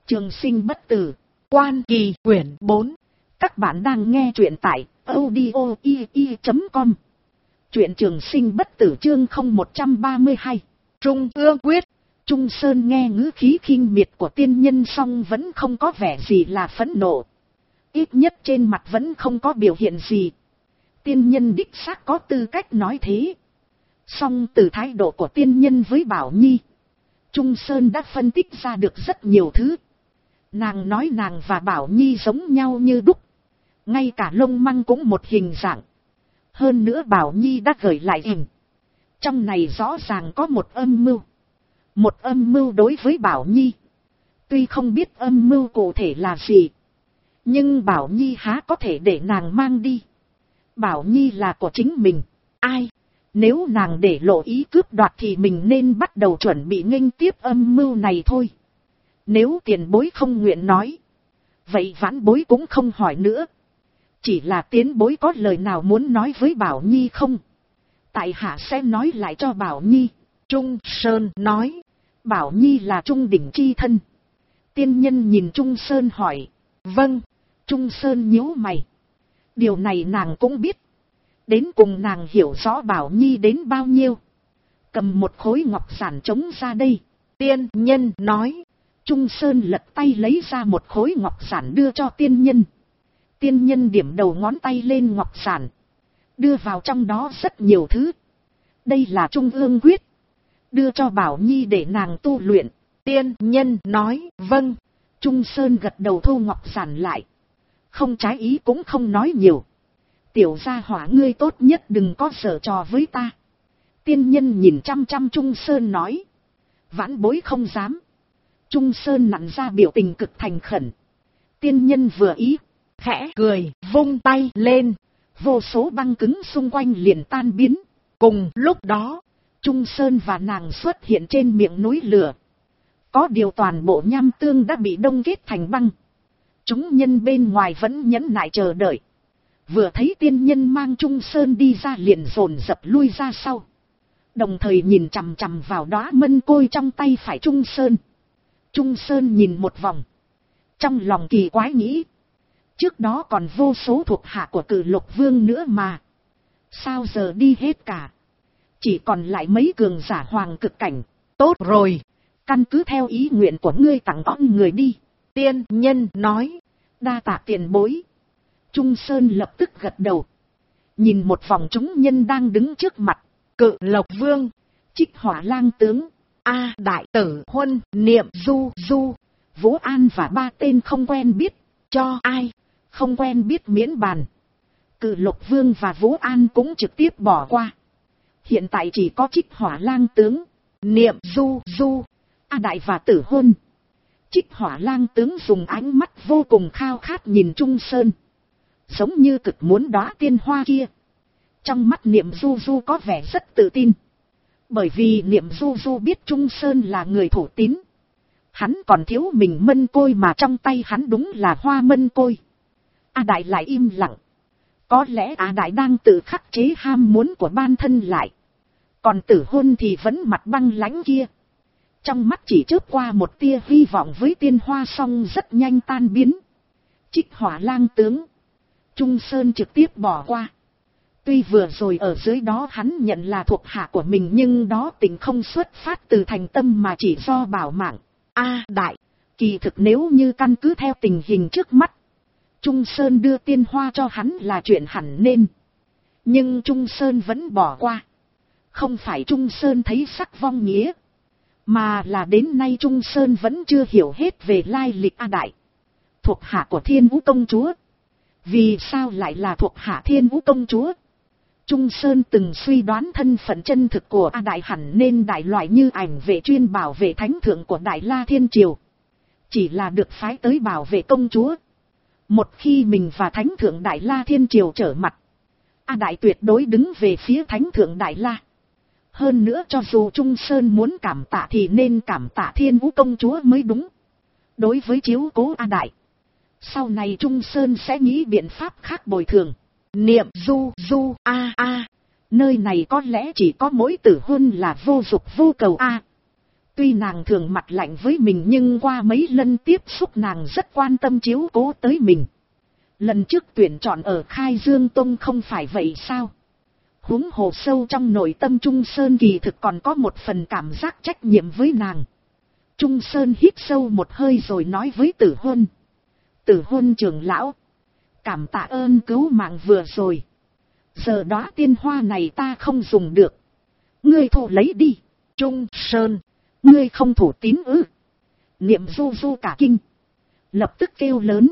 Trường sinh bất tử, Quan Kỳ quyển 4. Các bạn đang nghe truyện tại audio.com. Truyện Trường sinh bất tử chương 0132. Trung ương quyết. Trung Sơn nghe ngữ khí khinh miệt của tiên nhân song vẫn không có vẻ gì là phẫn nộ. Ít nhất trên mặt vẫn không có biểu hiện gì. Tiên nhân đích xác có tư cách nói thế. Song từ thái độ của tiên nhân với Bảo Nhi, Trung Sơn đã phân tích ra được rất nhiều thứ. Nàng nói nàng và Bảo Nhi giống nhau như đúc. Ngay cả lông măng cũng một hình dạng. Hơn nữa Bảo Nhi đã gửi lại hình. Trong này rõ ràng có một âm mưu. Một âm mưu đối với Bảo Nhi. Tuy không biết âm mưu cụ thể là gì, nhưng Bảo Nhi há có thể để nàng mang đi. Bảo Nhi là của chính mình. Ai? Nếu nàng để lộ ý cướp đoạt thì mình nên bắt đầu chuẩn bị nghênh tiếp âm mưu này thôi. Nếu tiền bối không nguyện nói, vậy vãn bối cũng không hỏi nữa. Chỉ là tiến bối có lời nào muốn nói với Bảo Nhi không? Tại hạ sẽ nói lại cho Bảo Nhi. Trung Sơn nói. Bảo Nhi là Trung đỉnh chi thân. Tiên nhân nhìn Trung Sơn hỏi. Vâng. Trung Sơn nhíu mày. Điều này nàng cũng biết. Đến cùng nàng hiểu rõ Bảo Nhi đến bao nhiêu. Cầm một khối ngọc giản trống ra đây. Tiên nhân nói. Trung Sơn lật tay lấy ra một khối ngọc giản đưa cho tiên nhân. Tiên nhân điểm đầu ngón tay lên ngọc giản. Đưa vào trong đó rất nhiều thứ. Đây là Trung ương quyết. Đưa cho Bảo Nhi để nàng tu luyện. Tiên nhân nói. Vâng. Trung Sơn gật đầu thu ngọc giản lại. Không trái ý cũng không nói nhiều. Tiểu gia hỏa ngươi tốt nhất đừng có giở trò với ta. Tiên nhân nhìn chăm chăm Trung Sơn nói. Vãn bối không dám. Trung Sơn nặn ra biểu tình cực thành khẩn. Tiên nhân vừa ý, khẽ cười, vung tay lên. Vô số băng cứng xung quanh liền tan biến. Cùng lúc đó, Trung Sơn và nàng xuất hiện trên miệng núi lửa. Có điều toàn bộ nham tương đã bị đông kết thành băng. Chúng nhân bên ngoài vẫn nhẫn nại chờ đợi. Vừa thấy tiên nhân mang Trung Sơn đi ra liền dồn dập lui ra sau. Đồng thời nhìn chằm chằm vào đóa mân côi trong tay phải Trung Sơn. Trung Sơn nhìn một vòng. Trong lòng kỳ quái nghĩ. Trước đó còn vô số thuộc hạ của Cử Lục Vương nữa mà. Sao giờ đi hết cả? Chỉ còn lại mấy cường giả hoàng cực cảnh. Tốt rồi. Căn cứ theo ý nguyện của ngươi tặng on người đi. Tiên nhân nói. Đa tạ tiền bối. Trung Sơn lập tức gật đầu. Nhìn một vòng chúng nhân đang đứng trước mặt. Cự Lộc Vương. Trích Hỏa Lang Tướng. A Đại Tử Huân, Niệm Du Du, Vũ An và ba tên không quen biết. Cho ai? Không quen biết miễn bàn. Cự Lục Vương và Vũ An cũng trực tiếp bỏ qua. Hiện tại chỉ có Trích Hỏa Lang Tướng, Niệm Du Du, A Đại và Tử Huân. Trích Hỏa Lang Tướng dùng ánh mắt vô cùng khao khát nhìn Trung Sơn. Giống như cực muốn đóa tiên hoa kia. Trong mắt Niệm Du Du có vẻ rất tự tin. Bởi vì Niệm Du Du biết Trung Sơn là người thủ tín. Hắn còn thiếu mình mân côi mà trong tay hắn đúng là hoa mân côi. A Đại lại im lặng. Có lẽ A Đại đang tự khắc chế ham muốn của bản thân lại. Còn Tử Huân thì vẫn mặt băng lãnh kia. Trong mắt chỉ chớp qua một tia hy vọng với tiên hoa song rất nhanh tan biến. Trích Hỏa Lang Tướng. Trung Sơn trực tiếp bỏ qua. Tuy vừa rồi ở dưới đó hắn nhận là thuộc hạ của mình nhưng đó tình không xuất phát từ thành tâm mà chỉ do bảo mạng. A Đại, kỳ thực nếu như căn cứ theo tình hình trước mắt, Trung Sơn đưa tiên hoa cho hắn là chuyện hẳn nên. Nhưng Trung Sơn vẫn bỏ qua. Không phải Trung Sơn thấy sắc vong nghĩa, mà là đến nay Trung Sơn vẫn chưa hiểu hết về lai lịch A Đại. Thuộc hạ của Thiên Vũ Công Chúa. Vì sao lại là thuộc hạ Thiên Vũ Công Chúa? Trung Sơn từng suy đoán thân phận chân thực của A Đại hẳn nên đại loại như ảnh vệ chuyên bảo vệ thánh thượng của Đại La Thiên Triều. Chỉ là được phái tới bảo vệ công chúa. Một khi mình và thánh thượng Đại La Thiên Triều trở mặt, A Đại tuyệt đối đứng về phía thánh thượng Đại La. Hơn nữa cho dù Trung Sơn muốn cảm tạ thì nên cảm tạ Thiên Vũ Công Chúa mới đúng. Đối với chiếu cố A Đại, sau này Trung Sơn sẽ nghĩ biện pháp khác bồi thường. Niệm Du Du nơi này có lẽ chỉ có mỗi Tử Huân là vô dục vô cầu a. Tuy nàng thường mặt lạnh với mình nhưng qua mấy lần tiếp xúc nàng rất quan tâm chiếu cố tới mình. Lần trước tuyển chọn ở Khai Dương Tông không phải vậy sao? Huống hồ sâu trong nội tâm Trung Sơn kỳ thực còn có một phần cảm giác trách nhiệm với nàng. Trung Sơn hít sâu một hơi rồi nói với Tử Huân. Tử Huân trưởng lão, cảm tạ ơn cứu mạng vừa rồi. Giờ đóa tiên hoa này ta không dùng được. Ngươi thu lấy đi. Trung Sơn, ngươi không thủ tín ư? Niệm Du Du cả kinh, lập tức kêu lớn.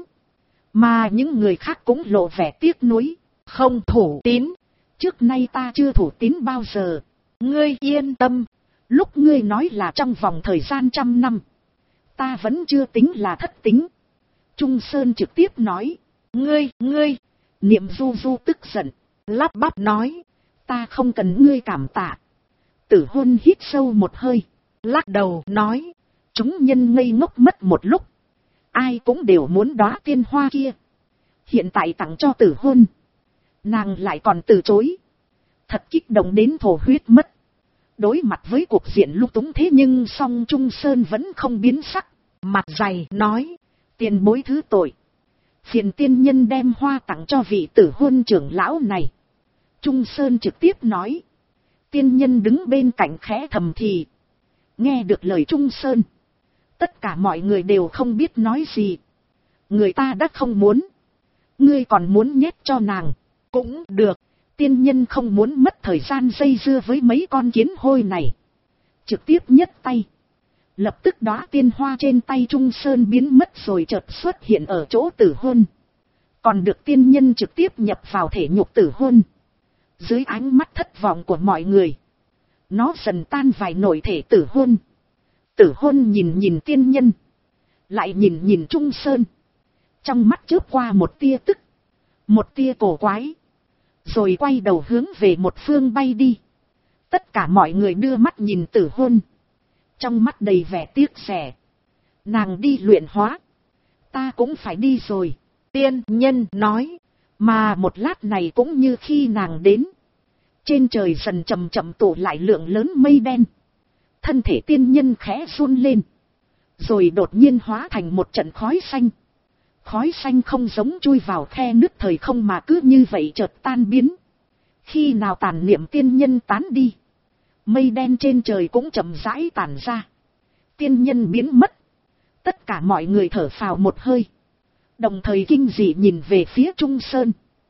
Mà những người khác cũng lộ vẻ tiếc nuối. Không thủ tín? Trước nay ta chưa thủ tín bao giờ. Ngươi yên tâm, lúc ngươi nói là trong vòng thời gian 100 năm, ta vẫn chưa tính là thất tín. Trung Sơn trực tiếp nói. Ngươi, Niệm Du Du tức giận, lắp bắp nói. Ta không cần ngươi cảm tạ. Tử Huân hít sâu một hơi, lắc đầu nói. Chúng nhân ngây ngốc mất một lúc. Ai cũng đều muốn đóa tiên hoa kia. Hiện tại tặng cho Tử Huân, nàng lại còn từ chối. Thật kích động đến thổ huyết mất. Đối mặt với cuộc diện lung túng thế nhưng song Trung Sơn vẫn không biến sắc. Mặt dày nói. Tiền bối thứ tội. Phiền tiên nhân đem hoa tặng cho vị Tử Huân trưởng lão này. Trung Sơn trực tiếp nói. Tiên nhân đứng bên cạnh khẽ thầm thì. Nghe được lời Trung Sơn, tất cả mọi người đều không biết nói gì. Người ta đã không muốn, ngươi còn muốn nhét cho nàng. Cũng được, tiên nhân không muốn mất thời gian dây dưa với mấy con kiến hôi này. Trực tiếp nhấc tay. Lập tức đóa tiên hoa trên tay Trung Sơn biến mất rồi chợt xuất hiện ở chỗ Tử Huân. Còn được tiên nhân trực tiếp nhập vào thể nhục Tử Huân. Dưới ánh mắt thất vọng của mọi người, nó dần tan vài nội thể Tử Huân. Tử Huân nhìn tiên nhân, lại nhìn Trung Sơn. Trong mắt chớp qua một tia tức, một tia cổ quái, rồi quay đầu hướng về một phương bay đi. Tất cả mọi người đưa mắt nhìn Tử Huân, trong mắt đầy vẻ tiếc rẻ. Nàng đi luyện hóa, ta cũng phải đi rồi, tiên nhân nói. Mà một lát này cũng như khi nàng đến, trên trời dần chậm chậm tụ lại lượng lớn mây đen. Thân thể tiên nhân khẽ run lên, rồi đột nhiên hóa thành một trận khói xanh. Khói xanh không giống chui vào khe nứt thời không mà cứ như vậy chợt tan biến. Khi nào tàn niệm tiên nhân tán đi, mây đen trên trời cũng chậm rãi tản ra. Tiên nhân biến mất. Tất cả mọi người thở phào một hơi, đồng thời kinh dị nhìn về phía Trung Sơn.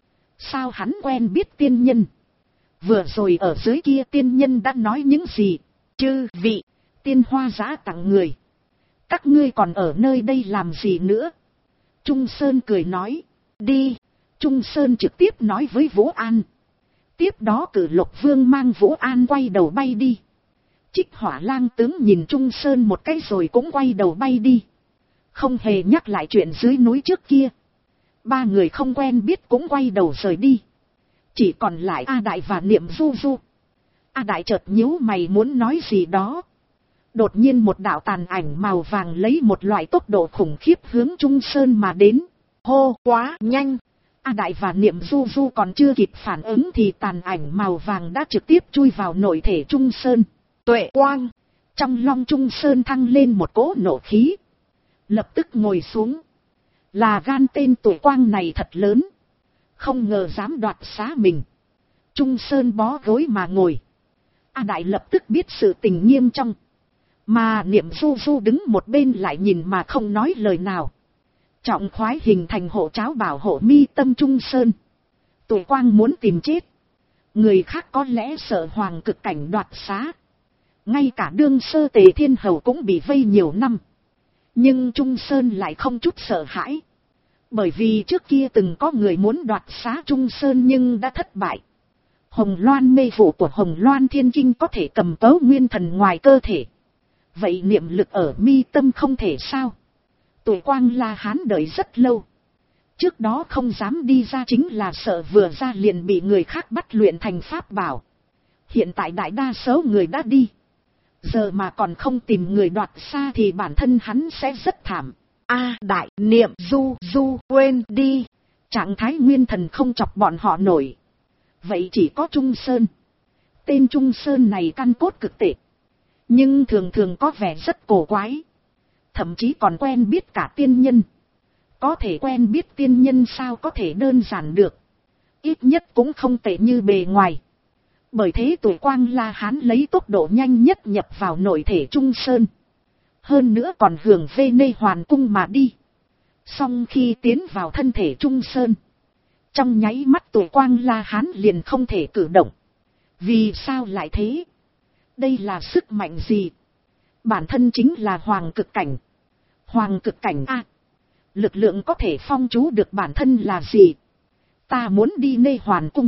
Sao hắn quen biết tiên nhân? Vừa rồi ở dưới kia tiên nhân đã nói những gì? Chư vị, tiên hoa giá tặng người, các ngươi còn ở nơi đây làm gì nữa? Trung Sơn cười nói. Đi. Trung Sơn trực tiếp nói với Vũ An. Tiếp đó Cử Lộc Vương mang Vũ An quay đầu bay đi. Trích Hỏa Lang tướng nhìn Trung Sơn một cái rồi cũng quay đầu bay đi, không hề nhắc lại chuyện dưới núi trước kia. Ba người không quen biết cũng quay đầu rời đi. Chỉ còn lại A Đại và Niệm Du Du. A Đại chợt nhíu mày muốn nói gì đó. Đột nhiên một đạo tàn ảnh màu vàng lấy một loại tốc độ khủng khiếp hướng Trung Sơn mà đến. Hô, quá nhanh! A Đại và Niệm Du Du còn chưa kịp phản ứng thì tàn ảnh màu vàng đã trực tiếp chui vào nội thể Trung Sơn. Tuệ quang! Trong lòng Trung Sơn thăng lên một cỗ nộ khí. Lập tức ngồi xuống. Là gan tên Tuệ quang này thật lớn, không ngờ dám đoạt xá mình. Trung Sơn bó gối mà ngồi. A Đại lập tức biết sự tình nghiêm trọng. Mà Niệm Du Du đứng một bên lại nhìn mà không nói lời nào. Trọng khoái hình thành hộ tráo bảo hộ mi tâm Trung Sơn. Tuệ quang muốn tìm chết. Người khác có lẽ sợ hoàng cực cảnh đoạt xá. Ngay cả đương sơ Tề Thiên Hầu cũng bị vây nhiều năm. Nhưng Trung Sơn lại không chút sợ hãi. Bởi vì trước kia từng có người muốn đoạt xá Trung Sơn nhưng đã thất bại. Hồng Loan mê vụ của Hồng Loan Thiên Kinh có thể cầm cấu nguyên thần ngoài cơ thể. Vậy niệm lực ở mi tâm không thể sao? Tuệ quang La Hán đợi rất lâu. Trước đó không dám đi ra chính là sợ vừa ra liền bị người khác bắt luyện thành pháp bảo. Hiện tại đại đa số người đã đi. Giờ mà còn không tìm người đoạt xa thì bản thân hắn sẽ rất thảm. A Đại, Niệm Du Du quên đi. Trạng thái nguyên thần không chọc bọn họ nổi. Vậy chỉ có Trung Sơn. Tên Trung Sơn này căn cốt cực tệ. Nhưng thường thường có vẻ rất cổ quái. Thậm chí còn quen biết cả tiên nhân. Có thể quen biết tiên nhân sao có thể đơn giản được. Ít nhất cũng không tệ như bề ngoài. Bởi thế tuổi Quang La Hán lấy tốc độ nhanh nhất nhập vào nội thể Trung Sơn. Hơn nữa còn hướng về Nê Hoàn Cung mà đi. Song khi tiến vào thân thể Trung Sơn, trong nháy mắt tuổi Quang La Hán liền không thể cử động. Vì sao lại thế? Đây là sức mạnh gì? Bản thân chính là hoàng cực cảnh. Hoàng cực cảnh a, lực lượng có thể phong chú được bản thân là gì? Ta muốn đi Nê Hoàn Cung.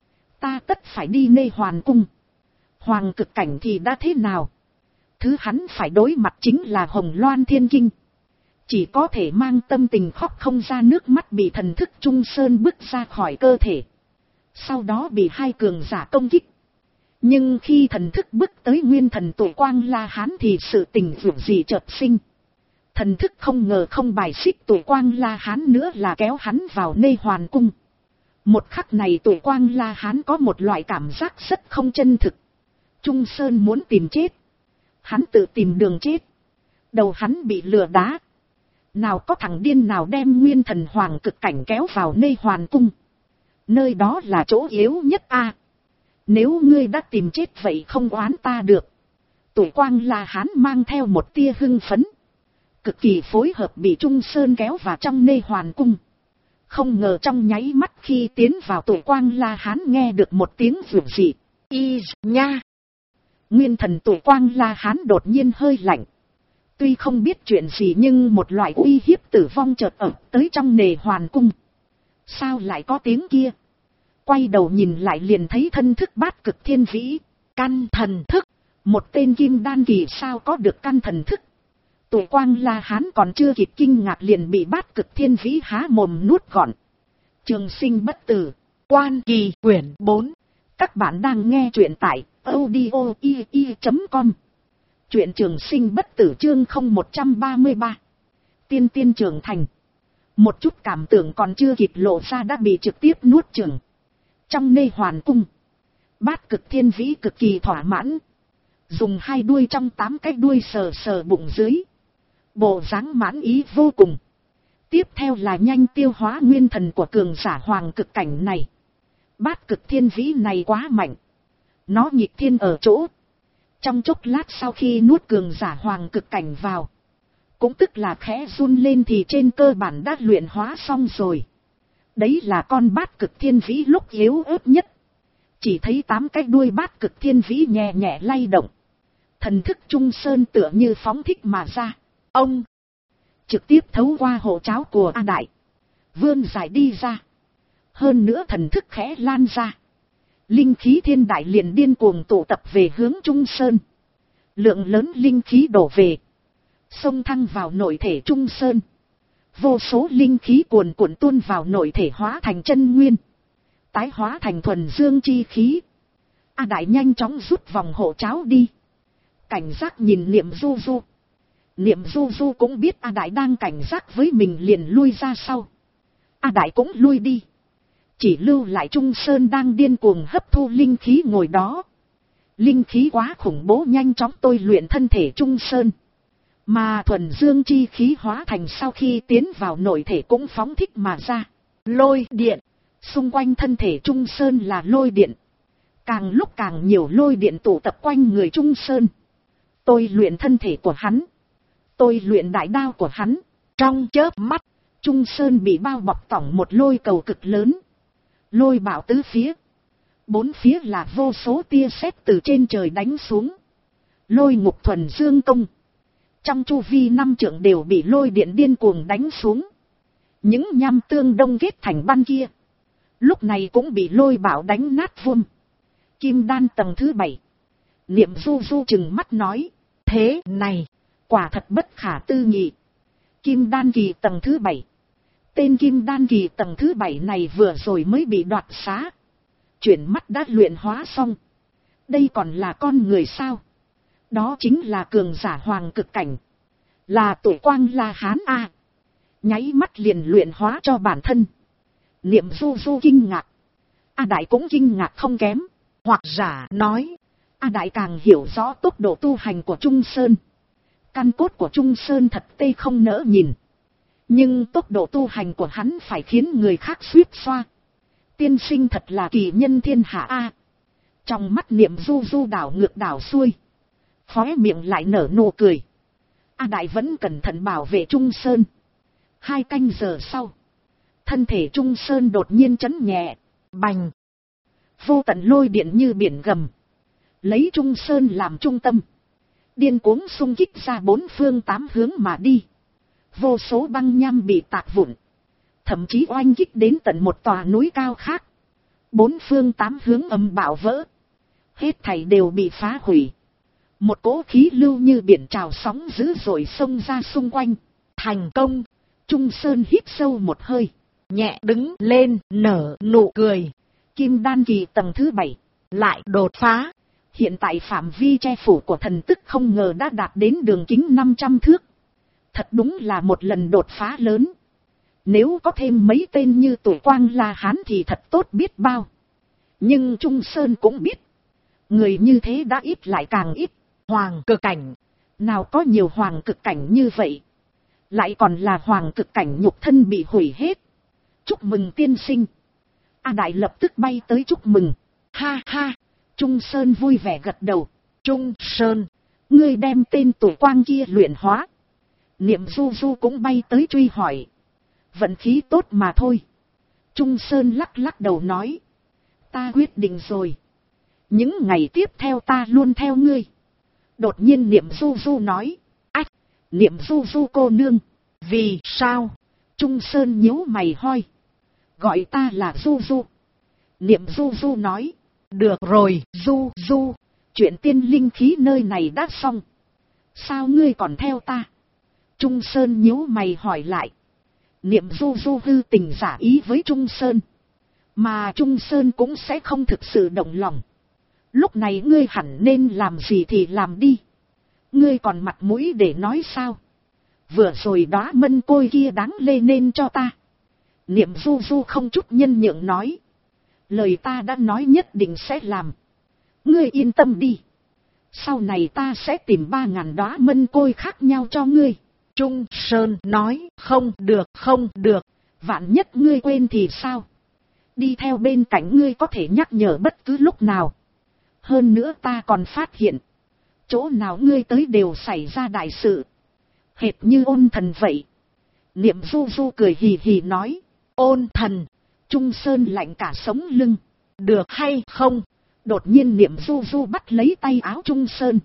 Ta tất phải đi Nê Hoàn Cung. Hoàng cực cảnh thì đã thế nào? Thứ hắn phải đối mặt chính là Hồng Loan Thiên Kinh. Chỉ có thể mang tâm tình khóc không ra nước mắt bị thần thức Trung Sơn bứt ra khỏi cơ thể. Sau đó bị hai cường giả công kích. Nhưng khi thần thức bước tới nguyên thần tuổi Quang La Hán thì sự tình vượt gì chợt sinh. Thần thức không ngờ không bài xích tuổi Quang La Hán nữa là kéo hắn vào Nê Hoàn Cung. Một khắc này tuổi Quang La Hán có một loại cảm giác rất không chân thực. Trung Sơn muốn tìm chết. Hắn tự tìm đường chết. Đầu hắn bị lừa đá. Nào có thằng điên nào đem nguyên thần hoàng cực cảnh kéo vào Nê Hoàn Cung. Nơi đó là chỗ yếu nhất a. Nếu ngươi đã tìm chết vậy không oán ta được. Tuổi Quang La Hán mang theo một tia hưng phấn. Cực kỳ phối hợp bị Trung Sơn kéo vào trong Nê Hoàn Cung. Không ngờ trong nháy mắt khi tiến vào tuổi Quang La Hán nghe được một tiếng vượt dị. Y nha. Nguyên thần tuổi Quang La Hán đột nhiên hơi lạnh. Tuy không biết chuyện gì nhưng một loại uy hiếp tử vong chợt ập tới trong Nê Hoàn Cung. Sao lại có tiếng kia? Quay đầu nhìn lại liền thấy thân thức Bát Cực Thiên Vĩ. Căn thần thức. Một tên kim đan kỳ sao có được căn thần thức? Tuổi Quang La Hán còn chưa kịp kinh ngạc liền bị Bát Cực Thiên Vĩ há mồm nuốt gọn. Trường Sinh Bất Tử. Quan Kỳ quyển 4. Các bạn đang nghe truyện tại audio.com. Truyện Trường Sinh Bất Tử chương 0133. Tiên tiên trưởng thành. Một chút cảm tưởng còn chưa kịp lộ ra đã bị trực tiếp nuốt chửng. Trong Nê Hoàn Cung, Bát Cực Thiên Vĩ cực kỳ thỏa mãn. Dùng hai đuôi trong 8 cái đuôi sờ sờ bụng dưới. Bộ dáng mãn ý vô cùng. Tiếp theo là nhanh tiêu hóa nguyên thần của cường giả hoàng cực cảnh này. Bát Cực Thiên Vĩ này quá mạnh. Nó nghịch thiên ở chỗ. Trong chốc lát sau khi nuốt cường giả hoàng cực cảnh vào. Cũng tức là khẽ run lên thì trên cơ bản đã luyện hóa xong rồi. Đấy là con Bát Cực Thiên Vĩ lúc yếu ớt nhất. Chỉ thấy 8 cái đuôi Bát Cực Thiên Vĩ nhẹ nhẹ lay động. Thần thức Trung Sơn tựa như phóng thích mà ra. Ông trực tiếp thấu qua hộ cháo của A Đại. Vươn dài đi ra. Hơn nữa thần thức khẽ lan ra. Linh khí thiên đại liền điên cuồng tụ tập về hướng Trung Sơn. Lượng lớn linh khí đổ về. Xông thăng vào nội thể Trung Sơn. Vô số linh khí cuồn cuộn tuôn vào nội thể hóa thành chân nguyên. Tái hóa thành thuần dương chi khí. A Đại nhanh chóng rút vòng hộ cháo đi. Cảnh giác nhìn Niệm Du Du. Niệm Du Du cũng biết A Đại đang cảnh giác với mình liền lui ra sau. A Đại cũng lui đi. Chỉ lưu lại Trung Sơn đang điên cuồng hấp thu linh khí ngồi đó. Linh khí quá khủng bố nhanh chóng tôi luyện thân thể Trung Sơn. Mà thuần dương chi khí hóa thành sau khi tiến vào nội thể cũng phóng thích mà ra. Lôi điện. Xung quanh thân thể Trung Sơn là lôi điện. Càng lúc càng nhiều lôi điện tụ tập quanh người Trung Sơn. Tôi luyện thân thể của hắn. Tôi luyện đại đao của hắn. Trong chớp mắt, Trung Sơn bị bao bọc tỏng một lôi cầu cực lớn. Lôi bạo tứ phía. Bốn phía là vô số tia sét từ trên trời đánh xuống. Lôi ngục thuần dương công. Trong chu vi 5 trượng đều bị lôi điện điên cuồng đánh xuống. Những nham tương đông kết thành băng kia. Lúc này cũng bị lôi bạo đánh nát vum. Kim đan tầng thứ 7. Niệm Du Du chừng mắt nói. Thế này, quả thật bất khả tư nghị. Kim đan kỳ tầng thứ 7. Tên kim đan kỳ tầng thứ 7 này vừa rồi mới bị đoạt xá. Chuyển mắt đã luyện hóa xong. Đây còn là con người sao? Đó chính là cường giả hoàng cực cảnh. Là tuổi Quang La Hán A. Nháy mắt liền luyện hóa cho bản thân. Niệm Du Du kinh ngạc. A Đại cũng kinh ngạc không kém. Hoặc giả nói. A Đại càng hiểu rõ tốc độ tu hành của Trung Sơn. Căn cốt của Trung Sơn thật tê không nỡ nhìn. Nhưng tốc độ tu hành của hắn phải khiến người khác suýt xoa. Tiên sinh thật là kỳ nhân thiên hạ a. Trong mắt Niệm Du Du đảo ngược đảo xuôi. Khóe miệng lại nở nụ cười. A Đại vẫn cẩn thận bảo vệ Trung Sơn. 2 canh giờ sau. Thân thể Trung Sơn đột nhiên chấn nhẹ. Bành. Vô tận lôi điện như biển gầm. Lấy Trung Sơn làm trung tâm. Điên cuống xung kích ra 4 phương 8 hướng mà đi. Vô số băng nham bị tạc vụn. Thậm chí oanh kích đến tận một tòa núi cao khác. 4 phương 8 hướng âm bạo vỡ. Hết thảy đều bị phá hủy. Một cỗ khí lưu như biển trào sóng dữ dội xông ra xung quanh. Thành công. Trung Sơn hít sâu một hơi. Nhẹ đứng lên nở nụ cười. Kim đan kỳ tầng thứ 7. Lại đột phá. Hiện tại phạm vi che phủ của thần tức không ngờ đã đạt đến đường kính 500 thước. Thật đúng là một lần đột phá lớn. Nếu có thêm mấy tên như Tuổi Quang La Hán thì thật tốt biết bao. Nhưng Trung Sơn cũng biết. Người như thế đã ít lại càng ít. Hoàng cực cảnh. Nào có nhiều hoàng cực cảnh như vậy. Lại còn là hoàng cực cảnh nhục thân bị hủy hết. Chúc mừng tiên sinh. A Đại lập tức bay tới chúc mừng. Ha ha. Trung Sơn vui vẻ gật đầu. Trung Sơn. Ngươi đem tên Tuổi Quang kia luyện hóa. Niệm Du Du cũng bay tới truy hỏi. Vận khí tốt mà thôi. Trung Sơn lắc lắc đầu nói. Ta quyết định rồi. Những ngày tiếp theo ta luôn theo ngươi. Đột nhiên Niệm Du Du nói. Ách. Niệm Du Du cô nương. Vì sao? Trung Sơn nhíu mày hoi. Gọi ta là Du Du. Niệm Du Du nói. Được rồi Du Du. Chuyện tiên linh khí nơi này đã xong. Sao ngươi còn theo ta? Trung Sơn nhíu mày hỏi lại. Niệm Du Du hư tình giả ý với Trung Sơn. Mà Trung Sơn cũng sẽ không thực sự động lòng. Lúc này ngươi hẳn nên làm gì thì làm đi. Ngươi còn mặt mũi để nói sao? Vừa rồi đóa mân côi kia đáng lê nên cho ta. Niệm Du Du không chút nhân nhượng nói. Lời ta đã nói nhất định sẽ làm. Ngươi yên tâm đi. Sau này ta sẽ tìm 3.000 đóa mân côi khác nhau cho ngươi. Trung Sơn nói không được. Vạn nhất ngươi quên thì sao? Đi theo bên cạnh ngươi có thể nhắc nhở bất cứ lúc nào. Hơn nữa ta còn phát hiện. Chỗ nào ngươi tới đều xảy ra đại sự. Hệt như Ôn Thần vậy. Niệm Du Du cười hì hì nói. Ôn Thần. Trung Sơn lạnh cả sống lưng. Được hay không? Đột nhiên Niệm Du Du bắt lấy tay áo Trung Sơn.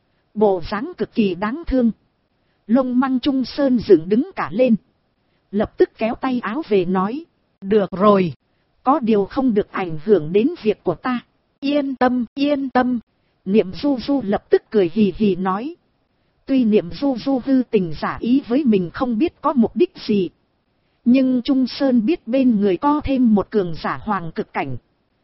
Bộ dáng cực kỳ đáng thương. Lông măng Trung Sơn dựng đứng cả lên. Lập tức kéo tay áo về nói. Được rồi. Có điều không được ảnh hưởng đến việc của ta. Yên tâm. Niệm Du Du lập tức cười hì hì nói. Tuy Niệm Du Du hư tình giả ý với mình không biết có mục đích gì. Nhưng Trung Sơn biết bên người có thêm một cường giả hoàng cực cảnh.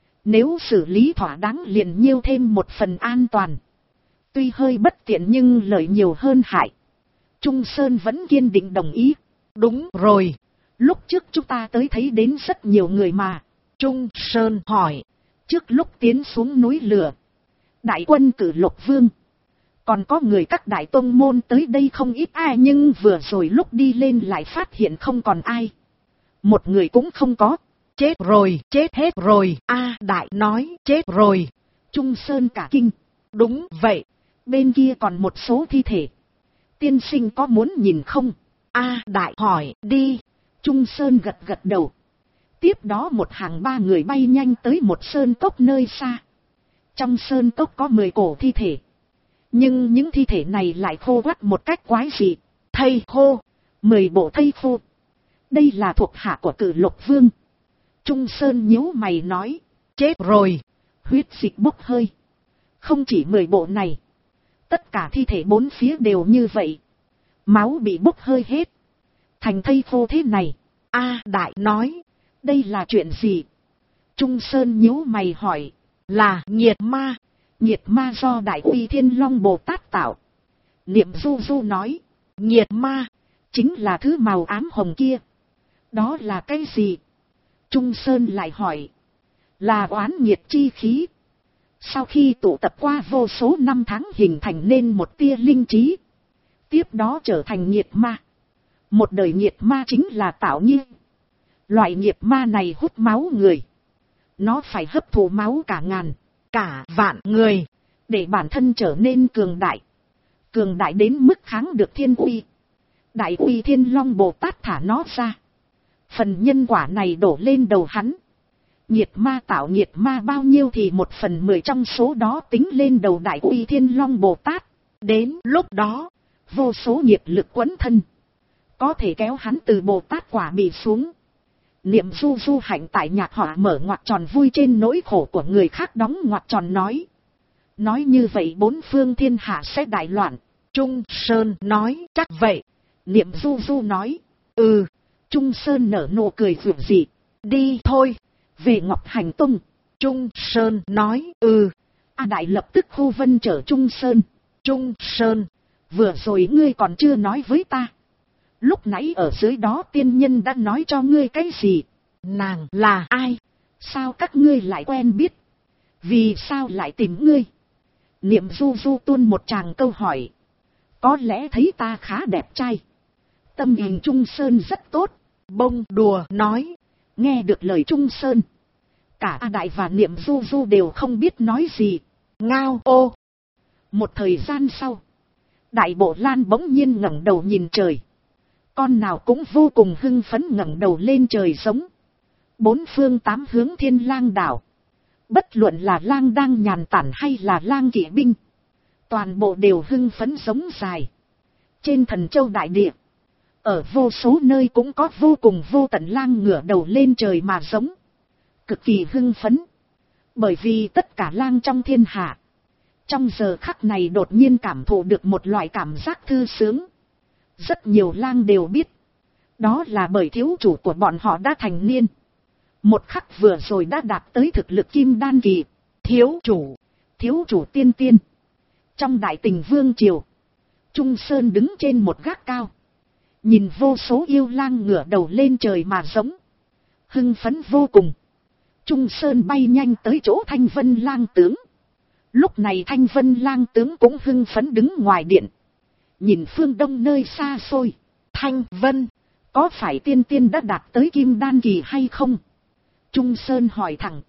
Nếu xử lý thỏa đáng liền nhiêu thêm một phần an toàn. Tuy hơi bất tiện nhưng lợi nhiều hơn hại. Trung Sơn vẫn kiên định đồng ý. Đúng rồi. Lúc trước chúng ta tới thấy đến rất nhiều người mà. Trung Sơn hỏi. Trước lúc tiến xuống núi lửa. Đại quân Cử Lục Vương. Còn có người các đại tông môn tới đây không ít ai. Nhưng vừa rồi lúc đi lên lại phát hiện không còn ai. Một người cũng không có. Chết rồi, chết hết rồi. A Đại nói chết rồi. Trung Sơn cả kinh. Đúng vậy. Bên kia còn một số thi thể. Tiên sinh có muốn nhìn không? A Đại hỏi đi. Trung Sơn gật đầu. Tiếp đó một hàng 3 người bay nhanh tới một sơn cốc nơi xa. Trong sơn cốc có 10 cổ thi thể. Nhưng những thi thể này lại khô quắt một cách quái dị. Thây khô. 10 bộ thây khô. Đây là thuộc hạ của Cử Lục Vương. Trung Sơn nhíu mày nói. Chết rồi. Huyết dịch bốc hơi. Không chỉ 10 bộ này. Tất cả thi thể 4 phía đều như vậy. Máu bị bốc hơi hết. Thành thây khô thế này. A Đại nói. Đây là chuyện gì? Trung Sơn nhíu mày hỏi. Là nhiệt ma. Nhiệt ma do Đại Uy Thiên Long Bồ Tát tạo. Niệm Du Du nói. Nhiệt ma. Chính là thứ màu ám hồng kia. Đó là cái gì? Trung Sơn lại hỏi. Là oán nhiệt chi khí. Sau khi tụ tập qua vô số năm tháng hình thành nên một tia linh trí. Tiếp đó trở thành nhiệt ma. Một đời nhiệt ma chính là tạo nhiên. Loại nhiệt ma này hút máu người. Nó phải hấp thụ máu cả ngàn, cả vạn người. Để bản thân trở nên cường đại. Cường đại đến mức kháng được thiên uy. Đại uy Thiên Long Bồ Tát thả nó ra. Phần nhân quả này đổ lên đầu hắn. Nhiệt ma tạo nhiệt ma bao nhiêu thì 1/10 trong số đó tính lên đầu Đại uy Thiên Long Bồ Tát. Đến lúc đó, vô số nghiệp lực quấn thân. Có thể kéo hắn từ Bồ Tát quả bị xuống. Niệm du du hạnh tại nhạc họ mở ngoặc tròn vui trên nỗi khổ của người khác đóng ngoặc tròn nói. Nói như vậy bốn phương thiên hạ sẽ đại loạn. Trung Sơn nói chắc vậy. Niệm du du nói. Trung Sơn nở nụ cười dịu dị. Đi thôi. Về Ngọc Hành Tông. Trung Sơn nói. A Đại lập tức khu vân chở Trung Sơn. Trung Sơn. Vừa rồi ngươi còn chưa nói với ta. Lúc nãy ở dưới đó tiên nhân đã nói cho ngươi cái gì? Nàng là ai? Sao các ngươi lại quen biết? Vì sao lại tìm ngươi? Niệm du du tuôn một tràng câu hỏi. Có lẽ thấy ta khá đẹp trai. Tâm hình Trung Sơn rất tốt. Bông đùa nói. Nghe được lời Trung Sơn. Cả A Đại và Niệm du du đều không biết nói gì. Ngao ô. Một thời gian sau. Đại Bộ Lan bỗng nhiên ngẩng đầu nhìn trời. Con nào cũng vô cùng hưng phấn ngẩng đầu lên trời giống. Bốn phương tám hướng Thiên Lang đảo. Bất luận là lang đang nhàn tản hay là lang kỵ binh. Toàn bộ đều hưng phấn giống dài. Trên Thần Châu đại địa. Ở vô số nơi cũng có vô cùng vô tận lang ngửa đầu lên trời mà giống. Cực kỳ hưng phấn. Bởi vì tất cả lang trong thiên hạ. Trong giờ khắc này đột nhiên cảm thụ được một loại cảm giác thư sướng. Rất nhiều lang đều biết. Đó là bởi thiếu chủ của bọn họ đã thành niên. Một khắc vừa rồi đã đạt tới thực lực kim đan kỳ. Thiếu chủ tiên tiên. Trong đại tình vương triều. Trung Sơn đứng trên một gác cao. Nhìn vô số yêu lang ngửa đầu lên trời mà giống. Hưng phấn vô cùng. Trung Sơn bay nhanh tới chỗ Thanh Vân lang tướng. Lúc này Thanh Vân lang tướng cũng hưng phấn đứng ngoài điện. Nhìn phương đông nơi xa xôi. Thanh Vân, có phải tiên tiên đã đạt tới kim đan kỳ hay không? Trung Sơn hỏi thẳng.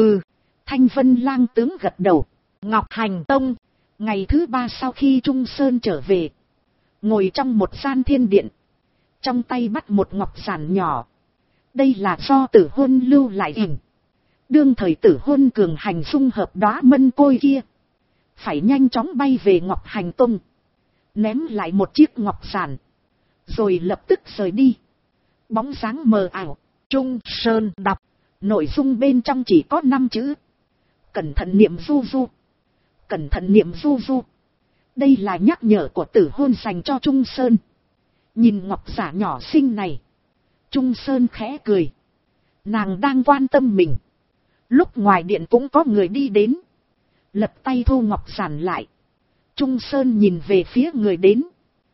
Thanh Vân lang tướng gật đầu. Ngọc Hành Tông, ngày thứ 3 sau khi Trung Sơn trở về. Ngồi trong một gian thiên điện. Trong tay bắt một ngọc giản nhỏ. Đây là do Tử Hôn lưu lại hình. Đương thời Tử Hôn cường hành dung hợp đóa mân côi kia. Phải nhanh chóng bay về Ngọc Hành Tông. Ném lại một chiếc ngọc giản. Rồi lập tức rời đi. Bóng dáng mờ ảo. Trung Sơn đọc. Nội dung bên trong chỉ có 5 chữ. Cẩn thận niệm du du. Cẩn thận niệm du du. Đây là nhắc nhở của Tử Hôn dành cho Trung Sơn. Nhìn ngọc giả nhỏ xinh này. Trung Sơn khẽ cười. Nàng đang quan tâm mình. Lúc ngoài điện cũng có người đi đến. Lật tay thu ngọc giản lại. Trung Sơn nhìn về phía người đến.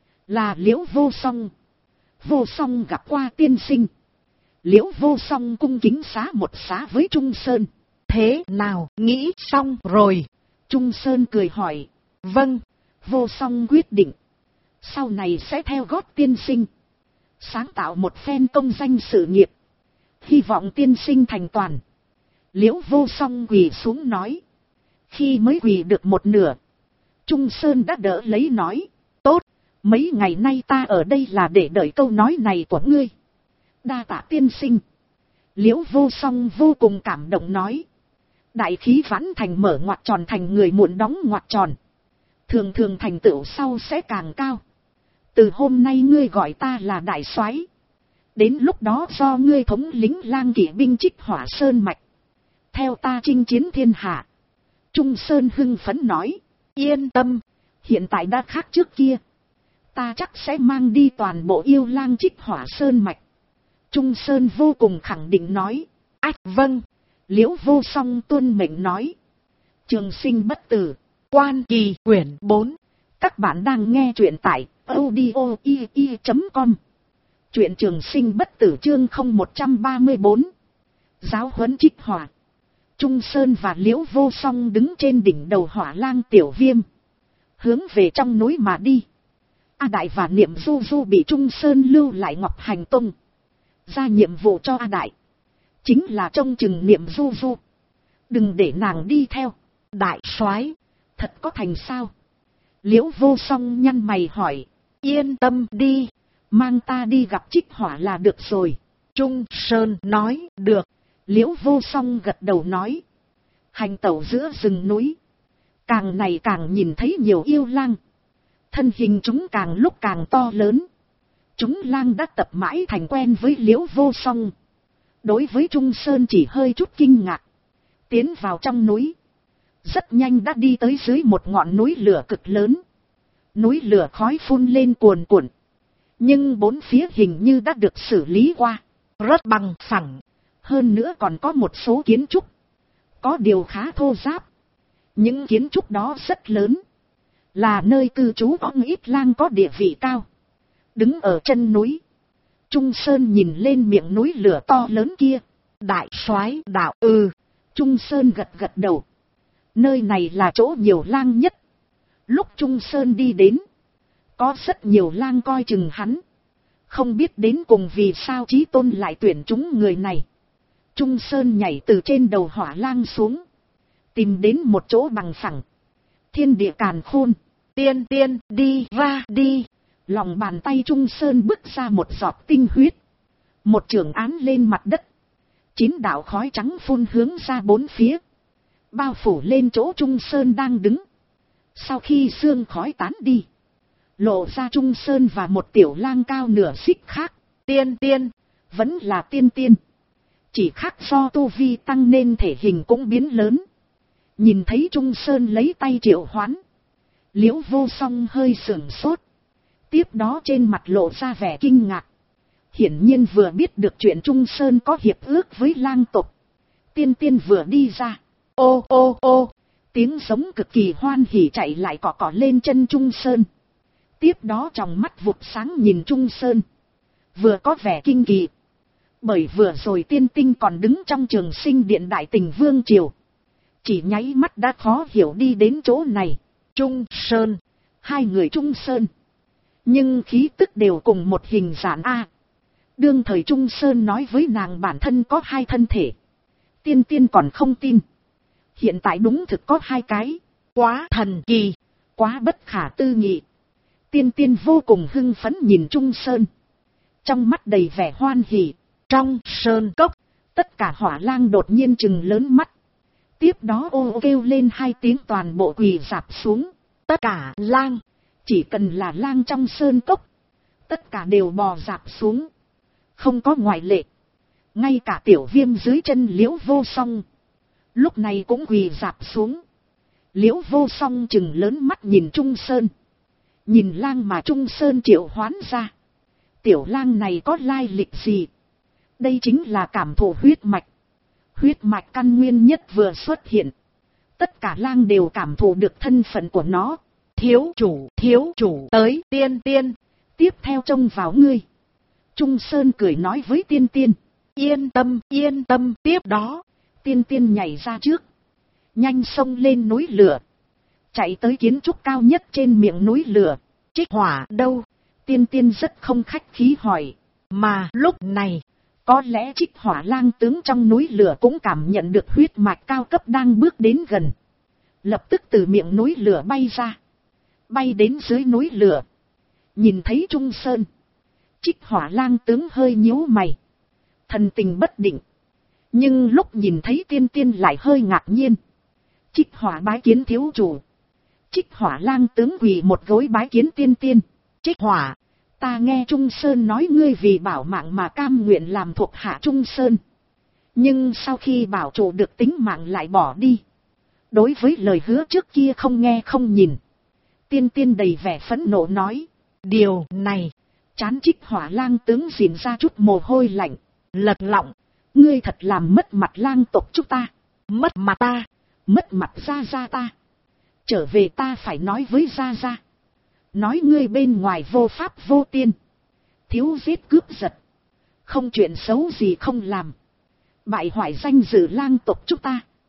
Là Liễu Vô Song. Vô Song gặp qua tiên sinh. Liễu Vô Song cung kính xá một xá với Trung Sơn. Thế nào, nghĩ xong rồi? Trung Sơn cười hỏi. Vâng, Vô Song quyết định. Sau này sẽ theo gót tiên sinh. Sáng tạo một phen công danh sự nghiệp. Hy vọng tiên sinh thành toàn. Liễu Vô Song quỳ xuống nói. Khi mới quỳ được một nửa. Trung Sơn đã đỡ lấy nói. Tốt, mấy ngày nay ta ở đây là để đợi câu nói này của ngươi. Đa tạ tiên sinh. Liễu Vô Song vô cùng cảm động nói. Đại khí vãn thành mở ngoặc tròn thành người muộn đóng ngoặc tròn. Thường thường thành tựu sau sẽ càng cao. Từ hôm nay ngươi gọi ta là đại soái. Đến lúc đó do ngươi thống lĩnh lang kỵ binh Trích Hỏa Sơn mạch. Theo ta chinh chiến thiên hạ. Trung Sơn hưng phấn nói. Yên tâm, hiện tại đã khác trước kia. Ta chắc sẽ mang đi toàn bộ yêu lang Trích Hỏa Sơn mạch. Trung Sơn vô cùng khẳng định nói. Ách vâng. Liễu Vô Song tuân mệnh nói. Trường sinh bất tử. Quan Kỳ quyển 4. Các bạn đang nghe truyện tại audio.com. Truyện Trường Sinh bất tử chương 0134. Giáo huấn Trích Hỏa. Trung Sơn và Liễu Vô Song đứng trên đỉnh đầu Hỏa Lang Tiểu Viêm, hướng về trong núi mà đi. A Đại và Niệm Du Du bị Trung Sơn lưu lại Ngọc Hành Tông, ra nhiệm vụ cho A Đại, chính là trông chừng Niệm Du Du, đừng để nàng đi theo. Đại soái, thật có thành sao? Liễu Vô Song nhăn mày hỏi. Yên tâm đi, mang ta đi gặp Trích Hỏa là được rồi. Trung Sơn nói. Được. Liễu Vô Song gật đầu nói. Hành tẩu giữa rừng núi, càng ngày càng nhìn thấy nhiều yêu lang. Thân hình chúng càng lúc càng to lớn. Chúng lang đã tập mãi thành quen với Liễu Vô Song. Đối với Trung Sơn chỉ hơi chút kinh ngạc. Tiến vào trong núi, rất nhanh đã đi tới dưới một ngọn núi lửa cực lớn. Núi lửa khói phun lên cuồn cuộn, nhưng bốn phía hình như đã được xử lý qua, rất bằng phẳng. Hơn nữa còn có một số kiến trúc, có điều khá thô ráp. Những kiến trúc đó rất lớn, là nơi cư trú của ít lang có địa vị cao. Đứng ở chân núi, Trung Sơn nhìn lên miệng núi lửa to lớn kia. Đại soái đạo. Trung Sơn gật gật đầu. Nơi này là chỗ nhiều lang nhất. Lúc Trung Sơn đi đến, có rất nhiều lang coi chừng hắn. Không biết đến cùng vì sao Chí Tôn lại tuyển chúng người này. Trung Sơn nhảy từ trên đầu Hỏa Lang xuống, tìm đến một chỗ bằng phẳng. Thiên địa càn khôn, tiên tiên đi ra đi. Lòng bàn tay Trung Sơn bứt ra một giọt tinh huyết, một chưởng án lên mặt đất. 9 đạo khói trắng phun hướng ra bốn phía, bao phủ lên chỗ Trung Sơn đang đứng. Sau khi sương khói tán đi, lộ ra Trung Sơn và một tiểu lang cao nửa xích khác. Tiên tiên, vẫn là tiên tiên, chỉ khác do tu vi tăng nên thể hình cũng biến lớn. Nhìn thấy Trung Sơn lấy tay triệu hoán, Liễu Vô Song hơi sửng sốt, tiếp đó trên mặt lộ ra vẻ kinh ngạc. Hiển nhiên vừa biết được chuyện Trung Sơn có hiệp ước với lang tộc. Tiên tiên vừa đi ra, ô ô ô, tiếng giống cực kỳ hoan hỉ chạy lại cọ cọ lên chân Trung Sơn. Tiếp đó tròng mắt vụt sáng nhìn Trung Sơn, vừa có vẻ kinh kỳ. Bởi vừa rồi tiên tinh còn đứng trong Trường Sinh Điện Đại Tình Vương Triều, chỉ nháy mắt đã khó hiểu đi đến chỗ này. Trung Sơn, hai người Trung Sơn, nhưng khí tức đều cùng một hình dạng A. Đương thời Trung Sơn nói với nàng bản thân có 2 thân thể. Tiên tiên còn không tin. Hiện tại đúng thực có 2 cái. Quá thần kỳ, quá bất khả tư nghị. Tiên tiên vô cùng hưng phấn nhìn Trung Sơn, trong mắt đầy vẻ hoan hỉ. Trong sơn cốc, tất cả hỏa lang đột nhiên trừng lớn mắt. Tiếp đó ô kêu lên 2 tiếng, toàn bộ quỳ rạp xuống. Tất cả lang, chỉ cần là lang trong sơn cốc, tất cả đều bò rạp xuống, không có ngoại lệ. Ngay cả Tiểu Viêm dưới chân Liễu Vô Song lúc này cũng quỳ rạp xuống. Liễu Vô Song trừng lớn mắt nhìn Trung Sơn, nhìn lang mà Trung Sơn triệu hoán ra. Tiểu lang này có lai lịch gì? Đây chính là cảm thụ huyết mạch. Huyết mạch căn nguyên nhất vừa xuất hiện, tất cả lang đều cảm thụ được thân phận của nó. Thiếu chủ tới. Tiên tiên, tiếp theo trông vào ngươi. Trung Sơn cười nói với tiên tiên. Yên tâm. Tiếp đó, tiên tiên nhảy ra trước, nhanh xông lên núi lửa, chạy tới kiến trúc cao nhất trên miệng núi lửa. Trích Hỏa đâu? Tiên tiên rất không khách khí hỏi. Mà lúc này, có lẽ Trích Hỏa lang tướng trong núi lửa cũng cảm nhận được huyết mạch cao cấp đang bước đến gần. Lập tức từ miệng núi lửa bay ra, bay đến dưới núi lửa. Nhìn thấy Trung Sơn, Trích Hỏa lang tướng hơi nhíu mày, thần tình bất định. Nhưng lúc nhìn thấy tiên tiên lại hơi ngạc nhiên. Trích Hỏa bái kiến thiếu chủ. Trích Hỏa lang tướng quỳ một gối bái kiến tiên tiên. Trích Hỏa, ta nghe Trung Sơn nói ngươi vì bảo mạng mà cam nguyện làm thuộc hạ Trung Sơn, nhưng sau khi bảo chủ được tính mạng lại bỏ đi. Đối với lời hứa trước kia không nghe không nhìn. Tiên tiên đầy vẻ phẫn nộ nói. Điều này, trán Trích Hỏa lang tướng dịn ra chút mồ hôi lạnh. Lật lọng, ngươi thật làm mất mặt lang tộc chúng ta. Mất mặt ta, mất mặt gia gia ta. Trở về ta phải nói với gia gia, nói ngươi bên ngoài vô pháp vô tiên, thiếu giết cướp giật, không chuyện xấu gì không làm, bại hoại danh dự lang tộc chúng ta.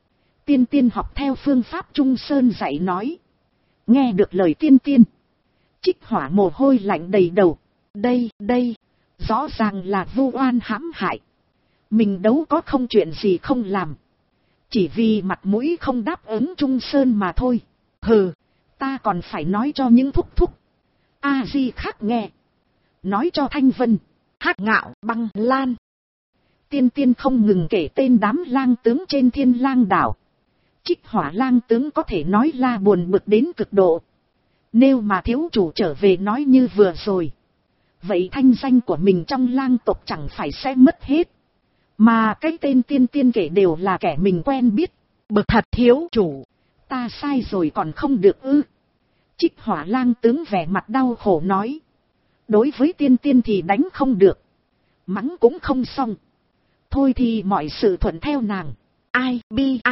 Tiên Tiên học theo phương pháp Trung Sơn dạy nói. Nghe được lời Tiên Tiên, Trích Hỏa mồ hôi lạnh đầy đầu. Đây, rõ ràng là vu oan hãm hại. Mình đấu có không chuyện gì không làm. Chỉ vì mặt mũi không đáp ứng Trung Sơn mà thôi. Hừ, ta còn phải nói cho những thúc thúc A Di khác nghe. Nói cho Thanh Vân, Hắc Ngạo, Băng Lan. Tiên Tiên không ngừng kể tên đám lang tướng trên Thiên Lang đảo. Trích Hỏa lang tướng có thể nói là buồn bực đến cực độ. Nếu mà thiếu chủ trở về nói như vừa rồi, vậy thanh danh của mình trong lang tộc chẳng phải sẽ mất hết. Mà cái tên Tiên Tiên kể đều là kẻ mình quen biết. Bực thật, thiếu chủ, ta sai rồi còn không được ư? Trích Hỏa lang tướng vẻ mặt đau khổ nói. Đối với Tiên Tiên thì đánh không được, mắng cũng không xong. Thôi thì mọi sự thuận theo nàng. Ai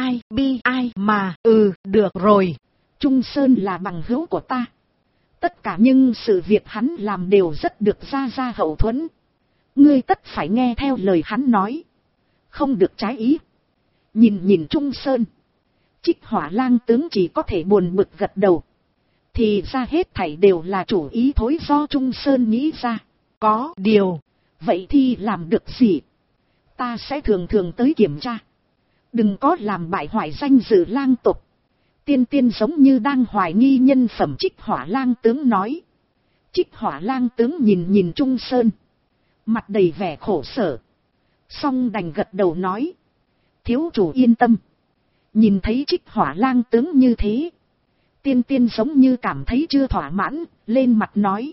bi mà, được rồi. Trung Sơn là bằng hữu của ta. Tất cả những sự việc hắn làm đều rất được gia hậu thuẫn. Ngươi tất phải nghe theo lời hắn nói, không được trái ý. Nhìn Trung Sơn, Trích Hỏa lang tướng chỉ có thể buồn bực gật đầu. Thì ra hết thảy đều là chủ ý thối do Trung Sơn nghĩ ra. Có điều, vậy thì làm được gì? Ta sẽ thường tới kiểm tra. Đừng có làm bại hoại danh dự lang tộc. Tiên Tiên giống như đang hoài nghi nhân phẩm Trích Hỏa lang tướng nói. Trích Hỏa lang tướng nhìn Trung Sơn, mặt đầy vẻ khổ sở, song đành gật đầu nói. Thiếu chủ yên tâm. Nhìn thấy Trích Hỏa lang tướng như thế, Tiên Tiên giống như cảm thấy chưa thỏa mãn, lên mặt nói.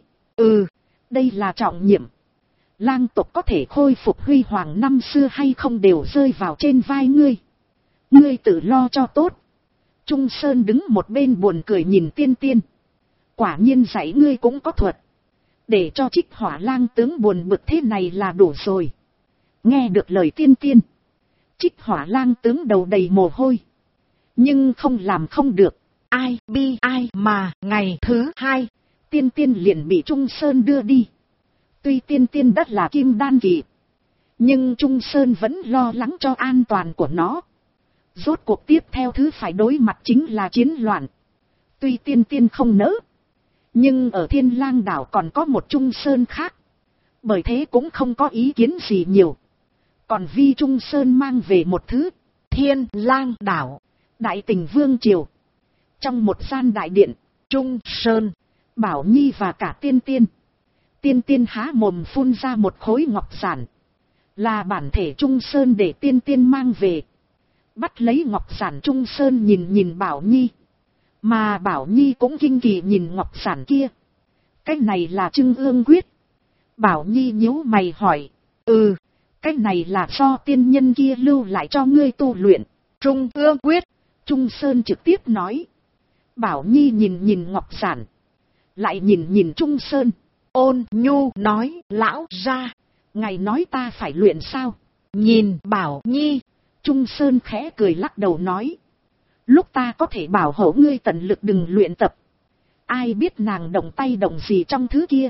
Đây là trọng nhiệm. Lang tộc có thể khôi phục huy hoàng năm xưa hay không đều rơi vào trên vai ngươi. Ngươi tự lo cho tốt. Trung Sơn đứng một bên buồn cười nhìn Tiên Tiên. Quả nhiên dạy ngươi cũng có thuật. Để cho Trích Hỏa lang tướng buồn bực thế này là đủ rồi. Nghe được lời Tiên Tiên, Trích Hỏa lang tướng đầu đầy mồ hôi. Nhưng không làm không được. Ai mà ngày thứ hai, Tiên Tiên liền bị Trung Sơn đưa đi. Tuy Tiên Tiên đất là kim đan kỳ, nhưng Trung Sơn vẫn lo lắng cho an toàn của nó. Rốt cuộc tiếp theo thứ phải đối mặt chính là chiến loạn. Tuy Tiên Tiên không nỡ, nhưng ở Thiên Lang đảo còn có một Trung Sơn khác. Bởi thế cũng không có ý kiến gì nhiều. Còn vì Trung Sơn mang về một thứ, Thiên Lang đảo, Đại Tình Vương Triều. Trong một gian đại điện, Trung Sơn, Bảo Nhi và cả Tiên Tiên. Tiên Tiên há mồm phun ra một khối ngọc giản. Là bản thể Trung Sơn để Tiên Tiên mang về. Bắt lấy ngọc giản, Trung Sơn nhìn Bảo Nhi. Mà Bảo Nhi cũng kinh kỳ nhìn ngọc giản kia. Cái này là Trưng Ương Quyết. Bảo Nhi nhíu mày hỏi. Cái này là do tiên nhân kia lưu lại cho ngươi tu luyện. Trung Ương Quyết. Trung Sơn trực tiếp nói. Bảo Nhi nhìn ngọc giản, lại nhìn Trung Sơn, ôn nhu nói. Lão gia, ngài nói ta phải luyện sao? Nhìn Bảo Nhi, Trung Sơn khẽ cười lắc đầu nói. Lúc ta có thể bảo hộ ngươi tận lực đừng luyện tập. Ai biết nàng động tay động gì trong thứ kia.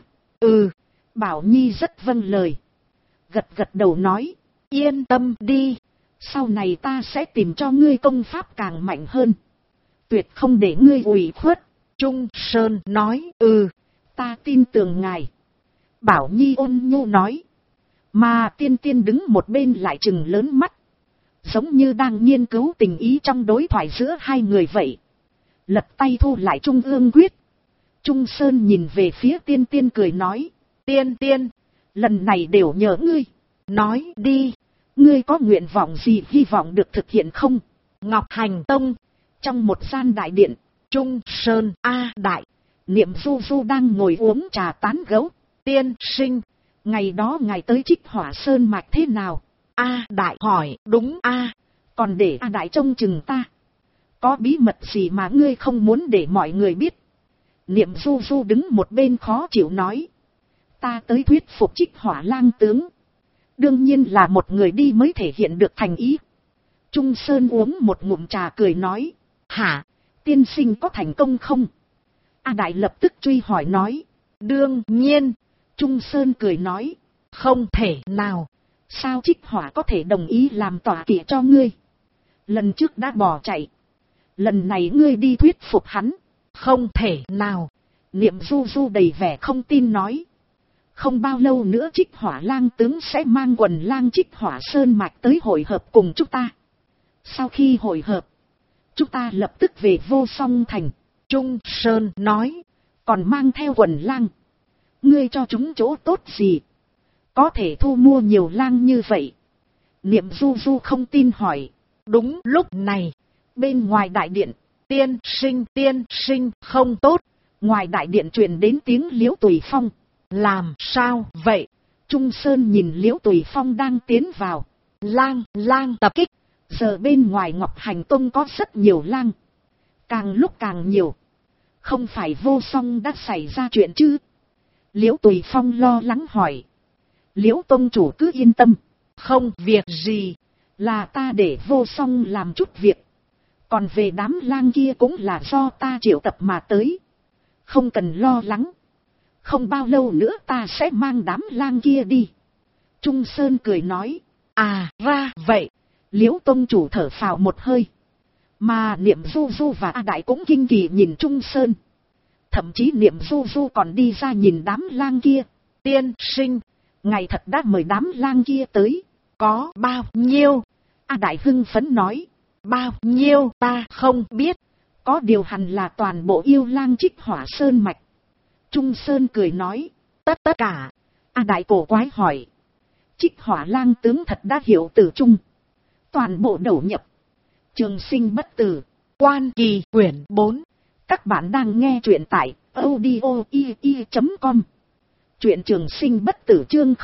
Bảo Nhi rất vâng lời, gật đầu nói. Yên tâm đi, sau này ta sẽ tìm cho ngươi công pháp càng mạnh hơn, tuyệt không để ngươi ủy khuất. Trung Sơn nói. Ta tin tưởng ngài. Bảo Nhi ôn nhu nói. Mà Tiên Tiên đứng một bên lại trừng lớn mắt, giống như đang nghiên cứu tình ý trong đối thoại giữa hai người vậy. Lật tay thu lại Trung Ương Quyết. Trung Sơn nhìn về phía Tiên Tiên cười nói. Tiên Tiên, lần này đều nhờ ngươi. Nói đi, ngươi có nguyện vọng gì hy vọng được thực hiện không? Ngọc Hành Tông. Trong một gian đại điện, Trung Sơn, đại, Niệm Du đang ngồi uống trà tán gẫu. Tiên sinh, ngày đó ngài tới Trích Hỏa Sơn mạch thế nào? Đại hỏi. Đúng còn để đại trông chừng ta. Có bí mật gì mà ngươi không muốn để mọi người biết? Niệm Du đứng một bên khó chịu nói. Ta tới thuyết phục Trích Hỏa lang tướng, đương nhiên là một người đi mới thể hiện được thành ý. Trung Sơn uống một ngụm trà cười nói. Hả? Tiên sinh có thành công không? Đại lập tức truy hỏi nói. Đương nhiên. Trung Sơn cười nói. Không thể nào. Sao Trích Hỏa có thể đồng ý làm tọa kỵ cho ngươi? Lần trước đã bỏ chạy. Lần này ngươi đi thuyết phục hắn. Không thể nào. Niệm Du Du đầy vẻ không tin nói. Không bao lâu nữa Trích Hỏa Lang tướng sẽ mang quần lang Trích Hỏa Sơn Mạch tới hội hợp cùng chúng ta. Sau khi hội hợp, chúng ta lập tức về Vô Song Thành. Trung Sơn nói. Còn mang theo quần lang. Ngươi cho chúng chỗ tốt gì? Có thể thu mua nhiều lang như vậy. Niệm Du Du không tin hỏi. Đúng lúc này, bên ngoài đại điện, tiên sinh không tốt. Ngoài đại điện truyền đến tiếng Liễu Tùy Phong. Làm sao vậy? Trung Sơn nhìn Liễu Tùy Phong đang tiến vào. Lang tập kích. Giờ bên ngoài Ngọc Hành Tông có rất nhiều lang. Càng lúc càng nhiều. Không phải Vô Song đã xảy ra chuyện chứ? Liễu Tùy Phong lo lắng hỏi. Liễu Tông chủ cứ yên tâm. Không việc gì. Là ta để Vô Song làm chút việc. Còn về đám lang kia cũng là do ta triệu tập mà tới. Không cần lo lắng. Không bao lâu nữa ta sẽ mang đám lang kia đi. Trung Sơn cười nói. À ra vậy. Liễu Tông chủ thở phào một hơi. Mà Niệm Du Du và A Đại cũng kinh kỳ nhìn Trung Sơn. Thậm chí Niệm Du Du còn đi ra nhìn đám lang kia. Tiên sinh, ngài thật đã mời đám lang kia tới. Có bao nhiêu? A Đại hưng phấn nói. Bao nhiêu ta không biết. Có điều hẳn là toàn bộ yêu lang Trích Hỏa Sơn Mạch. Trung Sơn cười nói. Tất cả. A Đại cổ quái hỏi. Trích Hỏa Lang tướng thật đã hiểu từ chung. Toàn bộ đầu nhập. Trường Sinh Bất Tử. Quan Kỳ quyển 4. Các bạn đang nghe truyện tại audio.com. Truyện Trường Sinh Bất Tử chương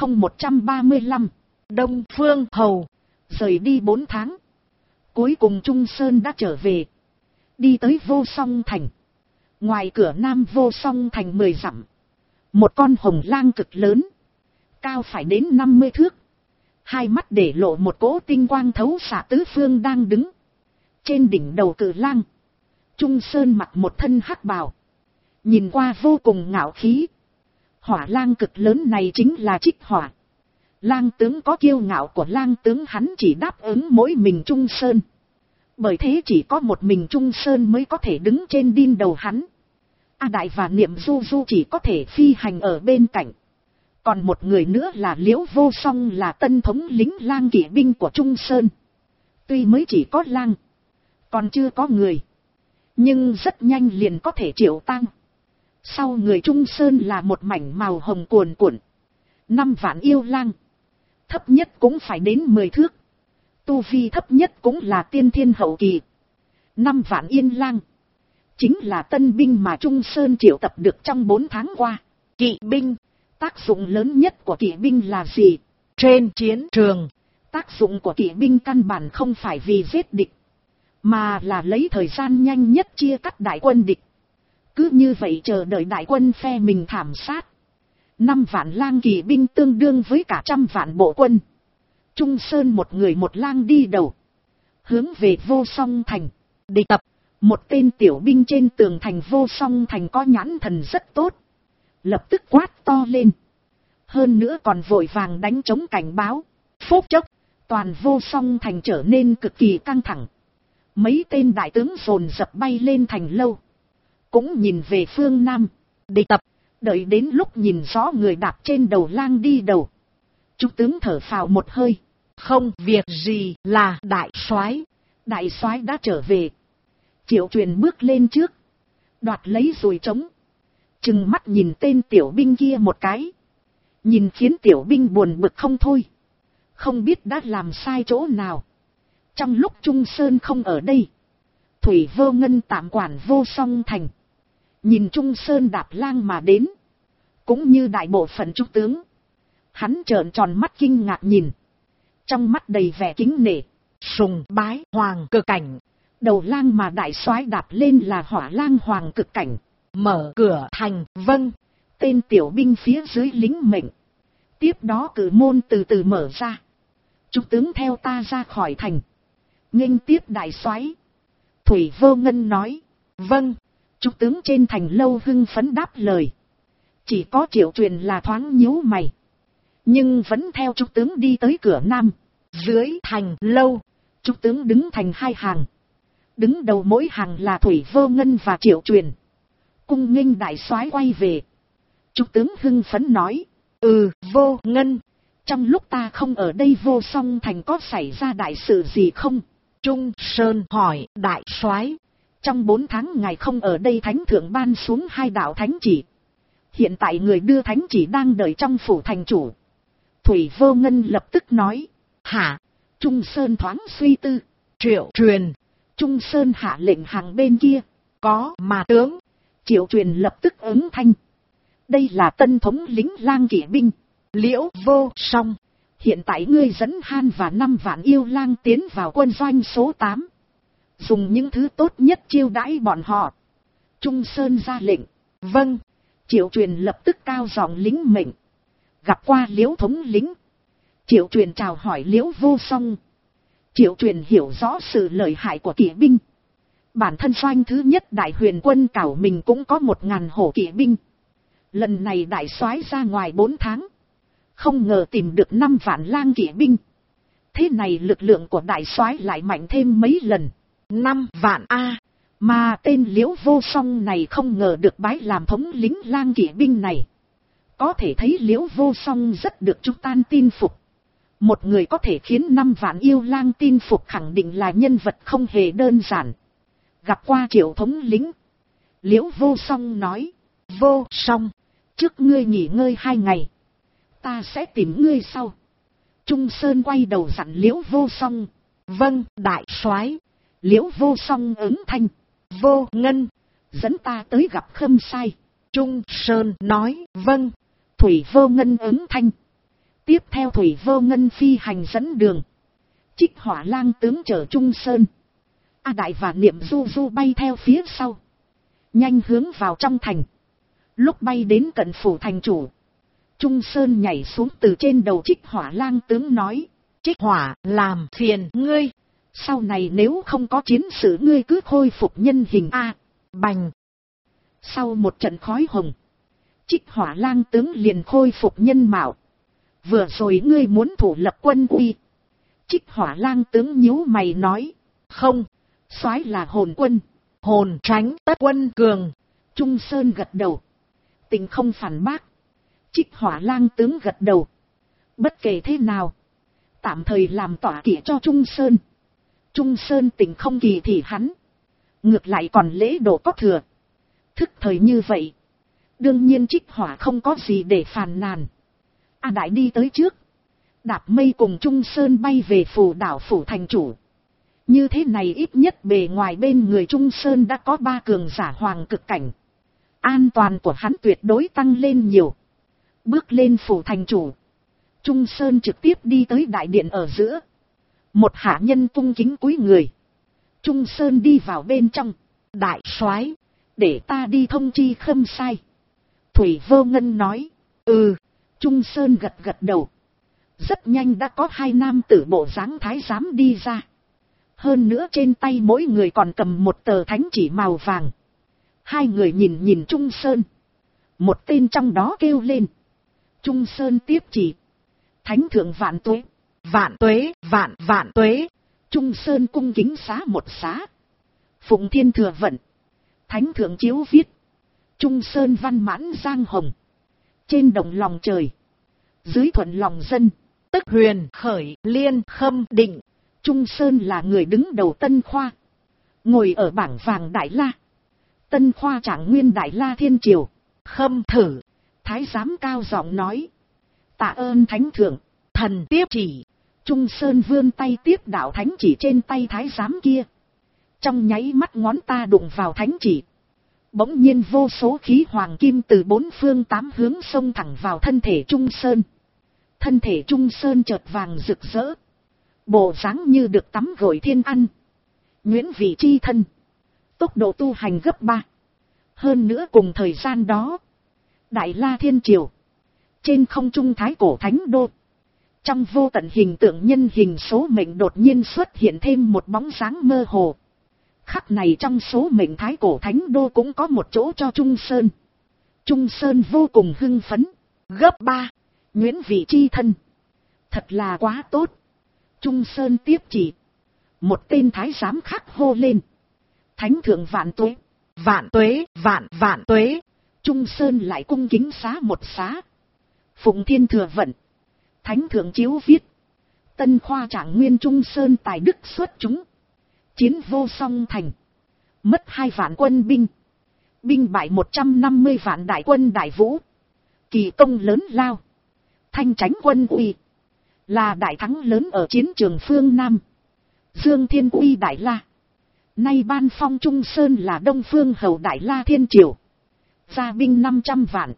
0135. Đông Phương Hầu. Rời đi 4 tháng. Cuối cùng Trung Sơn đã trở về. Đi tới Vô Song Thành. Ngoài cửa Nam Vô Song Thành 10 dặm. Một con hồng lang cực lớn. Cao phải đến 50 thước. Hai mắt để lộ một cỗ tinh quang thấu xạ tứ phương đang đứng. Trên đỉnh đầu cự lang. Trung Sơn mặc một thân hắc bào. Nhìn qua vô cùng ngạo khí. Hỏa lang cực lớn này chính là Trích Hỏa. Lang tướng có kiêu ngạo của lang tướng hắn chỉ đáp ứng mỗi mình Trung Sơn. Bởi thế chỉ có một mình Trung Sơn mới có thể đứng trên đinh đầu hắn. A Đại và Niệm Du Du chỉ có thể phi hành ở bên cạnh. Còn một người nữa là Liễu Vô Song là tân thống lính lang kỵ binh của Trung Sơn. Tuy mới chỉ có lang, còn chưa có người, nhưng rất nhanh liền có thể triệu tang. Sau người Trung Sơn là một mảnh màu hồng cuồn cuộn. 5 vạn yêu lang. Thấp nhất cũng phải đến 10 thước. Tu vi thấp nhất cũng là tiên thiên hậu kỳ. 5 vạn yên lang. Chính là tân binh mà Trung Sơn triệu tập được trong 4 tháng qua. Kỵ binh. Tác dụng lớn nhất của kỵ binh là gì? Trên chiến trường, tác dụng của kỵ binh căn bản không phải vì giết địch, mà là lấy thời gian nhanh nhất chia cắt đại quân địch. Cứ như vậy chờ đợi đại quân phe mình thảm sát. 5 vạn lang kỵ binh tương đương với cả 100 vạn bộ quân. Trung Sơn một người một lang đi đầu. Hướng về Vô Song Thành. Địch tập. Một tên tiểu binh trên tường thành Vô Song Thành có nhãn thần rất tốt. Lập tức quát to lên. Hơn nữa còn vội vàng đánh trống cảnh báo. Phút chốc, toàn Vô Song Thành trở nên cực kỳ căng thẳng. Mấy tên đại tướng dồn dập bay lên thành lâu. Cũng nhìn về phương Nam. Địch tập, đợi đến lúc nhìn rõ người đạp trên đầu lang đi đầu. Trung tướng thở phào một hơi. Không việc gì là đại soái. Đại soái đã trở về. Triệu Truyền bước lên trước. Đoạt lấy rồi trống. Trừng mắt nhìn tên tiểu binh kia một cái. Nhìn khiến tiểu binh buồn bực không thôi. Không biết đã làm sai chỗ nào. Trong lúc Trung Sơn không ở đây, Thủy Vô Ngân tạm quản Vô Song Thành. Nhìn Trung Sơn đạp lang mà đến. Cũng như đại bộ phận trung tướng. Hắn trợn tròn mắt kinh ngạc nhìn. Trong mắt đầy vẻ kính nể. Sùng bái Hoàng Cực Cảnh. Đầu lang mà đại soái đạp lên là Hỏa Lang Hoàng Cực Cảnh. Mở cửa thành. Vâng. Tên tiểu binh phía dưới lính mệnh. Tiếp đó cử môn từ từ mở ra. Trung tướng theo ta ra khỏi thành. Nghênh tiếp đại soái. Thủy Vô Ngân nói. Vâng. Trung tướng trên thành lâu hưng phấn đáp lời. Chỉ có Triệu Truyền là thoáng nhíu mày. Nhưng vẫn theo trung tướng đi tới cửa nam. Dưới thành lâu. Trúc tướng đứng thành hai hàng. Đứng đầu mỗi hàng là Thủy Vô Ngân và Triệu Truyền. Cung nghênh đại soái quay về. Trúc tướng hưng phấn nói. Vô Ngân. Trong lúc ta không ở đây Vô Song Thành có xảy ra đại sự gì không? Trung Sơn hỏi đại soái. Trong 4 tháng ngài không ở đây thánh thượng ban xuống 2 đạo thánh chỉ. Hiện tại người đưa thánh chỉ đang đợi trong phủ thành chủ. Thủy Vô Ngân lập tức nói. Hả? Trung Sơn thoáng suy tư. Triệu Truyền. Trung Sơn hạ lệnh hàng bên kia. Có mà tướng. Triệu Truyền lập tức ứng thanh. Đây là tân thống lính lang kỵ binh. Liễu Vô Song. Hiện tại ngươi dẫn Han và 5 vạn yêu lang tiến vào quân doanh số 8. Dùng những thứ tốt nhất chiêu đãi bọn họ. Trung Sơn ra lệnh. Vâng. Triệu Truyền lập tức cao giọng lính mệnh. Gặp qua Liễu thống lĩnh. Triệu Truyền chào hỏi Liễu Vô Song. Triệu Truyền hiểu rõ sự lợi hại của kỵ binh. Bản thân doanh thứ nhất đại huyền quân cảo mình cũng có 1000 hổ kỵ binh. Lần này đại soái ra ngoài 4 tháng. Không ngờ tìm được 5 vạn lang kỵ binh. Thế này lực lượng của đại soái lại mạnh thêm mấy lần. 5 vạn A. Mà tên Liễu Vô Song này không ngờ được bái làm thống lĩnh lang kỵ binh này. Có thể thấy Liễu Vô Song rất được chúng ta tin phục. Một người có thể khiến 5 vạn yêu lang tin phục khẳng định là nhân vật không hề đơn giản. Gặp qua Triệu thống lĩnh. Liễu Vô Song nói. Vô Song. Trước ngươi nghỉ ngơi 2 ngày. Ta sẽ tìm ngươi sau. Trung Sơn quay đầu dặn Liễu Vô Song. Vâng đại soái. Liễu Vô Song ứng thanh. Vô Ngân. Dẫn ta tới gặp Khâm Sai. Trung Sơn nói. Vâng. Thủy Vô Ngân ứng thanh. Tiếp theo Thủy Vô Ngân phi hành dẫn đường. Trích Hỏa lang tướng chở Trung Sơn. A Đại và Niệm Du Du bay theo phía sau. Nhanh hướng vào trong thành. Lúc bay đến cận phủ thành chủ. Trung Sơn nhảy xuống từ trên đầu Trích Hỏa lang tướng nói. Trích Hỏa làm phiền ngươi. Sau này nếu không có chiến sự ngươi cứ khôi phục nhân hình A. Bành. Sau một trận khói hồng. Trích Hỏa lang tướng liền khôi phục nhân mạo. Vừa rồi ngươi muốn thủ lập quân uy. Trích Hỏa lang tướng nhíu mày nói. Không. Soái là hồn quân. Hồn tránh tất quân cường. Trung Sơn gật đầu. Tình không phản bác. Trích Hỏa lang tướng gật đầu. Bất kể thế nào. Tạm thời làm tỏa kỵ cho Trung Sơn. Trung Sơn tình không kỳ thị hắn. Ngược lại còn lễ độ có thừa. Thức thời như vậy. Đương nhiên Trích Hỏa không có gì để phàn nàn. A Đại đi tới trước. Đạp mây cùng Trung Sơn bay về phủ đảo phủ thành chủ. Như thế này ít nhất bề ngoài bên người Trung Sơn đã có 3 cường giả hoàng cực cảnh. An toàn của hắn tuyệt đối tăng lên nhiều. Bước lên phủ thành chủ. Trung Sơn trực tiếp đi tới đại điện ở giữa. Một hạ nhân cung kính cúi người. Trung Sơn đi vào bên trong. Đại soái, để ta đi thông chi Khâm Sai. Thủy Vô Ngân nói. Trung Sơn gật gật đầu. Rất nhanh đã có 2 nam tử bộ dáng thái giám đi ra. Hơn nữa trên tay mỗi người còn cầm một tờ thánh chỉ màu vàng. 2 người nhìn nhìn Trung Sơn. Một tên trong đó kêu lên. Trung Sơn tiếp chỉ. Thánh thượng vạn tuế. Vạn tuế, vạn tuế. Trung Sơn cung kính xá một xá. Phụng thiên thừa vận. Thánh thượng chiếu viết. Trung Sơn văn mãn giang hồng. Trên đồng lòng trời. Dưới thuận lòng dân. Tức huyền khởi liên khâm định. Trung Sơn là người đứng đầu Tân Khoa. Ngồi ở bảng vàng Đại La. Tân Khoa Trạng Nguyên Đại La Thiên Triều. Khâm thử. Thái giám cao giọng nói. Tạ ơn thánh thượng. Thần tiếp chỉ. Trung Sơn vươn tay tiếp đạo thánh chỉ trên tay thái giám kia. Trong nháy mắt ngón ta đụng vào thánh chỉ. Bỗng nhiên vô số khí hoàng kim từ 4 phương 8 hướng xông thẳng vào thân thể Trung Sơn. Thân thể Trung Sơn chợt vàng rực rỡ. Bộ dáng như được tắm gội thiên ăn. Nguyễn vị chi thân. Tốc độ tu hành gấp 3. Hơn nữa cùng thời gian đó. Đại La Thiên Triều. Trên không trung thái cổ thánh đô. Trong vô tận hình tượng nhân hình số mệnh đột nhiên xuất hiện thêm một bóng dáng mơ hồ. Khắc này trong số mệnh thái cổ thánh đô cũng có một chỗ cho Trung Sơn. Trung Sơn vô cùng hưng phấn. Gấp 3. Nguyễn vị chi thân. Thật là quá tốt. Trung Sơn tiếp chỉ. Một tên thái giám khác hô lên. Thánh thượng vạn tuế, vạn tuế, vạn tuế. Trung Sơn lại cung kính xá một xá. Phụng Thiên thừa vận. Thánh thượng chiếu viết. Tân khoa trạng nguyên Trung Sơn tài đức xuất chúng. Chiến vô song thành. Mất 2 vạn quân binh. Binh bại 150 vạn đại quân đại vũ. Kỳ công lớn lao. Thanh tránh quân uy. Là đại thắng lớn ở chiến trường phương Nam. Dương Thiên uy Đại La. Nay ban phong Trung Sơn là Đông Phương hầu Đại La Thiên Triều. Gia binh 500 vạn.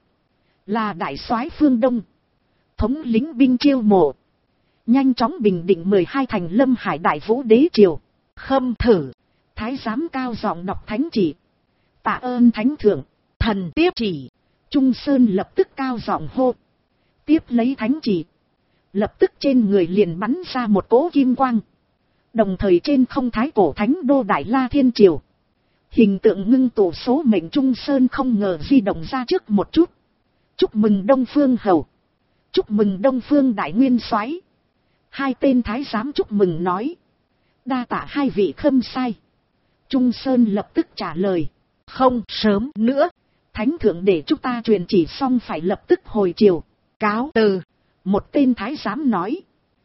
Là đại soái phương Đông. Thống lĩnh binh chiêu mộ. Nhanh chóng bình định 12 thành Lâm Hải Đại Vũ Đế Triều. Khâm thử. Thái giám cao giọng đọc thánh chỉ. Tạ ơn thánh thượng. Thần tiếp chỉ. Trung Sơn lập tức cao giọng hô. Tiếp lấy thánh chỉ. Lập tức trên người liền bắn ra một cỗ kim quang. Đồng thời trên không thái cổ thánh đô Đại La Thiên Triều. Hình tượng ngưng tụ số mệnh Trung Sơn không ngờ di động ra trước một chút. Chúc mừng Đông Phương hầu. Chúc mừng Đông Phương đại nguyên soái. 2 tên thái giám chúc mừng nói. Đa tạ 2 vị khâm sai. Trung Sơn lập tức trả lời. Không sớm nữa. Thánh thượng để chúng ta truyền chỉ xong phải lập tức hồi triều. Cáo từ. Một tên thái giám nói.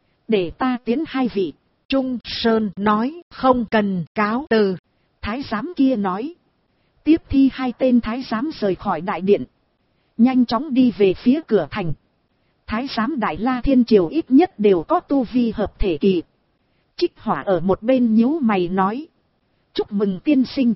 Để ta tiến 2 vị. Trung Sơn nói không cần cáo từ. Thái giám kia nói. Tiếp thi 2 tên thái giám rời khỏi đại điện. Nhanh chóng đi về phía cửa thành. Thái giám Đại La Thiên Triều ít nhất đều có tu vi hợp thể kỳ. Trích Hỏa ở một bên nhíu mày nói. Chúc mừng tiên sinh.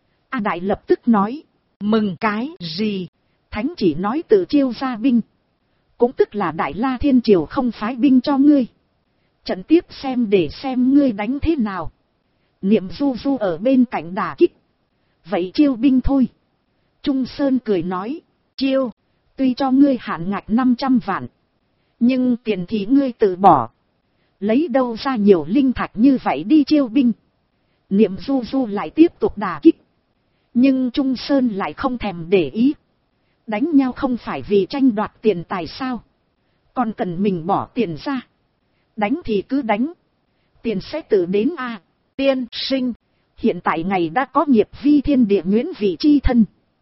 A Đại lập tức nói. Mừng cái gì? Thánh chỉ nói tự chiêu ra binh. Cũng tức là Đại La Thiên Triều không phái binh cho ngươi. Trận tiếp xem để xem ngươi đánh thế nào. Niệm Du Du ở bên cạnh đả kích. Vậy chiêu binh thôi. Trung Sơn cười nói. Chiêu. Tuy cho ngươi hạn ngạch 500 vạn. Nhưng tiền thì ngươi tự bỏ. Lấy đâu ra nhiều linh thạch như vậy đi chiêu binh. Niệm Du Du lại tiếp tục đả kích. Nhưng Trung Sơn lại không thèm để ý. Đánh nhau không phải vì tranh đoạt tiền tài sao. Còn cần mình bỏ tiền ra. Đánh thì cứ đánh. Tiền sẽ tự đến a. Tiên sinh. Hiện tại ngày đã có nghiệp vi thiên địa nguyễn vị chi thân.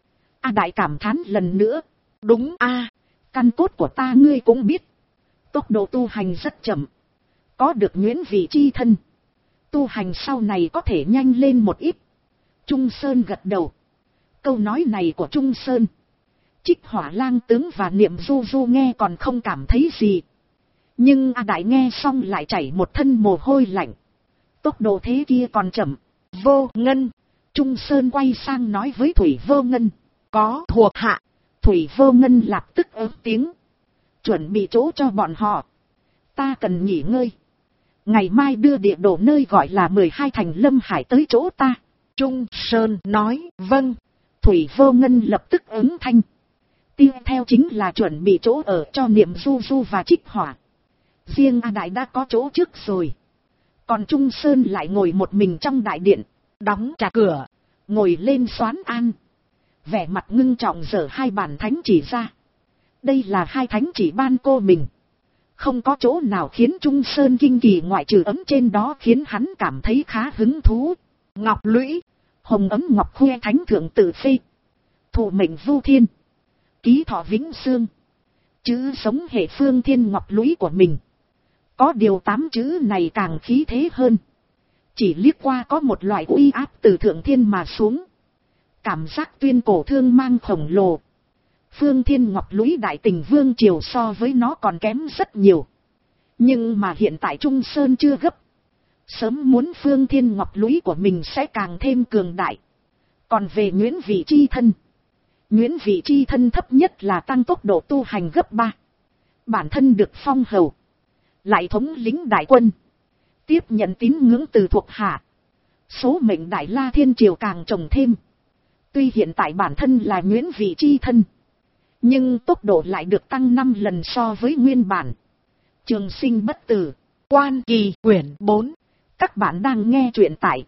A Đại cảm thán lần nữa. Đúng a. Căn cốt của ta ngươi cũng biết. Tốc độ tu hành rất chậm. Có được nguyễn vị chi thân. Tu hành sau này có thể nhanh lên một ít. Trung Sơn gật đầu. Câu nói này của Trung Sơn. Trích Hỏa lang tướng và Niệm Du Du nghe còn không cảm thấy gì. Nhưng A Đại nghe xong lại chảy một thân mồ hôi lạnh. Tốc độ thế kia còn chậm. Vô Ngân. Trung Sơn quay sang nói với Thủy Vô Ngân. Có thuộc hạ. Thủy Vô Ngân lập tức ớt tiếng. Chuẩn bị chỗ cho bọn họ. Ta cần nghỉ ngơi. Ngày mai đưa địa đồ nơi gọi là 12 thành Lâm Hải tới chỗ ta. Trung Sơn nói vâng. Thủy Vô Ngân lập tức ứng thanh. Tiếp theo chính là chuẩn bị chỗ ở cho Niệm Du Du và Trích Hỏa. Riêng A Đại đã có chỗ trước rồi. Còn Trung Sơn lại ngồi một mình trong đại điện. Đóng chặt cửa. Ngồi lên xoán an. Vẻ mặt ngưng trọng giở 2 bản thánh chỉ ra. Đây là 2 thánh chỉ ban cô mình. Không có chỗ nào khiến Trung Sơn kinh kỳ ngoại trừ ấm trên đó khiến hắn cảm thấy khá hứng thú. Ngọc lũy. Hồng ấm ngọc khoe thánh thượng tự phê. Thụ mệnh vu thiên. Ký thọ vĩnh xương. Chữ sống hệ phương thiên ngọc lũy của mình. Có điều 8 chữ này càng khí thế hơn. Chỉ liếc qua có một loại uy áp từ thượng thiên mà xuống. Cảm giác tuyên cổ thương mang khổng lồ. Phương thiên ngọc lũy đại tình vương triều so với nó còn kém rất nhiều. Nhưng mà hiện tại Trung Sơn chưa gấp. Sớm muốn phương thiên ngọc lũy của mình sẽ càng thêm cường đại. Còn về nguyễn vị chi thân. Nguyễn vị chi thân thấp nhất là tăng tốc độ tu hành gấp 3. Bản thân được phong hầu. Lại thống lĩnh đại quân. Tiếp nhận tín ngưỡng từ thuộc hạ. Số mệnh Đại La Thiên Triều càng trồng thêm. Tuy hiện tại bản thân là nguyễn vị chi thân. Nhưng tốc độ lại được tăng 5 lần so với nguyên bản. Trường sinh bất tử. Quan Kỳ quyển 4. Các bạn đang nghe truyện tại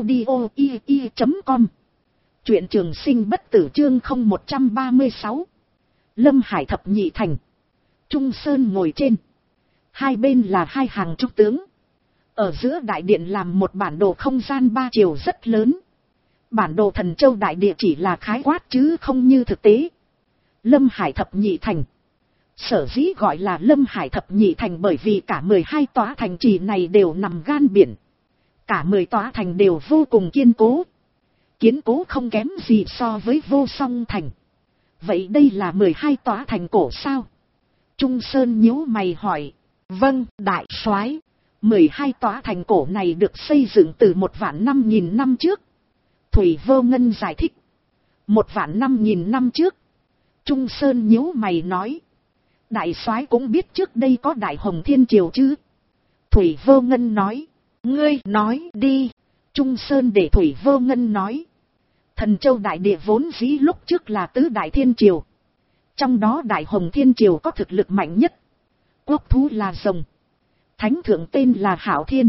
audio.com. Truyện Trường Sinh bất tử chương 0136. Lâm Hải thập nhị thành. Trung Sơn ngồi trên. 2 bên là 2 hàng trúc tướng. Ở giữa đại điện làm một bản đồ không gian 3 chiều rất lớn. Bản đồ Thần Châu đại địa chỉ là khái quát chứ không như thực tế. Lâm Hải thập nhị thành. Sở dĩ gọi là Lâm Hải thập nhị thành bởi vì cả 12 tòa thành trì này đều nằm gan biển. Cả 10 tòa thành đều vô cùng kiên cố. Kiên cố không kém gì so với Vô Song thành. Vậy đây là 12 tòa thành cổ sao? Trung Sơn nhíu mày hỏi. Vâng, đại soái. 12 tòa thành cổ này được xây dựng từ 1.500.000 năm trước. Thủy Vô Ngân giải thích. 1.500.000 năm trước. Trung Sơn nhíu mày nói. Đại soái cũng biết trước đây có Đại Hồng Thiên Triều chứ? Thủy Vô Ngân nói. Ngươi nói đi. Trung Sơn để Thủy Vô Ngân nói. Thần Châu đại địa vốn dĩ lúc trước là tứ đại thiên triều. Trong đó Đại Hồng Thiên Triều có thực lực mạnh nhất. Quốc thú là rồng. Thánh thượng tên là Hạo Thiên.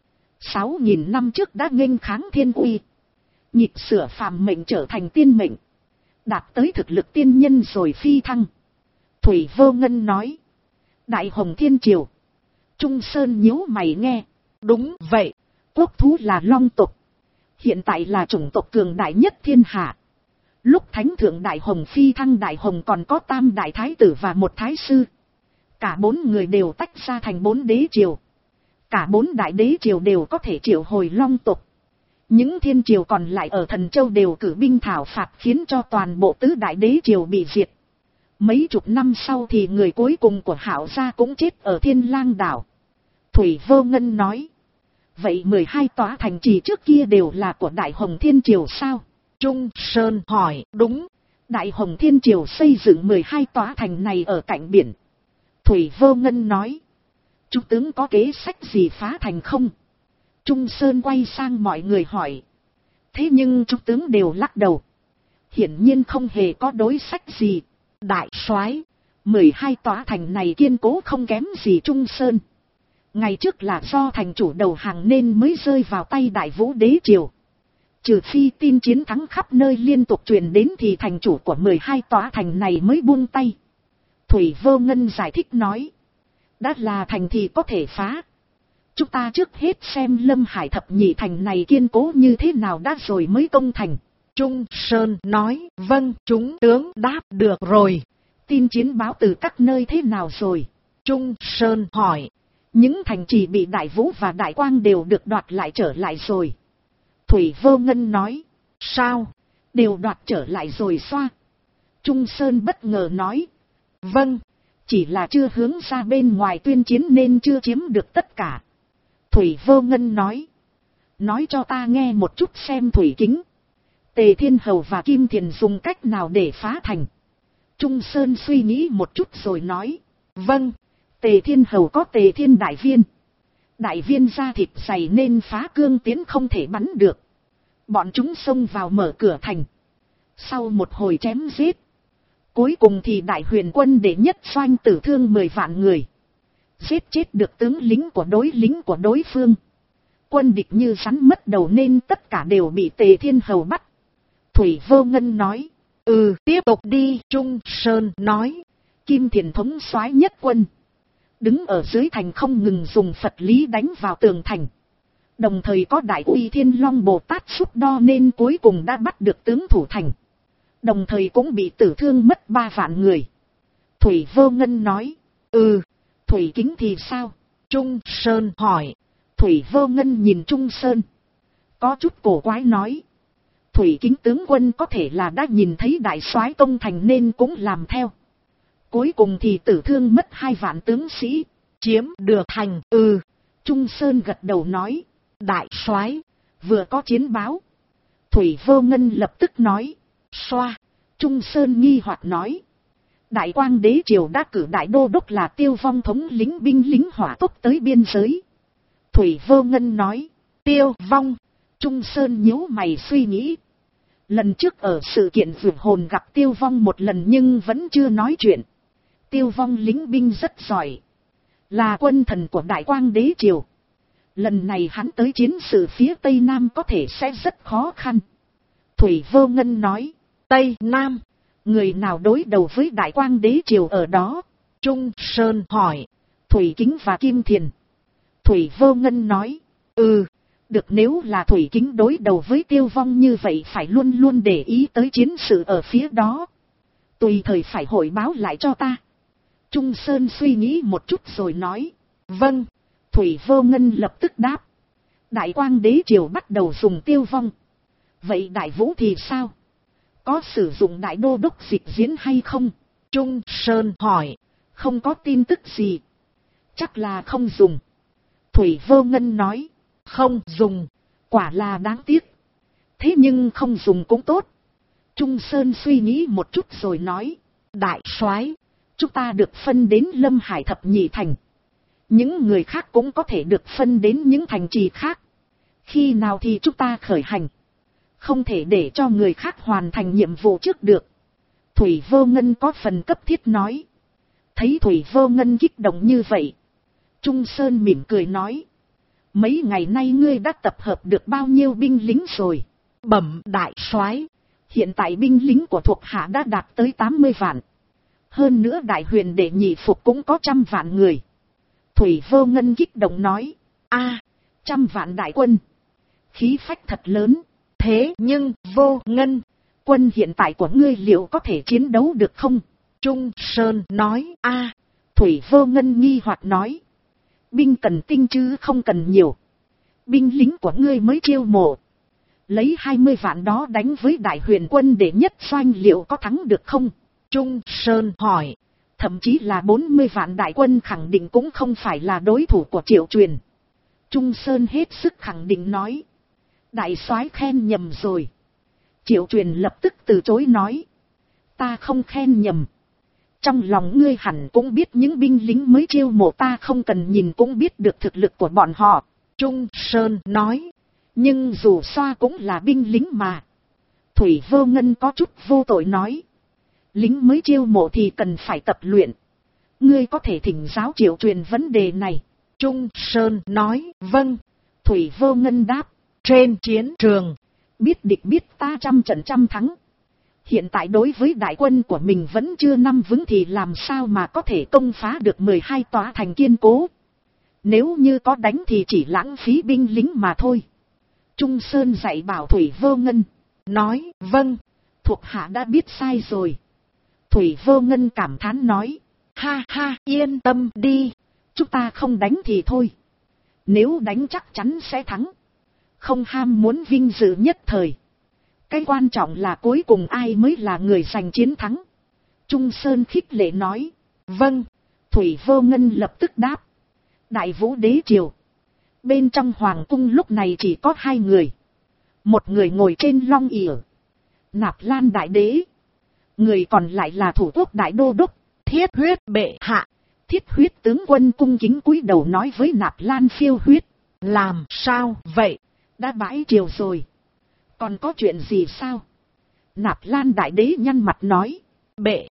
6.000 năm trước đã nghênh kháng thiên uy. Nhịp sửa phàm mệnh trở thành tiên mệnh. Đạt tới thực lực tiên nhân rồi phi thăng. Thủy Vô Ngân nói. Đại Hồng Thiên Triều. Trung Sơn nhíu mày nghe. Đúng vậy. Quốc thú là long tộc. Hiện tại là chủng tộc cường đại nhất thiên hạ. Lúc Thánh thượng Đại Hồng phi thăng Đại Hồng còn có 3 đại thái tử và 1 thái sư. Cả 4 người đều tách ra thành 4 đế triều. Cả 4 đại đế triều đều có thể triệu hồi long tộc. Những thiên triều còn lại ở Thần Châu đều cử binh thảo phạt khiến cho toàn bộ tứ đại đế triều bị diệt. Mấy chục năm sau thì người cuối cùng của Hạo gia cũng chết ở Thiên Lang đảo. Thủy Vô Ngân nói. Vậy 12 tòa thành trì trước kia đều là của Đại Hồng Thiên Triều sao? Trung Sơn hỏi. Đúng. Đại Hồng Thiên Triều xây dựng 12 tòa thành này ở cạnh biển. Thủy Vô Ngân nói. Trung tướng có kế sách gì phá thành không? Trung Sơn quay sang mọi người hỏi. Thế nhưng trung tướng đều lắc đầu. Hiển nhiên không hề có đối sách gì. Đại soái, 12 tòa thành này kiên cố không kém gì Trung Sơn. Ngày trước là do thành chủ đầu hàng nên mới rơi vào tay Đại Vũ đế triều. Trừ phi tin chiến thắng khắp nơi liên tục truyền đến thì thành chủ của 12 tòa thành này mới buông tay. Thủy Vô Ngân giải thích nói. Đã là thành thì có thể phá. Chúng ta trước hết xem Lâm Hải thập nhị thành này kiên cố như thế nào đã rồi mới công thành. Trung Sơn nói. Vâng, chúng tướng đáp được rồi. Tin chiến báo từ các nơi thế nào rồi? Trung Sơn hỏi. Những thành trì bị Đại Vũ và Đại Quang đều được đoạt lại trở lại rồi. Thủy Vô Ngân nói. Sao? Đều đoạt trở lại rồi xoa. Trung Sơn bất ngờ nói. Vâng, chỉ là chưa hướng ra bên ngoài tuyên chiến nên chưa chiếm được tất cả. Thủy Vô Ngân nói. Nói cho ta nghe một chút xem Thủy Kính, Tề Thiên Hầu và Kim Thiền dùng cách nào để phá thành. Trung Sơn suy nghĩ một chút rồi nói. Vâng, Tề Thiên Hầu có Tề Thiên Đại Viên. Đại Viên da thịt dày nên phá cương tiến không thể bắn được. Bọn chúng xông vào mở cửa thành. Sau một hồi chém giết, cuối cùng thì Đại Huyền quân đệ nhất doanh tử thương 10 vạn người. Giết chết được tướng lính của đối phương. Quân địch như rắn mất đầu nên tất cả đều bị Tề Thiên Hầu bắt. Thủy Vô Ngân nói. Tiếp tục đi. Trung Sơn nói. Kim Thiền thống soái nhất quân, đứng ở dưới thành không ngừng dùng Phật lý đánh vào tường thành. Đồng thời có Đại Uy Thiên Long Bồ Tát xúc đo nên cuối cùng đã bắt được tướng thủ thành. Đồng thời cũng bị tử thương mất 3 vạn người. Thủy Vô Ngân nói. Thủy Kính thì sao? Trung Sơn hỏi. Thủy Vô Ngân nhìn Trung Sơn, có chút cổ quái nói. Thủy Kính tướng quân có thể là đã nhìn thấy đại soái công thành nên cũng làm theo. Cuối cùng thì tử thương mất 2 vạn tướng sĩ, chiếm được thành. Trung Sơn gật đầu nói. Đại soái, vừa có chiến báo. Thủy Vô Ngân lập tức nói. Xoa. Trung Sơn nghi hoặc nói. Đại Quang đế triều đã cử đại đô đốc là Tiêu Vong thống lĩnh binh lính hỏa tốc tới biên giới. Thủy Vô Ngân nói. Tiêu Vong. Trung Sơn nhíu mày suy nghĩ. Lần trước ở sự kiện vượt hồn gặp Tiêu Vong một lần nhưng vẫn chưa nói chuyện. Tiêu Vong lính binh rất giỏi, là quân thần của Đại Quang đế triều. Lần này hắn tới chiến sự phía Tây Nam có thể sẽ rất khó khăn. Thủy Vô Ngân nói. Tây Nam, người nào đối đầu với Đại Quang đế triều ở đó? Trung Sơn hỏi. Thủy Kính và Kim Thiền. Thủy Vô Ngân nói. Được, nếu là Thủy Kính đối đầu với Tiêu Vong như vậy phải luôn luôn để ý tới chiến sự ở phía đó. Tùy thời phải hội báo lại cho ta. Trung Sơn suy nghĩ một chút rồi nói. Vâng. Thủy Vô Ngân lập tức đáp. Đại Quang Đế Triều bắt đầu dùng Tiêu Vong. Vậy Đại Vũ thì sao? Có sử dụng Đại Đô Đốc Dịch Diễn hay không? Trung Sơn hỏi. Không có tin tức gì. Chắc là không dùng. Thủy Vô Ngân nói. Không dùng. Quả là đáng tiếc. Thế nhưng không dùng cũng tốt. Trung Sơn suy nghĩ một chút rồi nói. Đại soái, chúng ta được phân đến Lâm Hải Thập Nhị Thành. Những người khác cũng có thể được phân đến những thành trì khác. Khi nào thì chúng ta khởi hành? Không thể để cho người khác hoàn thành nhiệm vụ trước được. Thủy Vô Ngân có phần cấp thiết nói. Thấy Thủy Vô Ngân kích động như vậy, Trung Sơn mỉm cười nói. Mấy ngày nay ngươi đã tập hợp được bao nhiêu binh lính rồi? Bẩm đại soái, hiện tại binh lính của thuộc hạ đã đạt tới 80 vạn. Hơn nữa Đại Huyền Đệ Nhị Phục cũng có 100 vạn người. Thủy Vô Ngân kích động nói. 100 vạn đại quân. Khí phách thật lớn. Thế nhưng Vô Ngân, quân hiện tại của ngươi liệu có thể chiến đấu được không? Trung Sơn nói. Thủy Vô Ngân nghi hoặc nói. Binh cần tinh chứ không cần nhiều. Binh lính của ngươi mới chiêu mộ. Lấy 20 vạn đó đánh với Đại Huyền quân để nhất doanh liệu có thắng được không? Trung Sơn hỏi. Thậm chí là 40 vạn đại quân khẳng định cũng không phải là đối thủ của Triệu Truyền. Trung Sơn hết sức khẳng định nói. Đại soái khen nhầm rồi. Triệu Truyền lập tức từ chối nói. Ta không khen nhầm. Trong lòng ngươi hẳn cũng biết những binh lính mới chiêu mộ ta không cần nhìn cũng biết được thực lực của bọn họ. Trung Sơn nói. Nhưng dù sao cũng là binh lính mà. Thủy Vô Ngân có chút vô tội nói. Lính mới chiêu mộ thì cần phải tập luyện. Ngươi có thể thỉnh giáo Triệu Truyền vấn đề này. Trung Sơn nói. Vâng. Thủy Vô Ngân đáp. Trên chiến trường, biết địch biết ta 100 trận 100 thắng. Hiện tại đối với đại quân của mình vẫn chưa nắm vững thì làm sao mà có thể công phá được 12 tòa thành kiên cố. Nếu như có đánh thì chỉ lãng phí binh lính mà thôi. Trung Sơn dạy bảo Thủy Vô Ngân. Nói. Vâng. Thuộc hạ đã biết sai rồi. Thủy Vô Ngân cảm thán nói. Ha, yên tâm đi. Chúng ta không đánh thì thôi. Nếu đánh chắc chắn sẽ thắng. Không ham muốn vinh dự nhất thời. Cái quan trọng là cuối cùng ai mới là người giành chiến thắng. Trung Sơn khích lệ nói. Vâng. Thủy Vô Ngân lập tức đáp. Đại Vũ Đế Triều. Bên trong hoàng cung lúc này chỉ có 2 người. Một người ngồi trên long ỷ, Nạp Lan Đại Đế. Người còn lại là Thủ Quốc Đại Đô Đốc, Thiết Huyết bệ hạ. Thiết Huyết tướng quân cung kính cúi đầu nói với Nạp Lan Phiêu Huyết. Làm sao vậy? Đã bãi triều rồi. Còn có chuyện gì sao? Nạp Lan Đại Đế nhăn mặt nói. Bệ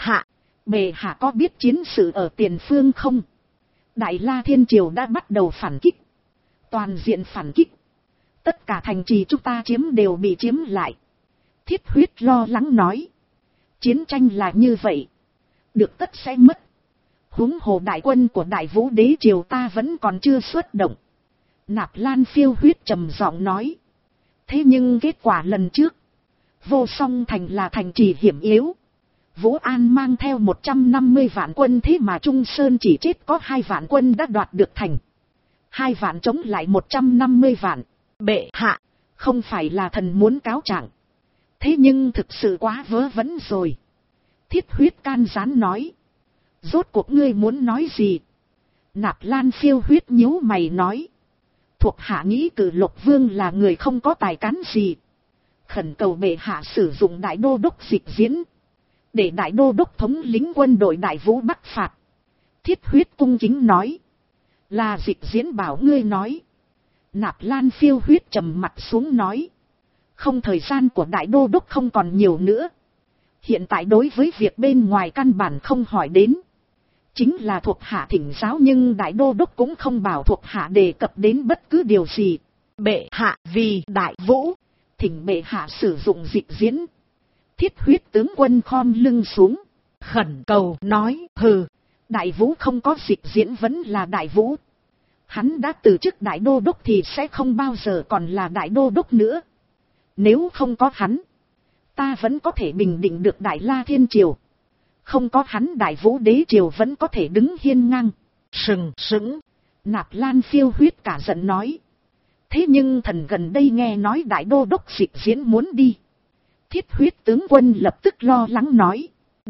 hạ có biết chiến sự ở tiền phương không? Đại La Thiên Triều đã bắt đầu phản kích. Toàn diện phản kích. Tất cả thành trì chúng ta chiếm đều bị chiếm lại. Thiết Huyết lo lắng nói. Chiến tranh là như vậy. Được tất sẽ mất. Huống hồ đại quân của Đại Vũ Đế Triều ta vẫn còn chưa xuất động. Nạp Lan Phiêu Huyết trầm giọng nói. Thế nhưng kết quả lần trước. Vô Song Thành là thành trì hiểm yếu. Vũ An mang theo 150 vạn quân thế mà Trung Sơn chỉ chết có 2 vạn quân đã đoạt được thành. 2 vạn chống lại 150 vạn. Bệ hạ, không phải là thần muốn cáo trạng. Thế nhưng thực sự quá vớ vẩn rồi. Thiết Huyết can gián nói. Rốt cuộc ngươi muốn nói gì? Nạp Lan Phiêu Huyết nhíu mày nói. Thuộc hạ nghĩ Cử Lộc Vương là người không có tài cán gì. Khẩn cầu bệ hạ sử dụng Đại Đô Đốc Dịch Diễn. Để Đại Đô Đốc thống lĩnh quân đội Đại Vũ bắc phạt. Thiết Huyết cung kính nói. Là Dịch Diễn bảo ngươi nói. Nạp Lan Phiêu Huyết trầm mặt xuống nói. Không, thời gian của Đại Đô Đốc không còn nhiều nữa. Hiện tại đối với việc bên ngoài căn bản không hỏi đến. Chính là thuộc hạ thỉnh giáo nhưng Đại Đô Đốc cũng không bảo thuộc hạ đề cập đến bất cứ điều gì. Bệ hạ vì Đại Vũ, thỉnh bệ hạ sử dụng Dịch Diễn. Thiết Huyết tướng quân khom lưng xuống, khẩn cầu nói. Hừ, Đại Vũ không có Dịch Diễn vẫn là Đại Vũ. Hắn đã từ chức đại đô đốc thì sẽ không bao giờ còn là đại đô đốc nữa. Nếu không có hắn, ta vẫn có thể bình định được Đại La Thiên Triều. Không có hắn Đại Vũ Đế Triều vẫn có thể đứng hiên ngang. Sừng sững, Nạp Lan Phiêu Huyết cả giận nói. Thế nhưng thần gần đây nghe nói đại đô đốc Dịch Diễn muốn đi. Thiết Huyết tướng quân lập tức lo lắng nói.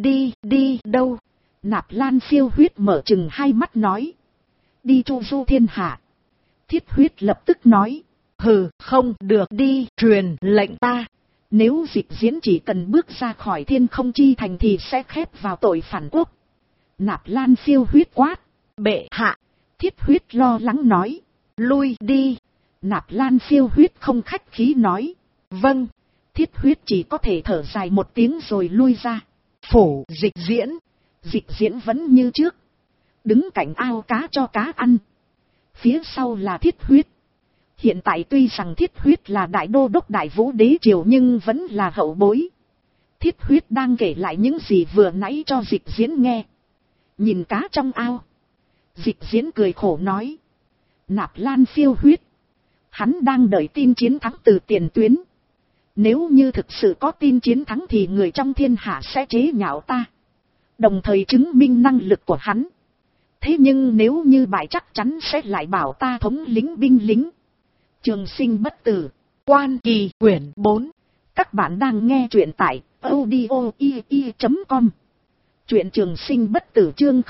Đi đâu? Nạp Lan Phiêu Huyết mở chừng hai mắt nói. Đi chu du thiên hạ. Thiết Huyết lập tức nói. Hừ, không được, đi truyền lệnh ta. Nếu Dịch Diễn chỉ cần bước ra khỏi Thiên Không Chi Thành thì sẽ khép vào tội phản quốc. Nạp Lan Phiêu Huyết quát. Bệ hạ. Thiết Huyết lo lắng nói. Lui đi. Nạp Lan Phiêu Huyết không khách khí nói. Vâng. Thiết Huyết chỉ có thể thở dài một tiếng rồi lui ra. Phủ Dịch Diễn. Dịch Diễn vẫn như trước. Đứng cạnh ao cá cho cá ăn. Phía sau là Thiết Huyết. Hiện tại tuy rằng Thiết Huyết là đại đô đốc Đại Vũ Đế Triều nhưng vẫn là hậu bối. Thiết Huyết đang kể lại những gì vừa nãy cho Dịch Diễn nghe. Nhìn cá trong ao. Dịch Diễn cười khổ nói. Nạp Lan Phiêu Huyết. Hắn đang đợi tin chiến thắng từ tiền tuyến. Nếu như thực sự có tin chiến thắng thì người trong thiên hạ sẽ chế nhạo ta. Đồng thời chứng minh năng lực của hắn. Thế nhưng nếu như bại chắc chắn sẽ lại bảo ta thống lĩnh binh lính. Trường Sinh Bất Tử. Quan Kỳ quyển 4. Các bạn đang nghe truyện tại audio.com. Truyện Trường Sinh Bất Tử chương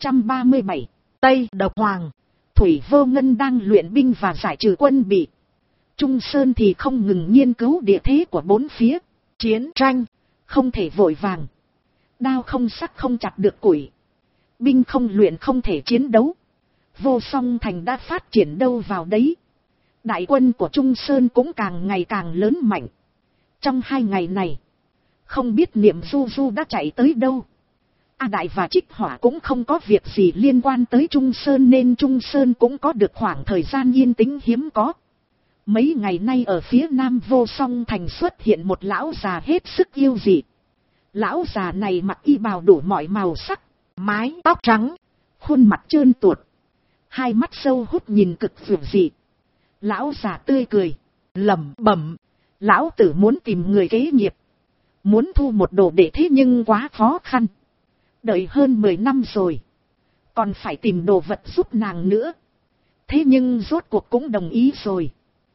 0137. Tây Độc Hoàng. Thủy Vô Ngân đang luyện binh và giải trừ quân bị. Trung Sơn thì không ngừng nghiên cứu địa thế của bốn phía. Chiến tranh không thể vội vàng. Đao không sắc không chặt được củi. Binh không luyện không thể chiến đấu. Vô Song Thành đã phát triển đâu vào đấy. Đại quân của Trung Sơn cũng càng ngày càng lớn mạnh. Trong 2 ngày này, không biết Niệm Du Du đã chạy tới đâu. A Đại và Trích Hỏa cũng không có việc gì liên quan tới Trung Sơn nên Trung Sơn cũng có được khoảng thời gian yên tĩnh hiếm có. Mấy ngày nay ở phía nam Vô Song Thành xuất hiện một lão già hết sức yêu dị. Lão già này mặc y bào đủ mọi màu sắc, mái tóc trắng, khuôn mặt trơn tuột, hai mắt sâu hút nhìn cực dịu dị. Lão già tươi cười, lẩm bẩm, lão tử muốn tìm người kế nghiệp, muốn thu một đồ đệ thế nhưng quá khó khăn. Đợi hơn 10 năm rồi, còn phải tìm đồ vật giúp nàng nữa. Thế nhưng rốt cuộc cũng đồng ý rồi.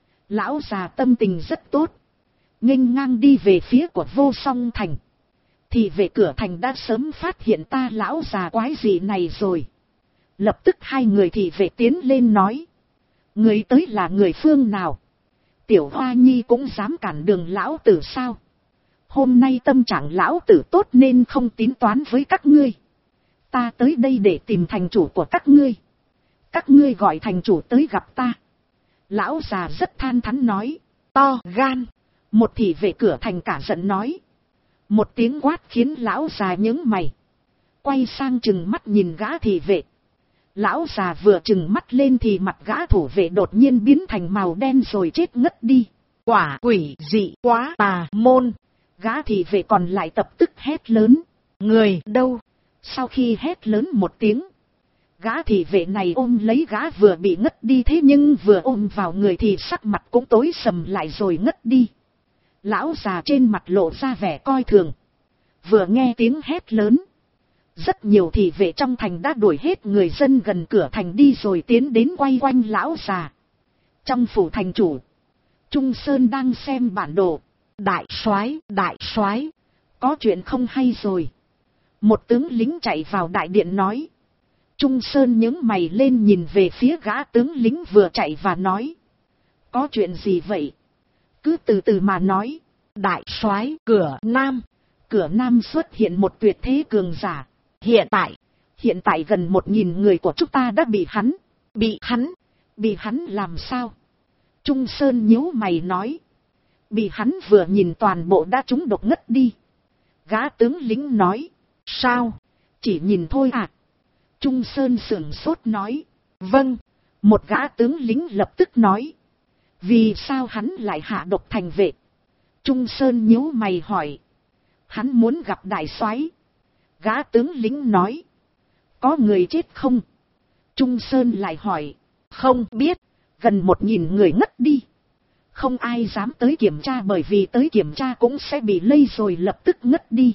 Lão già tâm tình rất tốt, nghênh ngang đi về phía của Vô Song Thành. Thì về cửa thành đã sớm phát hiện ta lão già quái gì này rồi. Lập tức 2 người thì về tiến lên nói. Người tới là người phương nào? Tiểu Hoa Nhi cũng dám cản đường lão tử sao? Hôm nay tâm trạng lão tử tốt nên không tính toán với các ngươi. Ta tới đây để tìm thành chủ của các ngươi. Các ngươi gọi thành chủ tới gặp ta. Lão già rất than thắn nói. To gan. Một thị vệ cửa thành cả giận nói. Một tiếng quát khiến lão già nhướng mày. Quay sang chừng mắt nhìn gã thị vệ. Lão già vừa chừng mắt lên thì mặt gã thủ vệ đột nhiên biến thành màu đen rồi chết ngất đi. Quả quỷ dị quá tà môn. Gã thị vệ còn lại tập tức hét lớn. Người đâu? Sau khi hét lớn một tiếng, gã thị vệ này ôm lấy gã vừa bị ngất đi, thế nhưng vừa ôm vào người thì sắc mặt cũng tối sầm lại rồi ngất đi. Lão già trên mặt lộ ra vẻ coi thường. Vừa nghe tiếng hét lớn, rất nhiều thị vệ trong thành đã đuổi hết người dân gần cửa thành đi rồi tiến đến quay quanh lão già. Trong phủ thành chủ, Trung Sơn đang xem bản đồ. Đại soái, có chuyện không hay rồi. Một tướng lính chạy vào đại điện nói. Trung Sơn nhướng mày lên nhìn về phía gã tướng lính vừa chạy và nói. Có chuyện gì vậy? Cứ từ từ mà nói. Đại soái, cửa Nam xuất hiện một tuyệt thế cường giả. Hiện tại gần 1000 người của chúng ta đã bị hắn làm sao? Trung Sơn nhíu mày nói. Bị hắn vừa nhìn toàn bộ đã trúng độc ngất đi. Gã tướng lính nói. Sao? Chỉ nhìn thôi à? Trung Sơn sửng sốt nói. Vâng. Một gã tướng lính lập tức nói. Vì sao hắn lại hạ độc thành vệ? Trung Sơn nhíu mày hỏi. Hắn muốn gặp đại soái. Gã tướng lính nói. Có người chết không? Trung Sơn lại hỏi. Không biết, gần 1000 người ngất đi. Không ai dám tới kiểm tra, bởi vì tới kiểm tra cũng sẽ bị lây rồi lập tức ngất đi.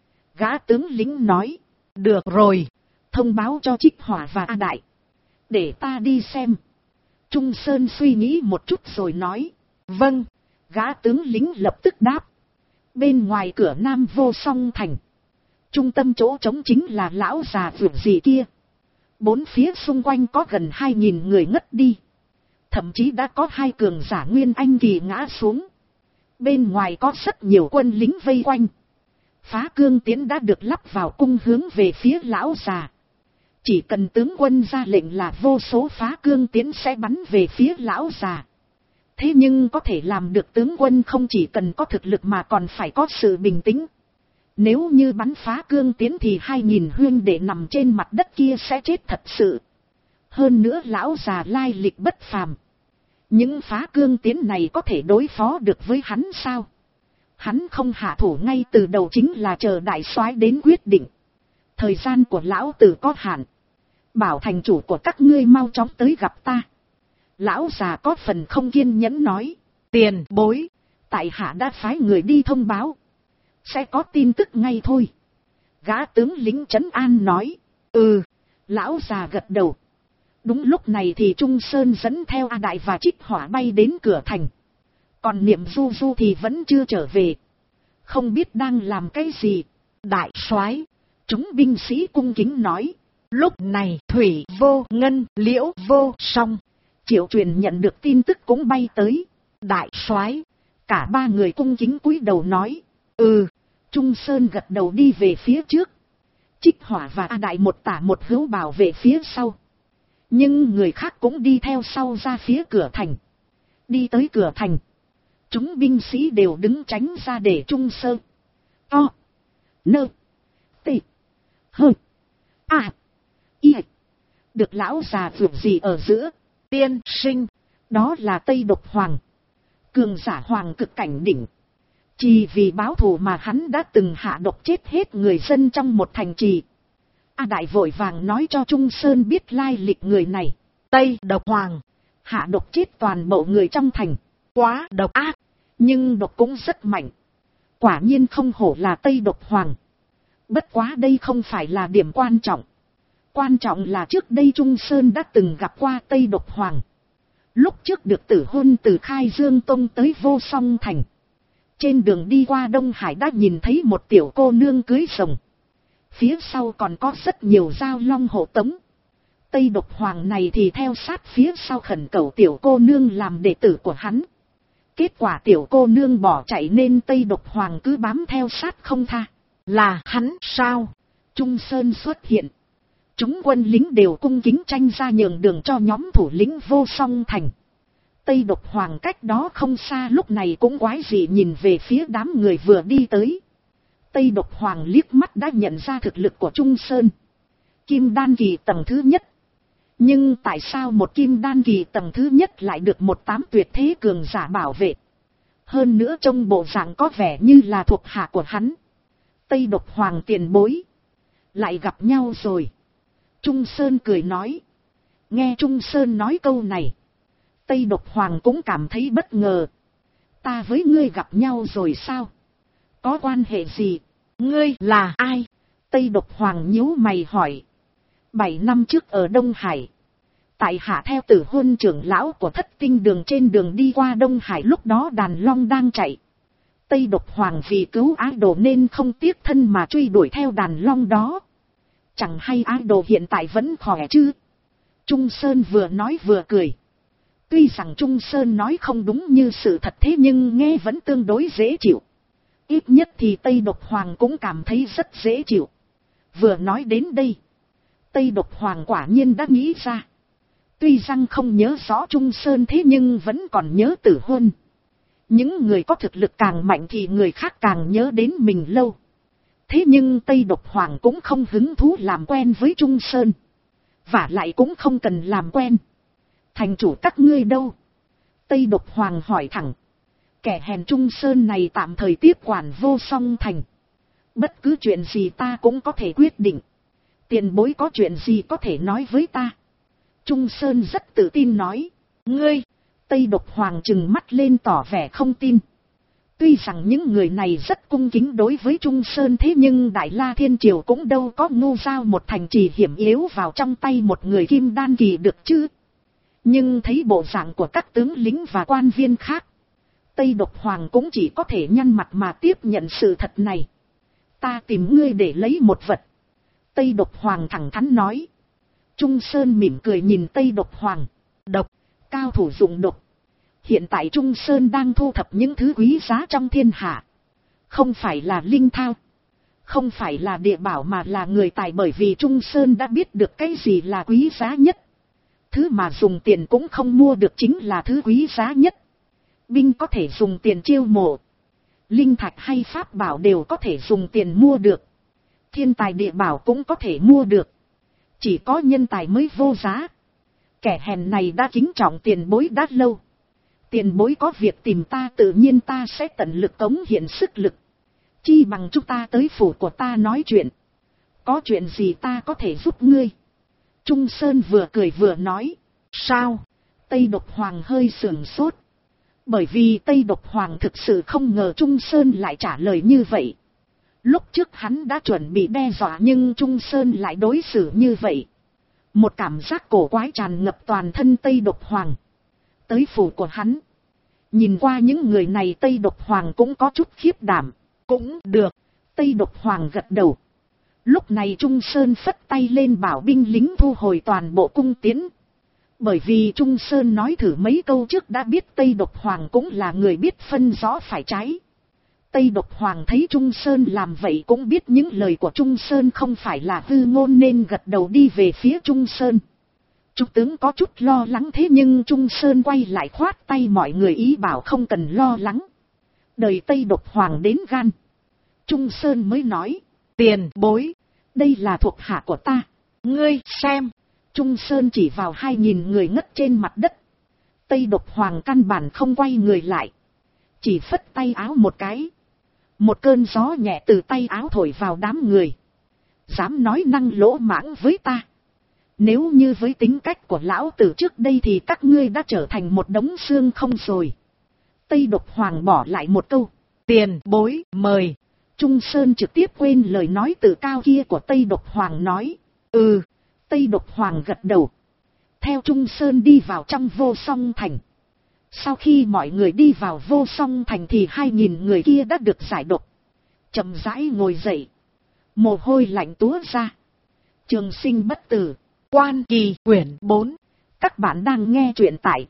Gã tướng lính nói, được rồi, thông báo cho Trích Hỏa và A Đại, để ta đi xem. Trung Sơn suy nghĩ một chút rồi nói, vâng. Gã tướng lính lập tức đáp. Bên ngoài cửa Nam Vô Song Thành, trung tâm chỗ trống chính là lão già vượt gì kia. Bốn phía xung quanh có gần 2000 người ngất đi. Thậm chí đã có 2 cường giả Nguyên Anh kỳ ngã xuống. Bên ngoài có rất nhiều quân lính vây quanh. Phá cương tiễn đã được lắp vào cung hướng về phía lão già. Chỉ cần tướng quân ra lệnh là vô số phá cương tiễn sẽ bắn về phía lão già. Thế nhưng có thể làm được tướng quân không chỉ cần có thực lực mà còn phải có sự bình tĩnh. Nếu như bắn phá cương tiễn thì 2000 huynh đệ nằm trên mặt đất kia sẽ chết thật sự. Hơn nữa lão già lai lịch bất phàm. Những phá cương tiễn này có thể đối phó được với hắn sao? Hắn không hạ thủ ngay từ đầu chính là chờ đại soái đến quyết định. Thời gian của lão tử có hạn. Bảo thành chủ của các ngươi mau chóng tới gặp ta. Lão già có phần không kiên nhẫn nói. Tiền bối, tại hạ đã phái người đi thông báo. Sẽ có tin tức ngay thôi. Gã tướng lính trấn an nói. Ừ. Lão già gật đầu. Đúng lúc này thì Trung Sơn dẫn theo A Đại và Trích Hỏa bay đến cửa thành. Còn Niệm Du Du thì vẫn chưa trở về. Không biết đang làm cái gì. Đại soái, chúng binh sĩ cung kính nói. Lúc này Thủy Vô Ngân, Liễu Vô Song, Triệu Truyền nhận được tin tức cũng bay tới. Đại soái, cả 3 người cung kính cúi đầu nói. Ừ. Trung Sơn gật đầu đi về phía trước. Trích Hỏa và A Đại một tả một hữu bảo vệ phía sau. Nhưng người khác cũng đi theo sau ra phía cửa thành. Đi tới cửa thành, chúng binh sĩ đều đứng tránh ra để Trung Sơn To Nơ Tê Hơ A Y được lão già vượt gì ở giữa. Tiên sinh, đó là Tây Độc Hoàng, cường giả hoàng cực cảnh đỉnh. Chỉ vì báo thù mà hắn đã từng hạ độc chết hết người dân trong một thành trì. A Đại vội vàng nói cho Trung Sơn biết lai lịch người này. Tây Độc Hoàng hạ độc chết toàn bộ người trong thành. Quá độc ác, nhưng độc cũng rất mạnh. Quả nhiên không hổ là Tây Độc Hoàng. Bất quá đây không phải là điểm quan trọng. Quan trọng là trước đây Trung Sơn đã từng gặp qua Tây Độc Hoàng. Lúc trước được tử hôn từ Khai Dương Tông tới Vô Song Thành. Trên đường đi qua Đông Hải đã nhìn thấy một tiểu cô nương cưới rồng. Phía sau còn có rất nhiều dao long hộ tống. Tây Độc Hoàng này thì theo sát phía sau khẩn cầu tiểu cô nương làm đệ tử của hắn. Kết quả tiểu cô nương bỏ chạy nên Tây Độc Hoàng cứ bám theo sát không tha. Là hắn sao? Trung Sơn xuất hiện. Chúng quân lính đều cung kính tranh ra nhường đường cho nhóm thủ lĩnh Vô Song Thành. Tây Độc Hoàng cách đó không xa lúc này cũng quái dị nhìn về phía đám người vừa đi tới. Tây Độc Hoàng liếc mắt đã nhận ra thực lực của Trung Sơn. Kim đan kỳ tầng thứ nhất. Nhưng tại sao một kim đan kỳ tầng thứ nhất lại được 18 tuyệt thế cường giả bảo vệ? Hơn nữa trong bộ dạng có vẻ như là thuộc hạ của hắn. Tây Độc Hoàng tiền bối. Lại gặp nhau rồi. Trung Sơn cười nói. Nghe Trung Sơn nói câu này, Tây Độc Hoàng cũng cảm thấy bất ngờ. Ta với ngươi gặp nhau rồi sao? Có quan hệ gì? Ngươi là ai? Tây Độc Hoàng nhíu mày hỏi. 7 năm trước ở Đông Hải, tại hạ theo Tử Huân trưởng lão của Thất Tinh đường trên đường đi qua Đông Hải, lúc đó đàn long đang chạy. Tây Độc Hoàng vì cứu ái đồ nên không tiếc thân mà truy đuổi theo đàn long đó. Chẳng hay ái đồ hiện tại vẫn khỏe chứ? Trung Sơn vừa nói vừa cười. Tuy rằng Trung Sơn nói không đúng như sự thật thế nhưng nghe vẫn tương đối dễ chịu. Ít nhất thì Tây Độc Hoàng cũng cảm thấy rất dễ chịu. Vừa nói đến đây, Tây Độc Hoàng quả nhiên đã nghĩ ra. Tuy rằng không nhớ rõ Trung Sơn thế nhưng vẫn còn nhớ Tử Huân. Những người có thực lực càng mạnh thì người khác càng nhớ đến mình lâu. Thế nhưng Tây Độc Hoàng cũng không hứng thú làm quen với Trung Sơn. Vả lại cũng không cần làm quen. Thành chủ các ngươi đâu? Tây Độc Hoàng hỏi thẳng. Kẻ hèn Trung Sơn này tạm thời tiếp quản Vô Song Thành. Bất cứ chuyện gì ta cũng có thể quyết định. Tiền bối có chuyện gì có thể nói với ta? Trung Sơn rất tự tin nói. Ngươi, Tây Độc Hoàng trừng mắt lên tỏ vẻ không tin. Tuy rằng những người này rất cung kính đối với Trung Sơn, thế nhưng Đại La Thiên Triều cũng đâu có ngu giao một thành trì hiểm yếu vào trong tay một người kim đan kỳ được chứ. Nhưng thấy bộ dạng của các tướng lính và quan viên khác, Tây Độc Hoàng cũng chỉ có thể nhăn mặt mà tiếp nhận sự thật này. Ta tìm ngươi để lấy một vật. Tây Độc Hoàng thẳng thắn nói. Trung Sơn mỉm cười nhìn Tây Độc Hoàng. Độc, cao thủ dụng độc. Hiện tại Trung Sơn đang thu thập những thứ quý giá trong thiên hạ. Không phải là linh thao, không phải là địa bảo, mà là người tài, bởi vì Trung Sơn đã biết được cái gì là quý giá nhất. Thứ mà dùng tiền cũng không mua được chính là thứ quý giá nhất. Binh có thể dùng tiền chiêu mộ, linh thạch hay pháp bảo đều có thể dùng tiền mua được. Thiên tài địa bảo cũng có thể mua được. Chỉ có nhân tài mới vô giá. Kẻ hèn này đã kính trọng tiền bối đã lâu. Tiền bối có việc tìm ta, tự nhiên ta sẽ tận lực cống hiến sức lực. Chi bằng chúng ta tới phủ của ta nói chuyện. Có chuyện gì ta có thể giúp ngươi? Trung Sơn vừa cười vừa nói. Sao? Tây Độc Hoàng hơi sửng sốt. Bởi vì Tây Độc Hoàng thực sự không ngờ Trung Sơn lại trả lời như vậy. Lúc trước hắn đã chuẩn bị đe dọa, nhưng Trung Sơn lại đối xử như vậy. Một cảm giác cổ quái tràn ngập toàn thân Tây Độc Hoàng. Tới phủ của hắn, nhìn qua những người này, Tây Độc Hoàng cũng có chút khiếp đảm. Cũng được, Tây Độc Hoàng gật đầu. Lúc này Trung Sơn phất tay lên bảo binh lính thu hồi toàn bộ cung tiễn. Bởi vì Trung Sơn nói thử mấy câu trước đã biết Tây Độc Hoàng cũng là người biết phân rõ phải trái. Tây Độc Hoàng thấy Trung Sơn làm vậy cũng biết những lời của Trung Sơn không phải là hư ngôn, nên gật đầu đi về phía Trung Sơn. Trung tướng có chút lo lắng, thế nhưng Trung Sơn quay lại khoát tay mọi người ý bảo không cần lo lắng. Đời Tây Độc Hoàng đến gan. Trung Sơn mới nói. Tiền bối, đây là thuộc hạ của ta. Ngươi xem. Trung Sơn chỉ vào 2.000 người ngất trên mặt đất. Tây Độc Hoàng căn bản không quay người lại, chỉ phất tay áo một cái. Một cơn gió nhẹ từ tay áo thổi vào đám người. Dám nói năng lỗ mãng với ta. Nếu như với tính cách của lão tử trước đây thì các ngươi đã trở thành một đống xương không rồi. Tây Độc Hoàng bỏ lại một câu. Tiền bối mời. Trung Sơn trực tiếp quên lời nói tự cao kia của Tây Độc Hoàng, nói. Tây Độc Hoàng gật đầu. Theo Trung Sơn đi vào trong Vô Song Thành. Sau khi mọi người đi vào Vô Song Thành thì 2.000 người kia đã được giải độc. Chậm rãi ngồi dậy, mồ hôi lạnh túa ra. Trường Sinh Bất Tử, Quan Kỳ, quyển 4. Các bạn đang nghe truyện tại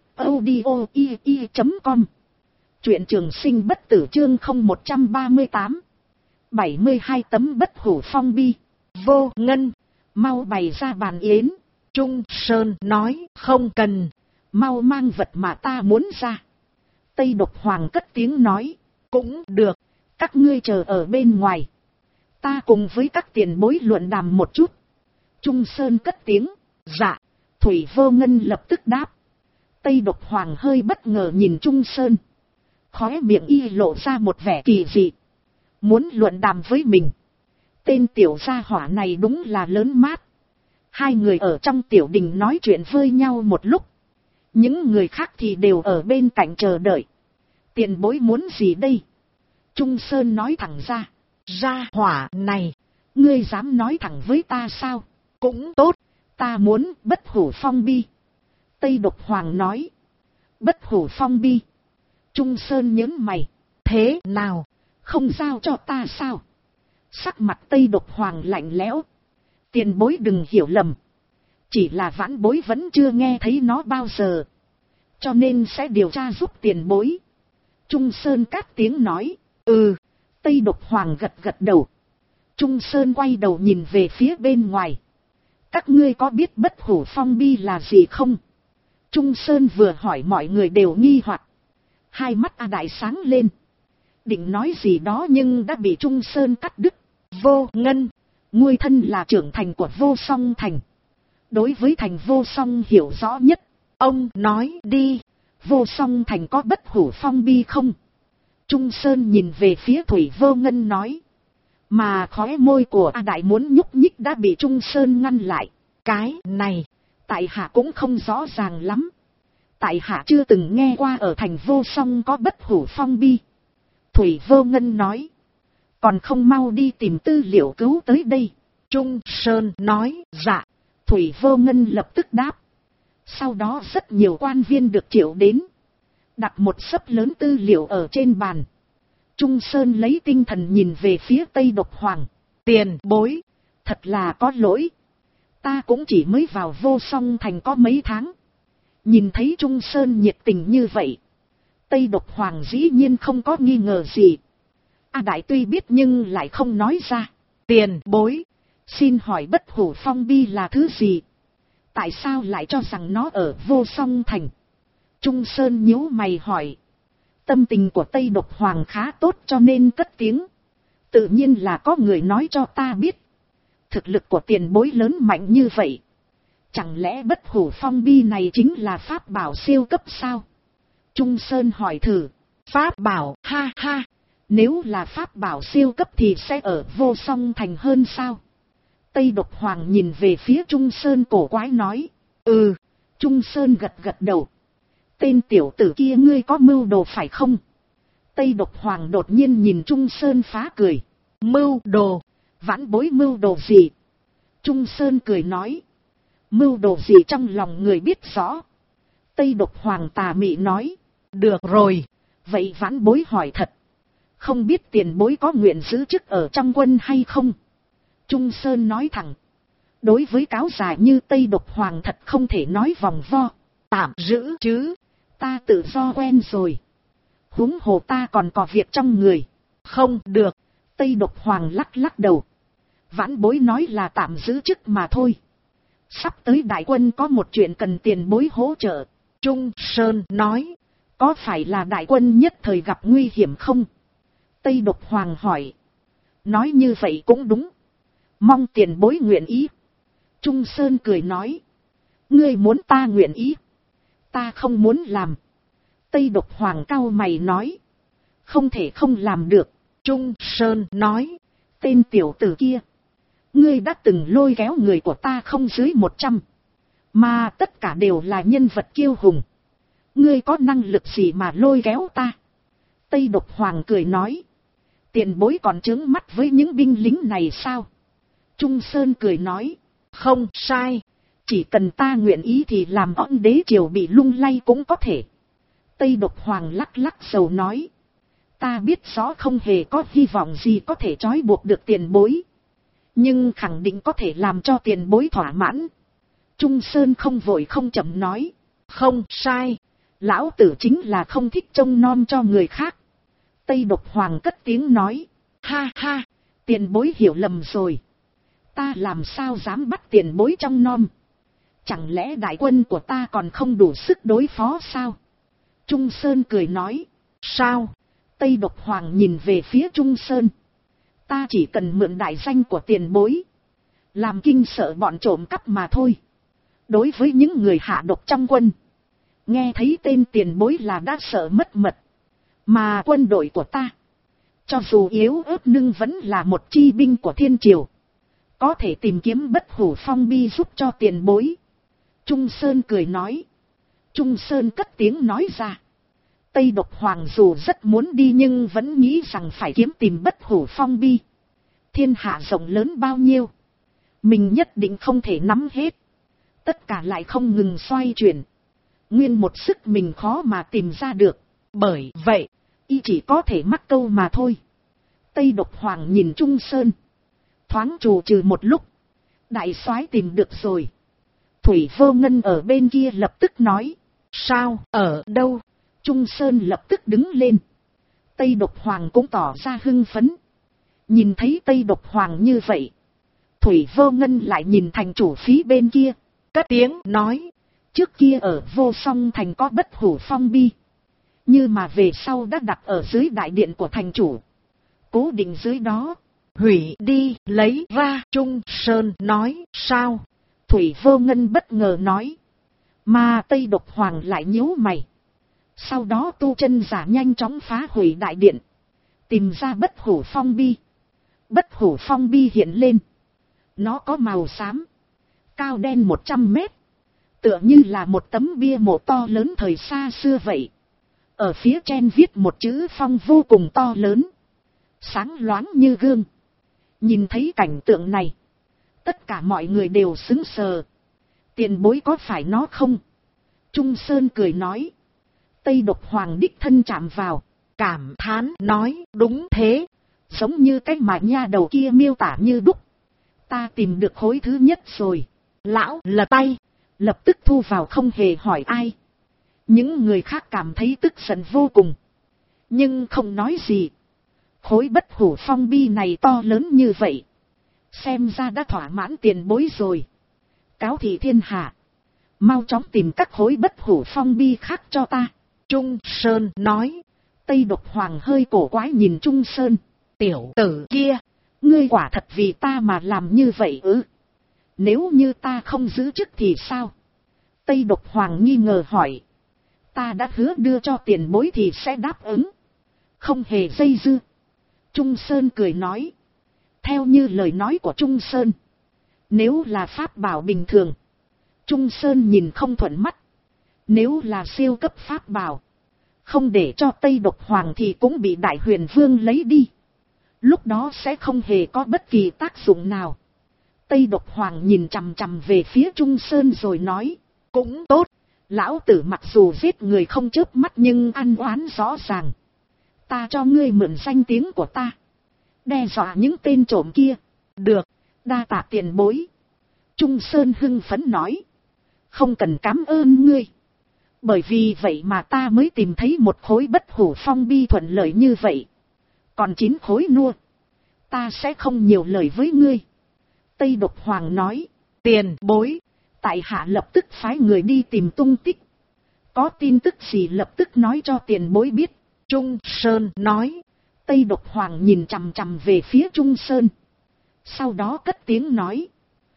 audio.com. Truyện Trường Sinh Bất Tử chương 0138. 72 tấm bất hủ phong bi. Vô Ngân, mau bày ra bàn yến. Trung Sơn nói, không cần, mau mang vật mà ta muốn ra. Tây Độc Hoàng cất tiếng nói, cũng được, các ngươi chờ ở bên ngoài. Ta cùng với các tiền bối luận đàm một chút. Trung Sơn cất tiếng, dạ. Thủy Vô Ngân lập tức đáp. Tây Độc Hoàng hơi bất ngờ nhìn Trung Sơn. Khóe miệng y lộ ra một vẻ kỳ dị. Muốn luận đàm với mình. Tên tiểu gia hỏa này đúng là lớn mát. Hai người ở trong tiểu đình nói chuyện với nhau một lúc. Những người khác thì đều ở bên cạnh chờ đợi. Tiền bối muốn gì đây? Trung Sơn nói thẳng ra. Gia hỏa này, ngươi dám nói thẳng với ta sao? Cũng tốt, ta muốn bất hủ phong bi. Tây Độc Hoàng nói. Bất hủ phong bi. Trung Sơn nhớn mày. Thế nào, không giao cho ta sao? Sắc mặt Tây Độc Hoàng lạnh lẽo. Tiền bối đừng hiểu lầm. Chỉ là vãn bối vẫn chưa nghe thấy nó bao giờ, cho nên sẽ điều tra giúp tiền bối. Trung Sơn cát tiếng nói. Tây Độc Hoàng gật gật đầu. Trung Sơn quay đầu nhìn về phía bên ngoài. Các ngươi có biết bất hủ phong bi là gì không? Trung Sơn vừa hỏi mọi người đều nghi hoặc. Hai mắt A Đại sáng lên. Định nói gì đó nhưng đã bị Trung Sơn cắt đứt. Vô Ngân, ngươi thân là trưởng thành của Vô Song Thành, đối với thành Vô Song hiểu rõ nhất. Ông nói đi, Vô Song Thành có bất hủ phong bi không? Trung Sơn nhìn về phía Thủy Vô Ngân nói. Mà khóe môi của A Đại muốn nhúc nhích đã bị Trung Sơn ngăn lại. Cái này, Tại hạ cũng không rõ ràng lắm. Tại hạ chưa từng nghe qua ở thành Vô Song có bất hủ phong bi. Thủy Vô Ngân nói. Còn không mau đi tìm tư liệu cứu tới đây. Trung Sơn nói, dạ. Thủy Vô Ngân lập tức đáp. Sau đó rất nhiều quan viên được triệu đến. Đặt một xấp lớn tư liệu ở trên bàn. Trung Sơn lấy tinh thần nhìn về phía Tây Độc Hoàng. Tiền bối, thật là có lỗi. Ta cũng chỉ mới vào Vô Song Thành có mấy tháng. Nhìn thấy Trung Sơn nhiệt tình như vậy. Tây Độc Hoàng dĩ nhiên không có nghi ngờ gì. Đại tuy biết nhưng lại không nói ra. Tiền bối, xin hỏi bất hủ phong bi là thứ gì? Tại sao lại cho rằng nó ở Vô Song Thành? Trung Sơn nhíu mày hỏi. Tâm tình của Tây Độc Hoàng khá tốt cho nên cất tiếng. Tự nhiên là có người nói cho ta biết. Thực lực của tiền bối lớn mạnh như vậy. Chẳng lẽ bất hủ phong bi này chính là pháp bảo siêu cấp sao? Trung Sơn hỏi thử. Pháp bảo, ha ha. Nếu là pháp bảo siêu cấp thì sẽ ở Vô Song Thành hơn sao? Tây Độc Hoàng nhìn về phía Trung Sơn cổ quái nói. Ừ. Trung Sơn gật gật đầu. Tên tiểu tử kia ngươi có mưu đồ phải không? Tây Độc Hoàng đột nhiên nhìn Trung Sơn phá cười. Mưu đồ? Vãn bối mưu đồ gì? Trung Sơn cười nói. Mưu đồ gì trong lòng người biết rõ. Tây Độc Hoàng tà mị nói. Được rồi. Vậy vãn bối hỏi thật. Không biết tiền bối có nguyện giữ chức ở trong quân hay không? Trung Sơn nói thẳng. Đối với cáo già như Tây Độc Hoàng thật không thể nói vòng vo. Tạm giữ chứ. Ta tự do quen rồi. Huống hồ ta còn có việc trong người. Không được. Tây Độc Hoàng lắc lắc đầu. Vãn bối nói là tạm giữ chức mà thôi. Sắp tới đại quân có một chuyện cần tiền bối hỗ trợ. Trung Sơn nói. Có phải là đại quân nhất thời gặp nguy hiểm không? Tây Độc Hoàng hỏi. Nói như vậy cũng đúng. Mong tiền bối nguyện ý. Trung Sơn cười nói. Ngươi muốn ta nguyện ý. Ta không muốn làm. Tây Độc Hoàng cau mày nói. Không thể không làm được. Trung Sơn nói. Tên tiểu tử kia. Ngươi đã từng lôi kéo người của ta không dưới 100. Mà tất cả đều là nhân vật kiêu hùng. Ngươi có năng lực gì mà lôi kéo ta? Tây Độc Hoàng cười nói. Tiền bối còn trướng mắt với những binh lính này sao? Trung Sơn cười nói. Không sai. Chỉ cần ta nguyện ý thì làm ân đế triều bị lung lay cũng có thể. Tây Độc Hoàng lắc lắc đầu nói. Ta biết rõ không hề có hy vọng gì có thể trói buộc được tiền bối. Nhưng khẳng định có thể làm cho tiền bối thỏa mãn. Trung Sơn không vội không chậm nói. Không sai. Lão tử chính là không thích trông nom cho người khác. Tây Độc Hoàng cất tiếng nói. Ha ha. Tiền bối hiểu lầm rồi. Ta làm sao dám bắt tiền bối trong nom. Chẳng lẽ đại quân của ta còn không đủ sức đối phó sao? Trung Sơn cười nói. Sao? Tây Độc Hoàng nhìn về phía Trung Sơn. Ta chỉ cần mượn đại danh của tiền bối. Làm kinh sợ bọn trộm cắp mà thôi. Đối với những người hạ độc trong quân. Nghe thấy tên tiền bối là đã sợ mất mật. Mà quân đội của ta. Cho dù yếu ớt nhưng vẫn là một chi binh của thiên triều. Có thể tìm kiếm bất hủ phong bi giúp cho tiền bối. Trung Sơn cười nói. Trung Sơn cất tiếng nói ra. Tây Độc Hoàng dù rất muốn đi nhưng vẫn nghĩ rằng phải kiếm tìm bất hủ phong bi. Thiên hạ rộng lớn bao nhiêu. Mình nhất định không thể nắm hết. Tất cả lại không ngừng xoay chuyển. Nguyên một sức mình khó mà tìm ra được. Bởi vậy, y chỉ có thể mắc câu mà thôi. Tây Độc Hoàng nhìn Trung Sơn. Thoáng trù trừ một lúc. Đại soái tìm được rồi. Thủy Vô Ngân ở bên kia lập tức nói. Sao, ở đâu? Trung Sơn lập tức đứng lên. Tây Độc Hoàng cũng tỏ ra hưng phấn. Nhìn thấy Tây Độc Hoàng như vậy. Thủy Vô Ngân lại nhìn thành chủ phí bên kia. Cất tiếng nói. Trước kia ở Vô Song Thành có bất hủ phong bi. Nhưng mà về sau đã đặt ở dưới đại điện của thành chủ. Cố định dưới đó. Hủy đi lấy ra. Trung Sơn nói. Sao? Thủy Vô Ngân bất ngờ nói. Mà Tây Độc Hoàng lại nhíu mày. Sau đó tu chân giả nhanh chóng phá hủy đại điện. Tìm ra bất hủ phong bi. Bất hủ phong bi hiện lên. Nó có màu xám. Cao đen 100 mét. tựa như là một tấm bia mộ to lớn thời xa xưa vậy. Ở phía trên viết một chữ Phong vô cùng to lớn, sáng loáng như gương. Nhìn thấy cảnh tượng này, tất cả mọi người đều sững sờ. Tiền bối có phải nó không? Trung Sơn cười nói. Tây Độc Hoàng đích thân chạm vào, cảm thán nói, đúng thế, giống như cái mà nha đầu kia miêu tả như đúc. Ta tìm được khối thứ nhất rồi. Lão lật tay, lập tức thu vào không hề hỏi ai. Những người khác cảm thấy tức giận vô cùng, nhưng không nói gì. Khối bất hủ phong bi này to lớn như vậy, xem ra đã thỏa mãn tiền bối rồi. Cáo thị thiên hạ, mau chóng tìm các khối bất hủ phong bi khác cho ta. Trung Sơn nói. Tây Độc Hoàng hơi cổ quái nhìn Trung Sơn. Tiểu tử kia, ngươi quả thật vì ta mà làm như vậy ư? Nếu như ta không giữ chức thì sao? Tây Độc Hoàng nghi ngờ hỏi. Ta đã hứa đưa cho tiền bối thì sẽ đáp ứng, không hề dây dưa. Trung Sơn cười nói. Theo như lời nói của Trung Sơn, nếu là pháp bảo bình thường, Trung Sơn nhìn không thuận mắt. Nếu là siêu cấp pháp bảo, không để cho Tây Độc Hoàng thì cũng bị Đại Huyền Vương lấy đi. Lúc đó sẽ không hề có bất kỳ tác dụng nào. Tây Độc Hoàng nhìn chằm chằm về phía Trung Sơn rồi nói. Cũng tốt, lão tử mặc dù giết người không chớp mắt nhưng ăn oán rõ ràng. Ta cho ngươi mượn danh tiếng của ta, đe dọa những tên trộm kia. Được, đa tạ tiền bối. Trung Sơn hưng phấn nói. Không cần cảm ơn ngươi. Bởi vì vậy mà ta mới tìm thấy một khối bất hủ phong bi thuận lợi như vậy. Còn 9 khối nua, ta sẽ không nhiều lời với ngươi. Tây Độc Hoàng nói. Tiền bối, tại hạ lập tức phái người đi tìm tung tích. Có tin tức gì lập tức nói cho tiền bối biết. Trung Sơn nói. Tây Độc Hoàng nhìn chằm chằm về phía Trung Sơn, sau đó cất tiếng nói.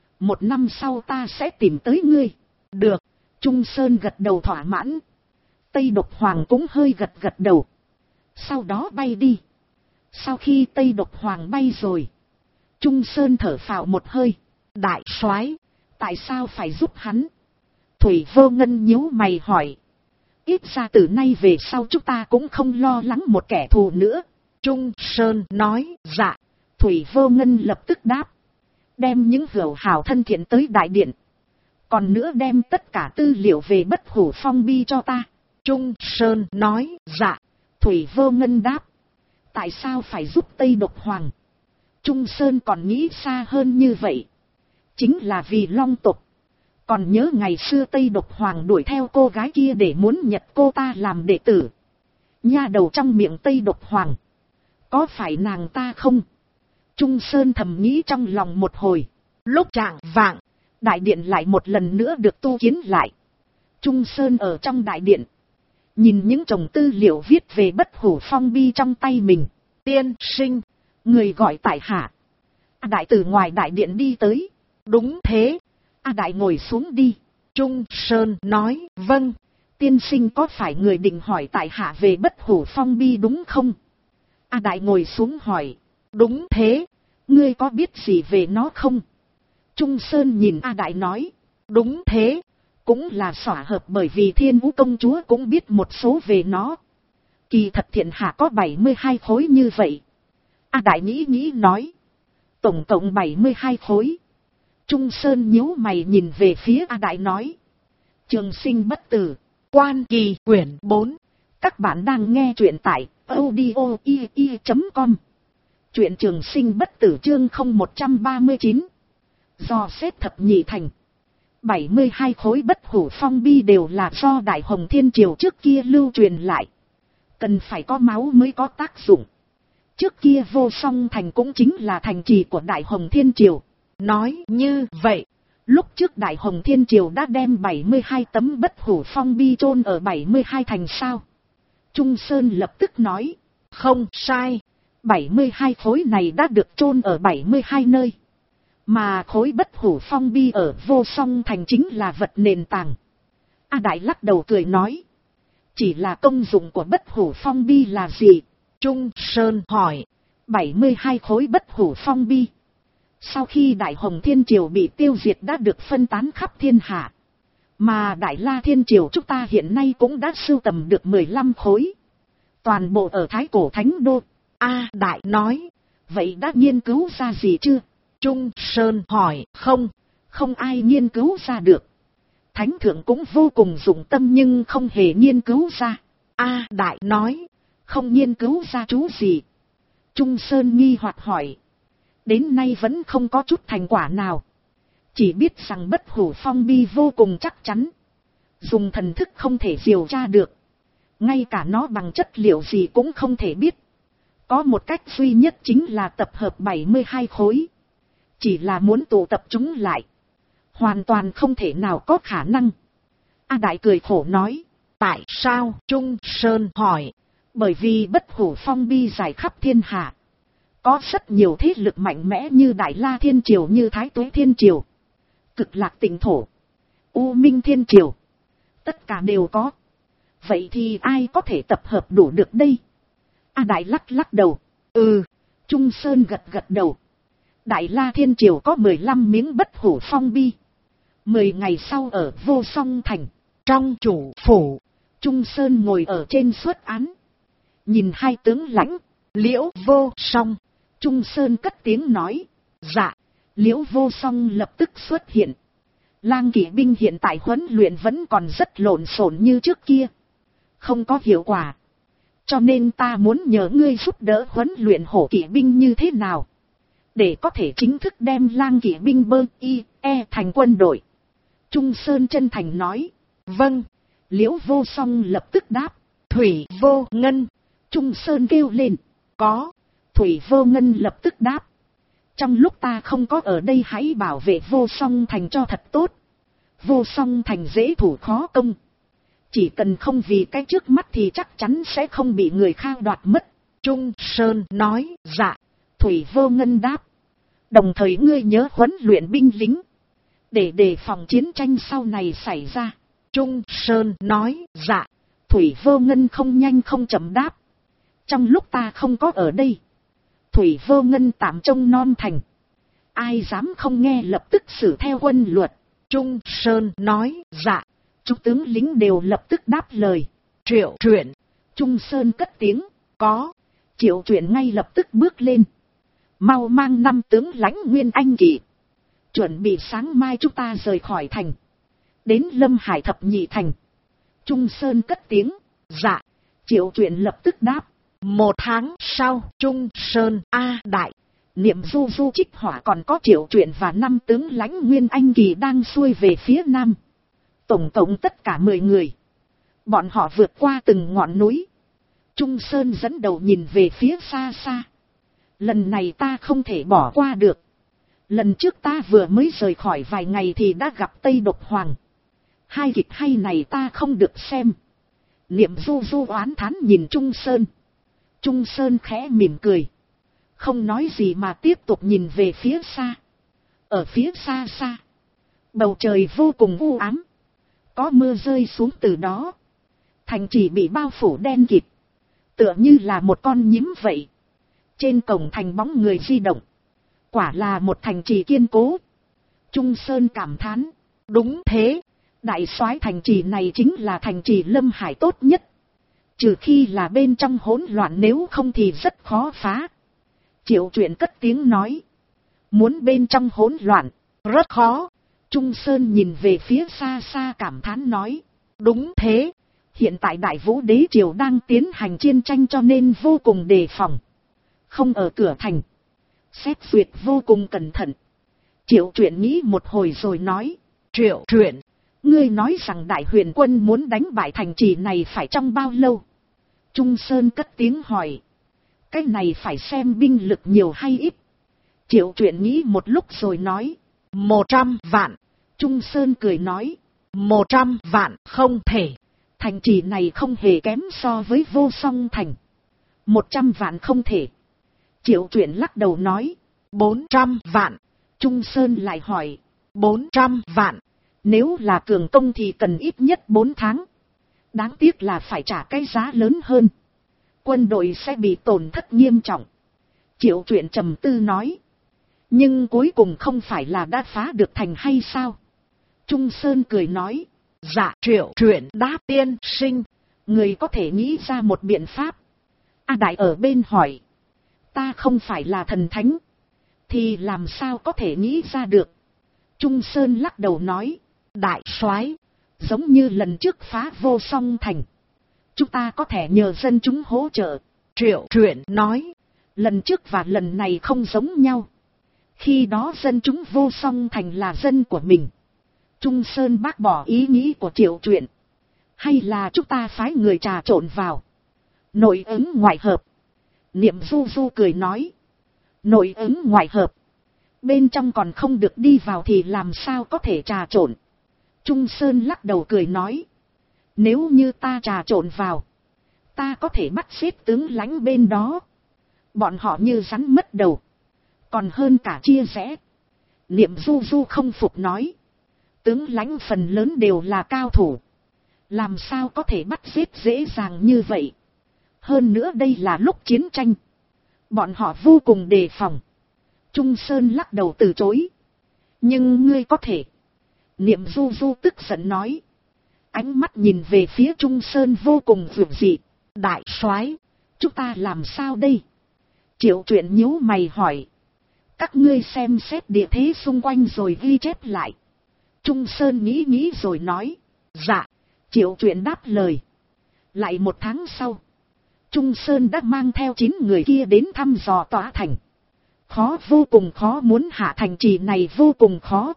1 năm sau ta sẽ tìm tới ngươi. Được. Trung Sơn gật đầu thỏa mãn. Tây Độc Hoàng cũng hơi gật đầu, sau đó bay đi. Sau khi Tây Độc Hoàng bay rồi, Trung Sơn thở phào một hơi. Đại soái, tại sao phải giúp hắn? Thủy Vô Ngân nhíu mày hỏi. Ít ra từ nay về sau chúng ta cũng không lo lắng một kẻ thù nữa. Trung Sơn nói. Dạ. Thủy Vô Ngân lập tức đáp. Đem những hữu hảo thân thiện tới đại điện. Còn nữa đem tất cả tư liệu về bất hủ phong bi cho ta. Trung Sơn nói. Dạ. Thủy Vô Ngân đáp. Tại sao phải giúp Tây Độc Hoàng? Trung Sơn còn nghĩ xa hơn như vậy. Chính là vì Long tộc. Còn nhớ ngày xưa Tây Độc Hoàng đuổi theo cô gái kia để muốn nhận cô ta làm đệ tử. Nha đầu trong miệng Tây Độc Hoàng, có phải nàng ta không? Trung Sơn thầm nghĩ trong lòng một hồi. Lúc chạng vạng, đại điện lại một lần nữa được tu kiến lại. Trung Sơn ở trong đại điện, nhìn những chồng tư liệu viết về bất hủ phong bi trong tay mình. Tiên sinh, người gọi tại hạ. Đại tử ngoài đại điện đi tới. Đúng thế. Đại ngồi xuống đi. Trung Sơn nói. Vâng. Tiên sinh có phải người định hỏi tại hạ về bất hủ phong bi đúng không? Đại ngồi xuống hỏi. Đúng thế. Ngươi có biết gì về nó không? Trung Sơn nhìn Đại nói. Đúng thế. Cũng là xỏa hợp bởi vì Thiên Vũ công chúa cũng biết một số về nó. Kỳ thật thiên hạ có 72 khối như vậy. Đại nghĩ nói. Tổng cộng 72 khối. Trung Sơn nhíu mày nhìn về phía Đại nói. Trường sinh bất tử. Quan Kỳ quyển 4. Các bạn đang nghe truyện tại audio.com. Truyện Trường sinh bất tử chương 0139. Do xét thập nhị thành. 72 khối bất hủ phong bi đều là do Đại Hồng Thiên Triều trước kia lưu truyền lại. Cần phải có máu mới có tác dụng. Trước kia Vô Song Thành cũng chính là thành trì của Đại Hồng Thiên Triều. Nói như vậy, lúc trước Đại Hồng Thiên Triều đã đem 72 tấm bất hủ phong bi chôn ở 72 thành sao? Trung Sơn lập tức nói. Không sai. 72 khối này đã được chôn ở 72 nơi. Mà khối bất hủ phong bi ở Vô Song Thành chính là vật nền tảng. Đại lắc đầu cười nói. Chỉ là công dụng của bất hủ phong bi là gì? Trung Sơn hỏi. 72 khối bất hủ phong bi. Sau khi Đại Hồng Thiên Triều bị tiêu diệt đã được phân tán khắp thiên hạ. Mà Đại La Thiên Triều chúng ta hiện nay cũng đã sưu tầm được 15 khối. Toàn bộ ở Thái Cổ Thánh Đô. A Đại nói, vậy đã nghiên cứu ra gì chưa? Trung Sơn hỏi, không ai nghiên cứu ra được. Thánh thượng cũng vô cùng dụng tâm nhưng không hề nghiên cứu ra. A Đại nói, không nghiên cứu ra chú gì? Trung Sơn nghi hoặc hỏi. Đến nay vẫn không có chút thành quả nào. Chỉ biết rằng Bất Hủ Phong Bi vô cùng chắc chắn. Dùng thần thức không thể điều tra được. Ngay cả nó bằng chất liệu gì cũng không thể biết. Có một cách duy nhất chính là tập hợp 72 khối. Chỉ là muốn tụ tập chúng lại. Hoàn toàn không thể nào có khả năng. A Đại cười khổ nói. Tại sao? Trung Sơn hỏi. Bởi vì Bất Hủ Phong Bi giải khắp thiên hạ. Có rất nhiều thế lực mạnh mẽ như Đại La Thiên Triều, như Thái Tuế Thiên Triều, Cực Lạc Tịnh Thổ, U Minh Thiên Triều. Tất cả đều có. Vậy thì ai có thể tập hợp đủ được đây? A Đại lắc đầu. Trung Sơn gật đầu. Đại La Thiên Triều có 15 miếng Bất Hủ Phong Bi. 10 ngày sau ở Vô Song Thành, trong chủ phủ, Trung Sơn ngồi ở trên suất án. Nhìn hai tướng lãnh, Liễu Vô Song. Trung Sơn cất tiếng nói. Dạ. Liễu Vô Song lập tức xuất hiện. Lang kỵ binh hiện tại huấn luyện vẫn còn rất lộn xộn như trước kia. Không có hiệu quả. Cho nên ta muốn nhờ ngươi giúp đỡ huấn luyện hổ kỵ binh như thế nào. Để có thể chính thức đem Lang kỵ binh thành quân đội. Trung Sơn chân thành nói. Vâng. Liễu Vô Song lập tức đáp. Thủy Vô Ngân. Trung Sơn kêu lên. Có. Thủy Vô Ngân lập tức đáp. Trong lúc ta không có ở đây hãy bảo vệ Vô Song Thành cho thật tốt. Vô Song Thành dễ thủ khó công. Chỉ cần không vì cái trước mắt thì chắc chắn sẽ không bị người khác đoạt mất. Trung Sơn nói. Dạ. Thủy Vô Ngân đáp. Đồng thời ngươi nhớ huấn luyện binh lính. Để đề phòng chiến tranh sau này xảy ra. Trung Sơn nói. Dạ. Thủy Vô Ngân không nhanh không chậm đáp. Trong lúc ta không có ở đây, Thủy Vô Ngân tạm trông non thành. Ai dám không nghe lập tức xử theo quân luật. Trung Sơn nói. Dạ. Chúng tướng lính đều lập tức đáp lời. Triệu Truyện. Trung Sơn cất tiếng. Có. Triệu Truyện ngay lập tức bước lên. Mau mang 5 tướng lãnh Nguyên Anh kỵ. Chuẩn bị sáng mai chúng ta rời khỏi thành. Đến Lâm Hải Thập Nhị Thành. Trung Sơn cất tiếng. Dạ. Triệu Truyện lập tức đáp. 1 tháng sau, Trung Sơn A Đại, Niệm Du Du Trích Hỏa còn có Triệu Truyện và 5 tướng lãnh Nguyên Anh kỳ đang xuôi về phía nam. Tổng cộng tất cả 10 người. Bọn họ vượt qua từng ngọn núi. Trung Sơn dẫn đầu nhìn về phía xa xa. Lần này ta không thể bỏ qua được. Lần trước ta vừa mới rời khỏi vài ngày thì đã gặp Tây Độc Hoàng. Hai kịch hay này ta không được xem. Niệm Du Du oán thán nhìn Trung Sơn. Trung Sơn khẽ mỉm cười. Không nói gì mà tiếp tục nhìn về phía xa. Ở phía xa xa, bầu trời vô cùng u ám. Có mưa rơi xuống từ đó. Thành trì bị bao phủ đen kịt. Tựa như là một con nhím vậy. Trên cổng thành bóng người di động. Quả là một thành trì kiên cố. Trung Sơn cảm thán. Đúng thế. Đại soái thành trì này chính là thành trì Lâm Hải tốt nhất. Trừ khi là bên trong hỗn loạn, nếu không thì rất khó phá. Triệu Truyện cất tiếng nói. Muốn bên trong hỗn loạn, rất khó. Trung Sơn nhìn về phía xa xa cảm thán nói. Đúng thế. Hiện tại Đại Vũ Đế Triều đang tiến hành chiến tranh cho nên vô cùng đề phòng. Không ở cửa thành. Xét duyệt vô cùng cẩn thận. Triệu Truyện nghĩ một hồi rồi nói. Triệu Truyện, ngươi nói rằng Đại Huyền quân muốn đánh bại thành trì này phải trong bao lâu? Trung Sơn cất tiếng hỏi. Cái này phải xem binh lực nhiều hay ít. Triệu Truyện nghĩ một lúc rồi nói. 100 vạn. Trung Sơn cười nói. 100 vạn không thể. Thành trì này không hề kém so với Vô Song Thành. 100 vạn không thể. Triệu Truyện lắc đầu nói. 400 vạn. Trung Sơn lại hỏi. 400 vạn. Nếu là cường công thì cần ít nhất 4 tháng. Đáng tiếc là phải trả cái giá lớn hơn. Quân đội sẽ bị tổn thất nghiêm trọng. Triệu Truyện trầm tư nói. Nhưng cuối cùng không phải là đã phá được thành hay sao? Trung Sơn cười nói. Dạ Triệu Truyện đáp: tiên sinh, người có thể nghĩ ra một biện pháp. A Đại ở bên hỏi: ta không phải là thần thánh, thì làm sao có thể nghĩ ra được? Trung Sơn lắc đầu nói: đại soái, giống như lần trước phá Vô Song Thành, chúng ta có thể nhờ dân chúng hỗ trợ. Triệu Truyện nói: lần trước và lần này không giống nhau. Khi đó dân chúng Vô Song Thành là dân của mình. Trung Sơn bác bỏ ý nghĩ của Triệu Truyện: hay là chúng ta phái người trà trộn vào, nội ứng ngoại hợp. Niệm Du Du cười nói: nội ứng ngoại hợp, bên trong còn không được đi vào thì làm sao có thể trà trộn? Trung Sơn lắc đầu cười nói: nếu như ta trà trộn vào, ta có thể bắt xếp tướng lãnh bên đó. Bọn họ như rắn mất đầu, còn hơn cả chia rẽ. Niệm Du Du không phục nói: tướng lãnh phần lớn đều là cao thủ, làm sao có thể bắt xếp dễ dàng như vậy? Hơn nữa đây là lúc chiến tranh, bọn họ vô cùng đề phòng. Trung Sơn lắc đầu từ chối: nhưng ngươi có thể. Niệm Du Du tức giận nói, ánh mắt nhìn về phía Trung Sơn vô cùng dữ dị: đại soái, chúng ta làm sao đây? Triệu Truyện nhíu mày hỏi: các ngươi xem xét địa thế xung quanh rồi ghi chép lại. Trung Sơn nghĩ nghĩ rồi nói: dạ. Triệu Truyện đáp lời. Lại một tháng sau, Trung Sơn đã mang theo 9 người kia đến thăm dò tòa thành. Khó, vô cùng khó, muốn hạ thành trì này vô cùng khó.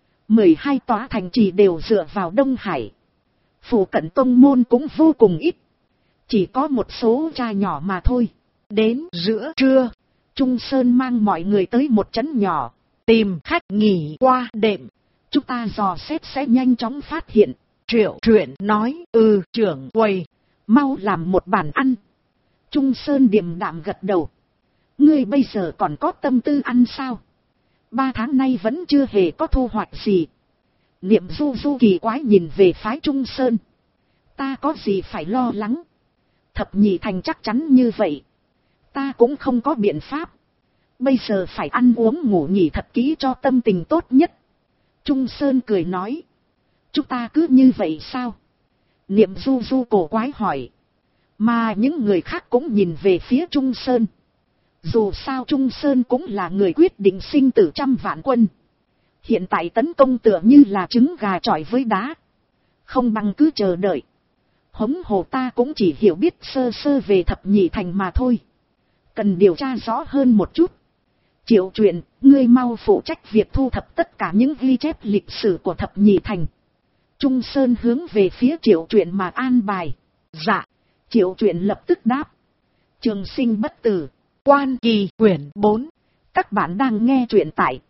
12 tòa thành trì đều dựa vào Đông Hải. Phụ cận tông môn cũng vô cùng ít, chỉ có một số cha nhỏ mà thôi. Đến giữa trưa, Trung Sơn mang mọi người tới một trấn nhỏ, tìm khách nghỉ qua đêm. Chúng ta dò xét sẽ nhanh chóng phát hiện. Triệu Truyện nói: trưởng quầy, mau làm một bàn ăn. Trung Sơn điềm đạm gật đầu: ngươi bây giờ còn có tâm tư ăn sao? 3 tháng nay vẫn chưa hề có thu hoạch gì. Niệm Du Du kỳ quái nhìn về phái Trung Sơn: ta có gì phải lo lắng? Thập nhị thành chắc chắn như vậy, ta cũng không có biện pháp. Bây giờ phải ăn uống ngủ nghỉ thật kỹ cho tâm tình tốt nhất. Trung Sơn cười nói: chúng ta cứ như vậy sao? Niệm Du Du cổ quái hỏi. Mà những người khác cũng nhìn về phía Trung Sơn. Dù sao Trung Sơn cũng là người quyết định sinh tử trăm vạn quân. Hiện tại tấn công tựa như là trứng gà chọi với đá, không bằng cứ chờ đợi. Hống hồ ta cũng chỉ hiểu biết sơ sơ về thập nhị thành mà thôi, cần điều tra rõ hơn một chút. Triệu Truyện, ngươi mau phụ trách việc thu thập tất cả những ghi chép lịch sử của thập nhị thành. Trung Sơn hướng về phía Triệu Truyện mà an bài. Dạ. Triệu Truyện lập tức đáp. Trường sinh bất tử, Quan Kỳ quyển 4. Các bạn đang nghe truyện tại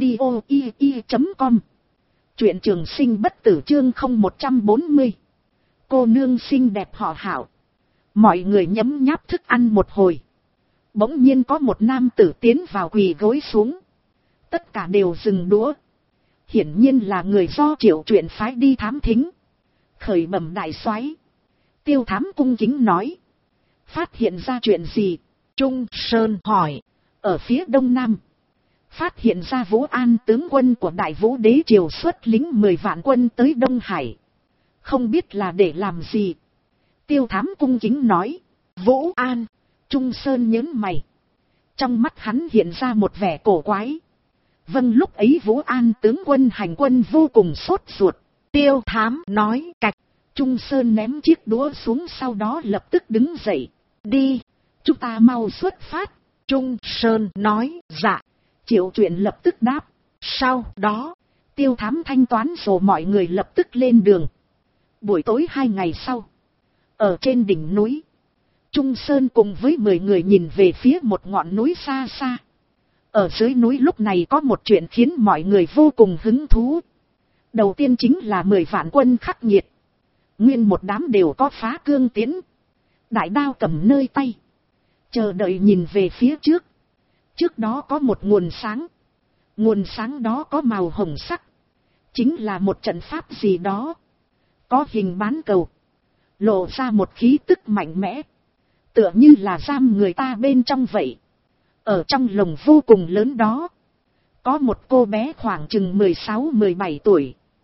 audio.com. Truyện Trường sinh bất tử chương 0140. Cô nương xinh đẹp họ Hạo. Mọi người nhấm nháp thức ăn một hồi, bỗng nhiên có một nam tử tiến vào quỳ gối xuống. Tất cả đều dừng đũa. Hiển nhiên là người do Triệu Truyện phái đi thám thính. Khởi bẩm đại soái. Tiêu Thám cung kính nói. Phát hiện ra chuyện gì? Trung Sơn hỏi. Ở phía đông nam, phát hiện ra Vũ An tướng quân của Đại Vũ Đế Triều xuất lính 10 vạn quân tới Đông Hải. Không biết là để làm gì? Tiêu Thám cung kính nói. Vũ An. Trung Sơn nhớn mày. Trong mắt hắn hiện ra một vẻ cổ quái. Vâng, lúc ấy Vũ An tướng quân hành quân vô cùng sốt ruột. Tiêu Thám nói cạch. Trung Sơn ném chiếc đũa xuống, sau đó lập tức đứng dậy. Đi, chúng ta mau xuất phát. Trung Sơn nói. Dạ. Triệu Truyện lập tức đáp. Sau đó, Tiêu Thám thanh toán rồi mọi người lập tức lên đường. Buổi tối 2 ngày sau, ở trên đỉnh núi, Trung Sơn cùng với 10 người nhìn về phía một ngọn núi xa xa. Ở dưới núi lúc này có một chuyện khiến mọi người vô cùng hứng thú. Đầu tiên chính là 10 vạn quân khắc nghiệt. Nguyên một đám đều có phá cương tiễn, đại đao cầm nơi tay, chờ đợi nhìn về phía trước. Trước đó có một nguồn sáng. Nguồn sáng đó có màu hồng sắc, chính là một trận pháp gì đó, có hình bán cầu, lộ ra một khí tức mạnh mẽ, tựa như là giam người ta bên trong vậy. Ở trong lồng vô cùng lớn đó, có một cô bé khoảng chừng 16-17 tuổi,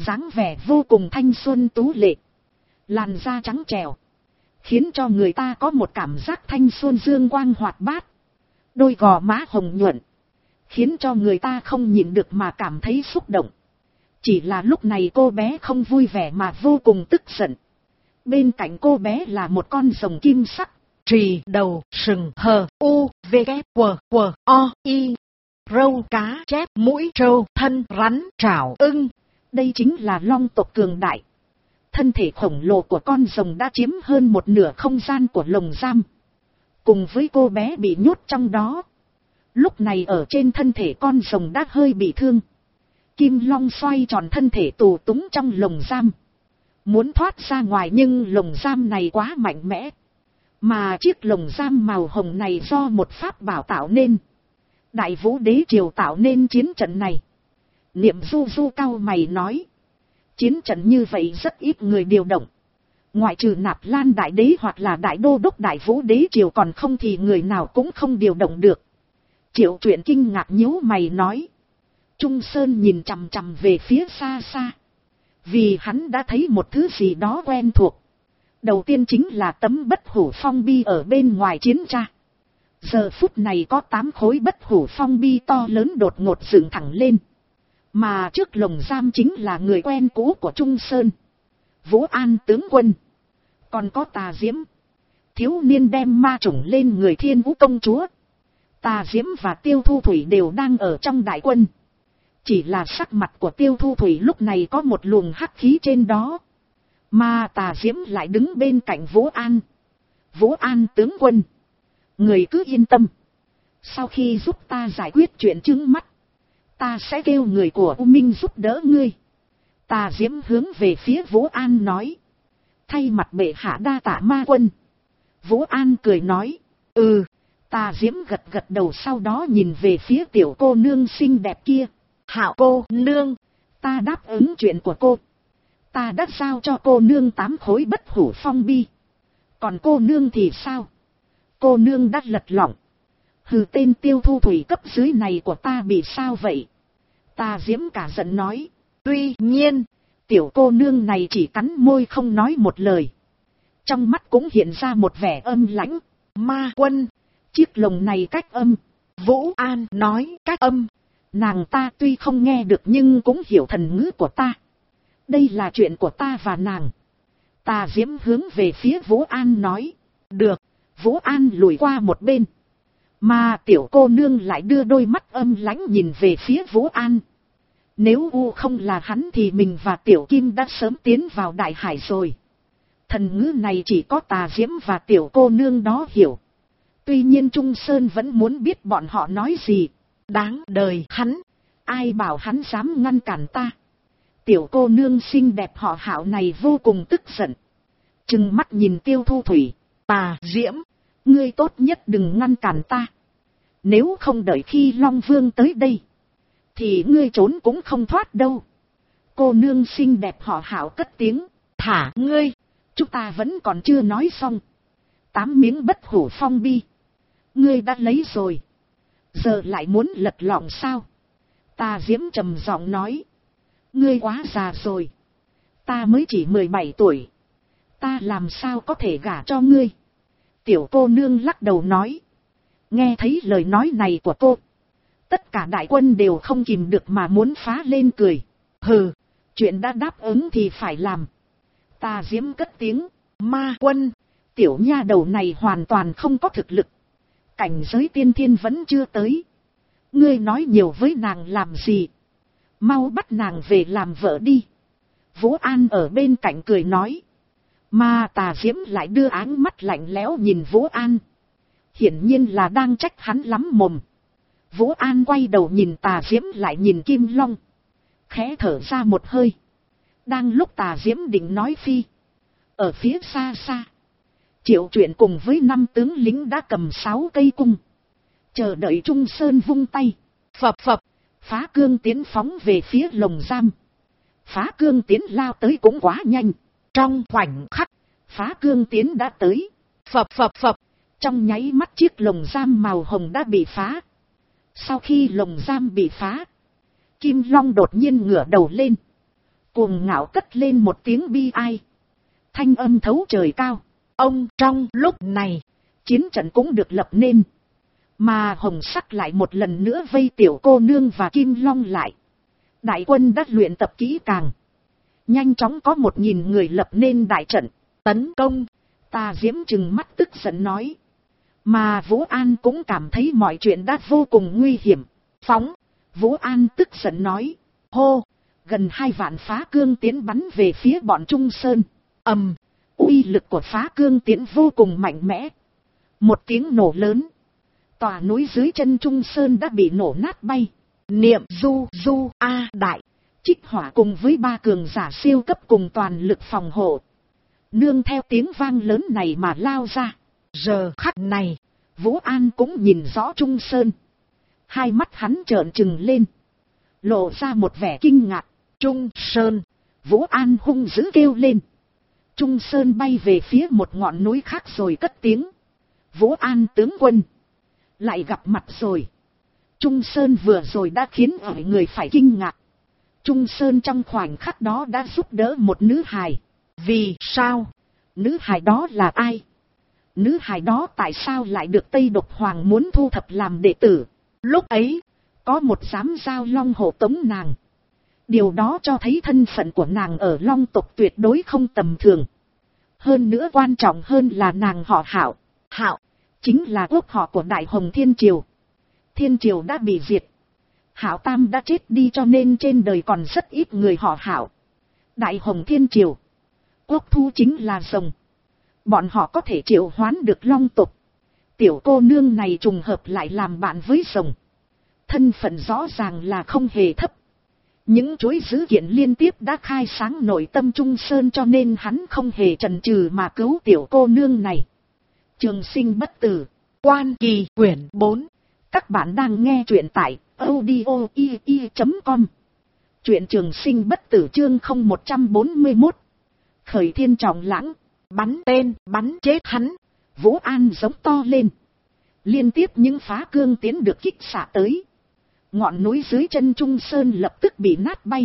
dáng vẻ vô cùng thanh xuân tú lệ, làn da trắng trẻo, khiến cho người ta có một cảm giác thanh xuân dương quang hoạt bát, đôi gò má hồng nhuận, khiến cho người ta không nhịn được mà cảm thấy xúc động. Chỉ là lúc này cô bé không vui vẻ mà vô cùng tức giận. Bên cạnh cô bé là một con rồng kim sắc, trì đầu sừng hờ u v g q q o i, râu cá chép mũi trâu thân rắn trảo ưng. Đây chính là long tộc cường đại. Thân thể khổng lồ của con rồng đã chiếm hơn một nửa không gian của lồng giam, cùng với cô bé bị nhốt trong đó. Lúc này ở trên thân thể con rồng đã hơi bị thương. Kim long xoay tròn thân thể tù túng trong lồng giam, muốn thoát ra ngoài, nhưng lồng giam này quá mạnh mẽ. Mà chiếc lồng giam màu hồng này do một pháp bảo tạo nên. Đại Vũ Đế Triều tạo nên chiến trận này. Niệm Du Du cau mày nói, chiến trận như vậy rất ít người điều động. Ngoại trừ Nạp Lan Đại Đế hoặc là Đại Đô Đốc Đại Vũ Đế Triều, còn không thì người nào cũng không điều động được. Triệu Truyện kinh ngạc nhíu mày nói. Trung Sơn nhìn chằm chằm về phía xa xa, vì hắn đã thấy một thứ gì đó quen thuộc. Đầu tiên chính là tấm bất hủ phong bi ở bên ngoài chiến tra. Giờ phút này có 8 khối bất hủ phong bi to lớn đột ngột dựng thẳng lên. Mà trước lồng giam chính là người quen cũ của Trung Sơn, Vũ An tướng quân. Còn có Tà Diễm, thiếu niên đem ma chủng lên người Thiên Vũ công chúa. Tà Diễm và Tiêu Thu Thủy đều đang ở trong đại quân. Chỉ là sắc mặt của Tiêu Thu Thủy lúc này có một luồng hắc khí trên đó. Mà Tà Diễm lại đứng bên cạnh Vũ An. Vũ An tướng quân, người cứ yên tâm. Sau khi giúp ta giải quyết chuyện chướng mắt, ta sẽ kêu người của U Minh giúp đỡ ngươi. Tà Diễm hướng về phía Vũ An nói. Thay mặt bệ hạ đa tạ ma quân. Vũ An cười nói. Tà Diễm gật gật đầu, sau đó nhìn về phía tiểu cô nương xinh đẹp kia. Hảo cô nương, ta đáp ứng chuyện của cô. Ta đã giao cho cô nương 8 khối bất hủ phong bi. Còn cô nương thì sao? Cô nương đã lật lọng. Hừ, tên Tiêu Thu Thủy cấp dưới này của ta bị sao vậy? Tà Diễm cả giận nói. Tuy nhiên, tiểu cô nương này chỉ cắn môi không nói một lời. Trong mắt cũng hiện ra một vẻ âm lãnh. Ma quân, chiếc lồng này cách âm. Vũ An nói cách âm. Nàng ta tuy không nghe được nhưng cũng hiểu thần ngữ của ta. Đây là chuyện của ta và nàng. Tà Diễm hướng về phía Vũ An nói. Được. Vũ An lùi qua một bên. Mà tiểu cô nương lại đưa đôi mắt âm lãnh nhìn về phía Vũ An. Nếu U không là hắn thì mình và Tiểu Kim đã sớm tiến vào đại hải rồi. Thần ngữ này chỉ có Tà Diễm và tiểu cô nương đó hiểu. Tuy nhiên Trung Sơn vẫn muốn biết bọn họ nói gì. Đáng đời hắn. Ai bảo hắn dám ngăn cản ta. Tiểu cô nương xinh đẹp họ Hạo này vô cùng tức giận. Trừng mắt nhìn Tiêu Thu Thủy. Tà Diễm, ngươi tốt nhất đừng ngăn cản ta. Nếu không đợi khi Long Vương tới đây, thì ngươi trốn cũng không thoát đâu. Cô nương xinh đẹp họ Hạo cất tiếng. Thả ngươi, chúng ta vẫn còn chưa nói xong. 8 miếng bất hủ phong bi, ngươi đã lấy rồi. Giờ lại muốn lật lọng sao? Tà Diễm trầm giọng nói. Ngươi quá già rồi. Ta mới chỉ 17 tuổi. Ta làm sao có thể gả cho ngươi? Tiểu cô nương lắc đầu nói. Nghe thấy lời nói này của cô, tất cả đại quân đều không kìm được mà muốn phá lên cười. Hừ, chuyện đã đáp ứng thì phải làm. Tà Diễm cất tiếng. Ma quân, tiểu nha đầu này hoàn toàn không có thực lực. Cảnh giới tiên thiên vẫn chưa tới. Ngươi nói nhiều với nàng làm gì? Mau bắt nàng về làm vợ đi. Vũ An ở bên cạnh cười nói. Mà Tà Diễm lại đưa áng mắt lạnh lẽo nhìn Vũ An. Hiển nhiên là đang trách hắn lắm mồm. Vũ An quay đầu nhìn Tà Diễm lại nhìn Kim Long. Khẽ thở ra một hơi. Đang lúc Tà Diễm định nói phi, ở phía xa xa, Triệu Truyện cùng với 5 tướng lính đã cầm 6 cây cung, chờ đợi Trung Sơn vung tay. Phập phập, Phá Cương Tiến phóng về phía lồng giam. Phá Cương Tiến lao tới cũng quá nhanh. Trong khoảnh khắc, Phá Cương Tiến đã tới. Phập phập phập, trong nháy mắt chiếc lồng giam màu hồng đã bị phá. Sau khi lồng giam bị phá, Kim Long đột nhiên ngửa đầu lên, Cuồng ngạo cất lên một tiếng bi ai. Thanh âm thấu trời cao. Ông trong lúc này, chiến trận cũng được lập nên. Mà Hồng Sắc lại một lần nữa vây tiểu cô nương và Kim Long lại. Đại quân đã luyện tập kỹ càng. Nhanh chóng có 1000 người lập nên đại trận, tấn công. Tà Diễm trừng mắt tức giận nói. Mà Vũ An cũng cảm thấy mọi chuyện đã vô cùng nguy hiểm. Phóng, Vũ An tức giận nói. Hô, gần 2 vạn phá cương tiến bắn về phía bọn Trung Sơn. Uy lực của phá cương tiến vô cùng mạnh mẽ. Một tiếng nổ lớn. Tòa núi dưới chân Trung Sơn đã bị nổ nát bay. Niệm du a đại. Trích Hỏa cùng với 3 cường giả siêu cấp cùng toàn lực phòng hộ. Nương theo tiếng vang lớn này mà lao ra. Giờ khắc này, Vũ An cũng nhìn rõ Trung Sơn. Hai mắt hắn trợn trừng lên. Lộ ra một vẻ kinh ngạc. Trung Sơn, Vũ An hung dữ kêu lên. Trung Sơn bay về phía một ngọn núi khác rồi cất tiếng. Vũ An tướng quân. Lại gặp mặt rồi. Trung Sơn vừa rồi đã khiến mọi người phải kinh ngạc. Trung Sơn trong khoảnh khắc đó đã giúp đỡ một nữ hài. Vì sao? Nữ hài đó là ai? Nữ hài đó tại sao lại được Tây Độc Hoàng muốn thu thập làm đệ tử? Lúc ấy, có một giám giao Long hộ tống nàng. Điều đó cho thấy thân phận của nàng ở Long tộc tuyệt đối không tầm thường. Hơn nữa quan trọng hơn là nàng họ Hạo. Hạo, chính là quốc họ của Đại Hồng Thiên Triều. Thiên Triều đã bị diệt. Hạo Tam đã chết đi cho nên trên đời còn rất ít người họ Hạo. Đại Hồng Thiên Triều. Quốc thu chính là rồng. Bọn họ có thể triệu hoán được Long tộc. Tiểu cô nương này trùng hợp lại làm bạn với rồng. Thân phận rõ ràng là không hề thấp. Những chuỗi dữ kiện liên tiếp đã khai sáng nội tâm Trung Sơn cho nên hắn không hề chần chừ mà cứu tiểu cô nương này. Trường Sinh bất tử. Quan Kỳ quyển 4. Các bạn đang nghe truyện tại audio.com. Truyện Trường Sinh bất tử chương 0141. Khởi Thiên Trọng Lãng. Bắn tên, bắn chết hắn. Vũ An giống to lên. Liên tiếp những phá cương tiến được kích xạ tới. Ngọn núi dưới chân Trung Sơn lập tức bị nát bay.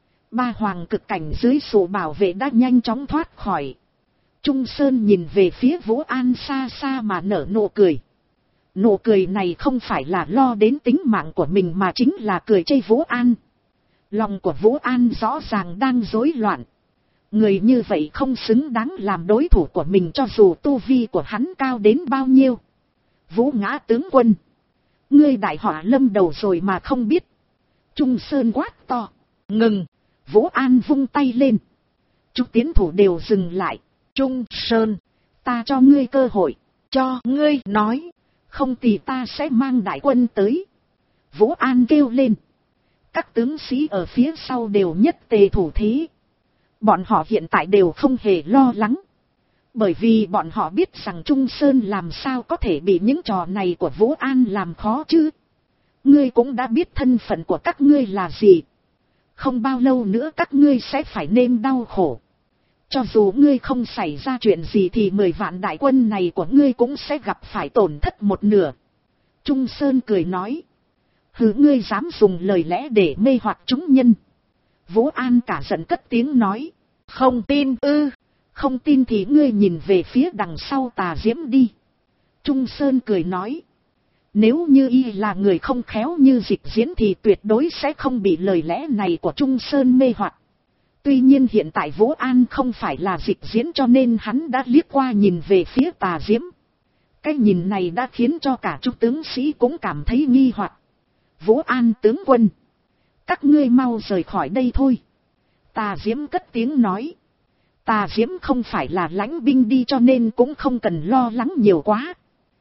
3 hoàng cực cảnh dưới sự bảo vệ đã nhanh chóng thoát khỏi. Trung Sơn nhìn về phía Vũ An xa xa mà nở nụ cười. Nụ cười này không phải là lo đến tính mạng của mình mà chính là cười chê Vũ An. Lòng của Vũ An rõ ràng đang rối loạn. Người như vậy không xứng đáng làm đối thủ của mình cho dù tu vi của hắn cao đến bao nhiêu. Vũ Ngã tướng quân. Ngươi đại họa lâm đầu rồi mà không biết. Trung Sơn quát to. Ngừng. Vũ An vung tay lên. Chúng tiến thủ đều dừng lại. Trung Sơn. Ta cho ngươi cơ hội. Cho ngươi nói. Không thì ta sẽ mang đại quân tới. Vũ An kêu lên. Các tướng sĩ ở phía sau đều nhất tề thủ thế. Bọn họ hiện tại đều không hề lo lắng. Bởi vì bọn họ biết rằng Trung Sơn làm sao có thể bị những trò này của Vũ An làm khó chứ. Ngươi cũng đã biết thân phận của các ngươi là gì. Không bao lâu nữa các ngươi sẽ phải nếm đau khổ. Cho dù ngươi không xảy ra chuyện gì thì 10 vạn đại quân này của ngươi cũng sẽ gặp phải tổn thất 1/2. Trung Sơn cười nói. Hứ, ngươi dám dùng lời lẽ để mê hoặc chúng nhân. Vũ An cả giận cất tiếng nói. Không tin ư. Không tin thì ngươi nhìn về phía đằng sau Tà Diễm đi. Trung Sơn cười nói. Nếu như y là người không khéo như Dịch Diễn thì tuyệt đối sẽ không bị lời lẽ này của Trung Sơn mê hoặc. Tuy nhiên hiện tại Vũ An không phải là Dịch Diễn cho nên hắn đã liếc qua nhìn về phía Tà Diễm. Cái nhìn này đã khiến cho cả chúng tướng sĩ cũng cảm thấy nghi hoặc. Vũ An tướng quân. Các ngươi mau rời khỏi đây thôi. Tà Diễm cất tiếng nói. Tà Diễm không phải là lãnh binh đi cho nên cũng không cần lo lắng nhiều quá.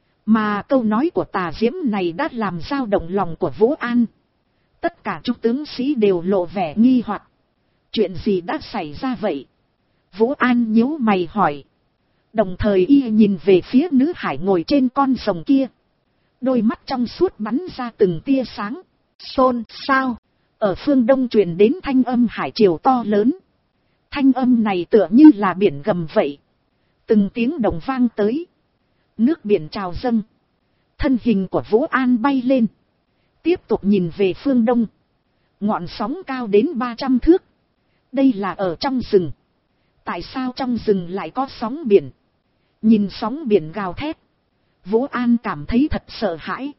Mà câu nói của Tà Diễm này đã làm dao động lòng của Vũ An. Tất cả chúng tướng sĩ đều lộ vẻ nghi hoặc. Chuyện gì đã xảy ra vậy? Vũ An nhíu mày hỏi. Đồng thời y nhìn về phía nữ hải ngồi trên con rồng kia. Đôi mắt trong suốt bắn ra từng tia sáng. Xôn xao. Ở phương đông truyền đến thanh âm hải triều to lớn. Thanh âm này tựa như là biển gầm vậy. Từng tiếng đồng vang tới. Nước biển trào dâng. Thân hình của Vũ An bay lên. Tiếp tục nhìn về phương đông. Ngọn sóng cao đến 300 thước. Đây là ở trong rừng. Tại sao trong rừng lại có sóng biển? Nhìn sóng biển gào thét, Vũ An cảm thấy thật sợ hãi.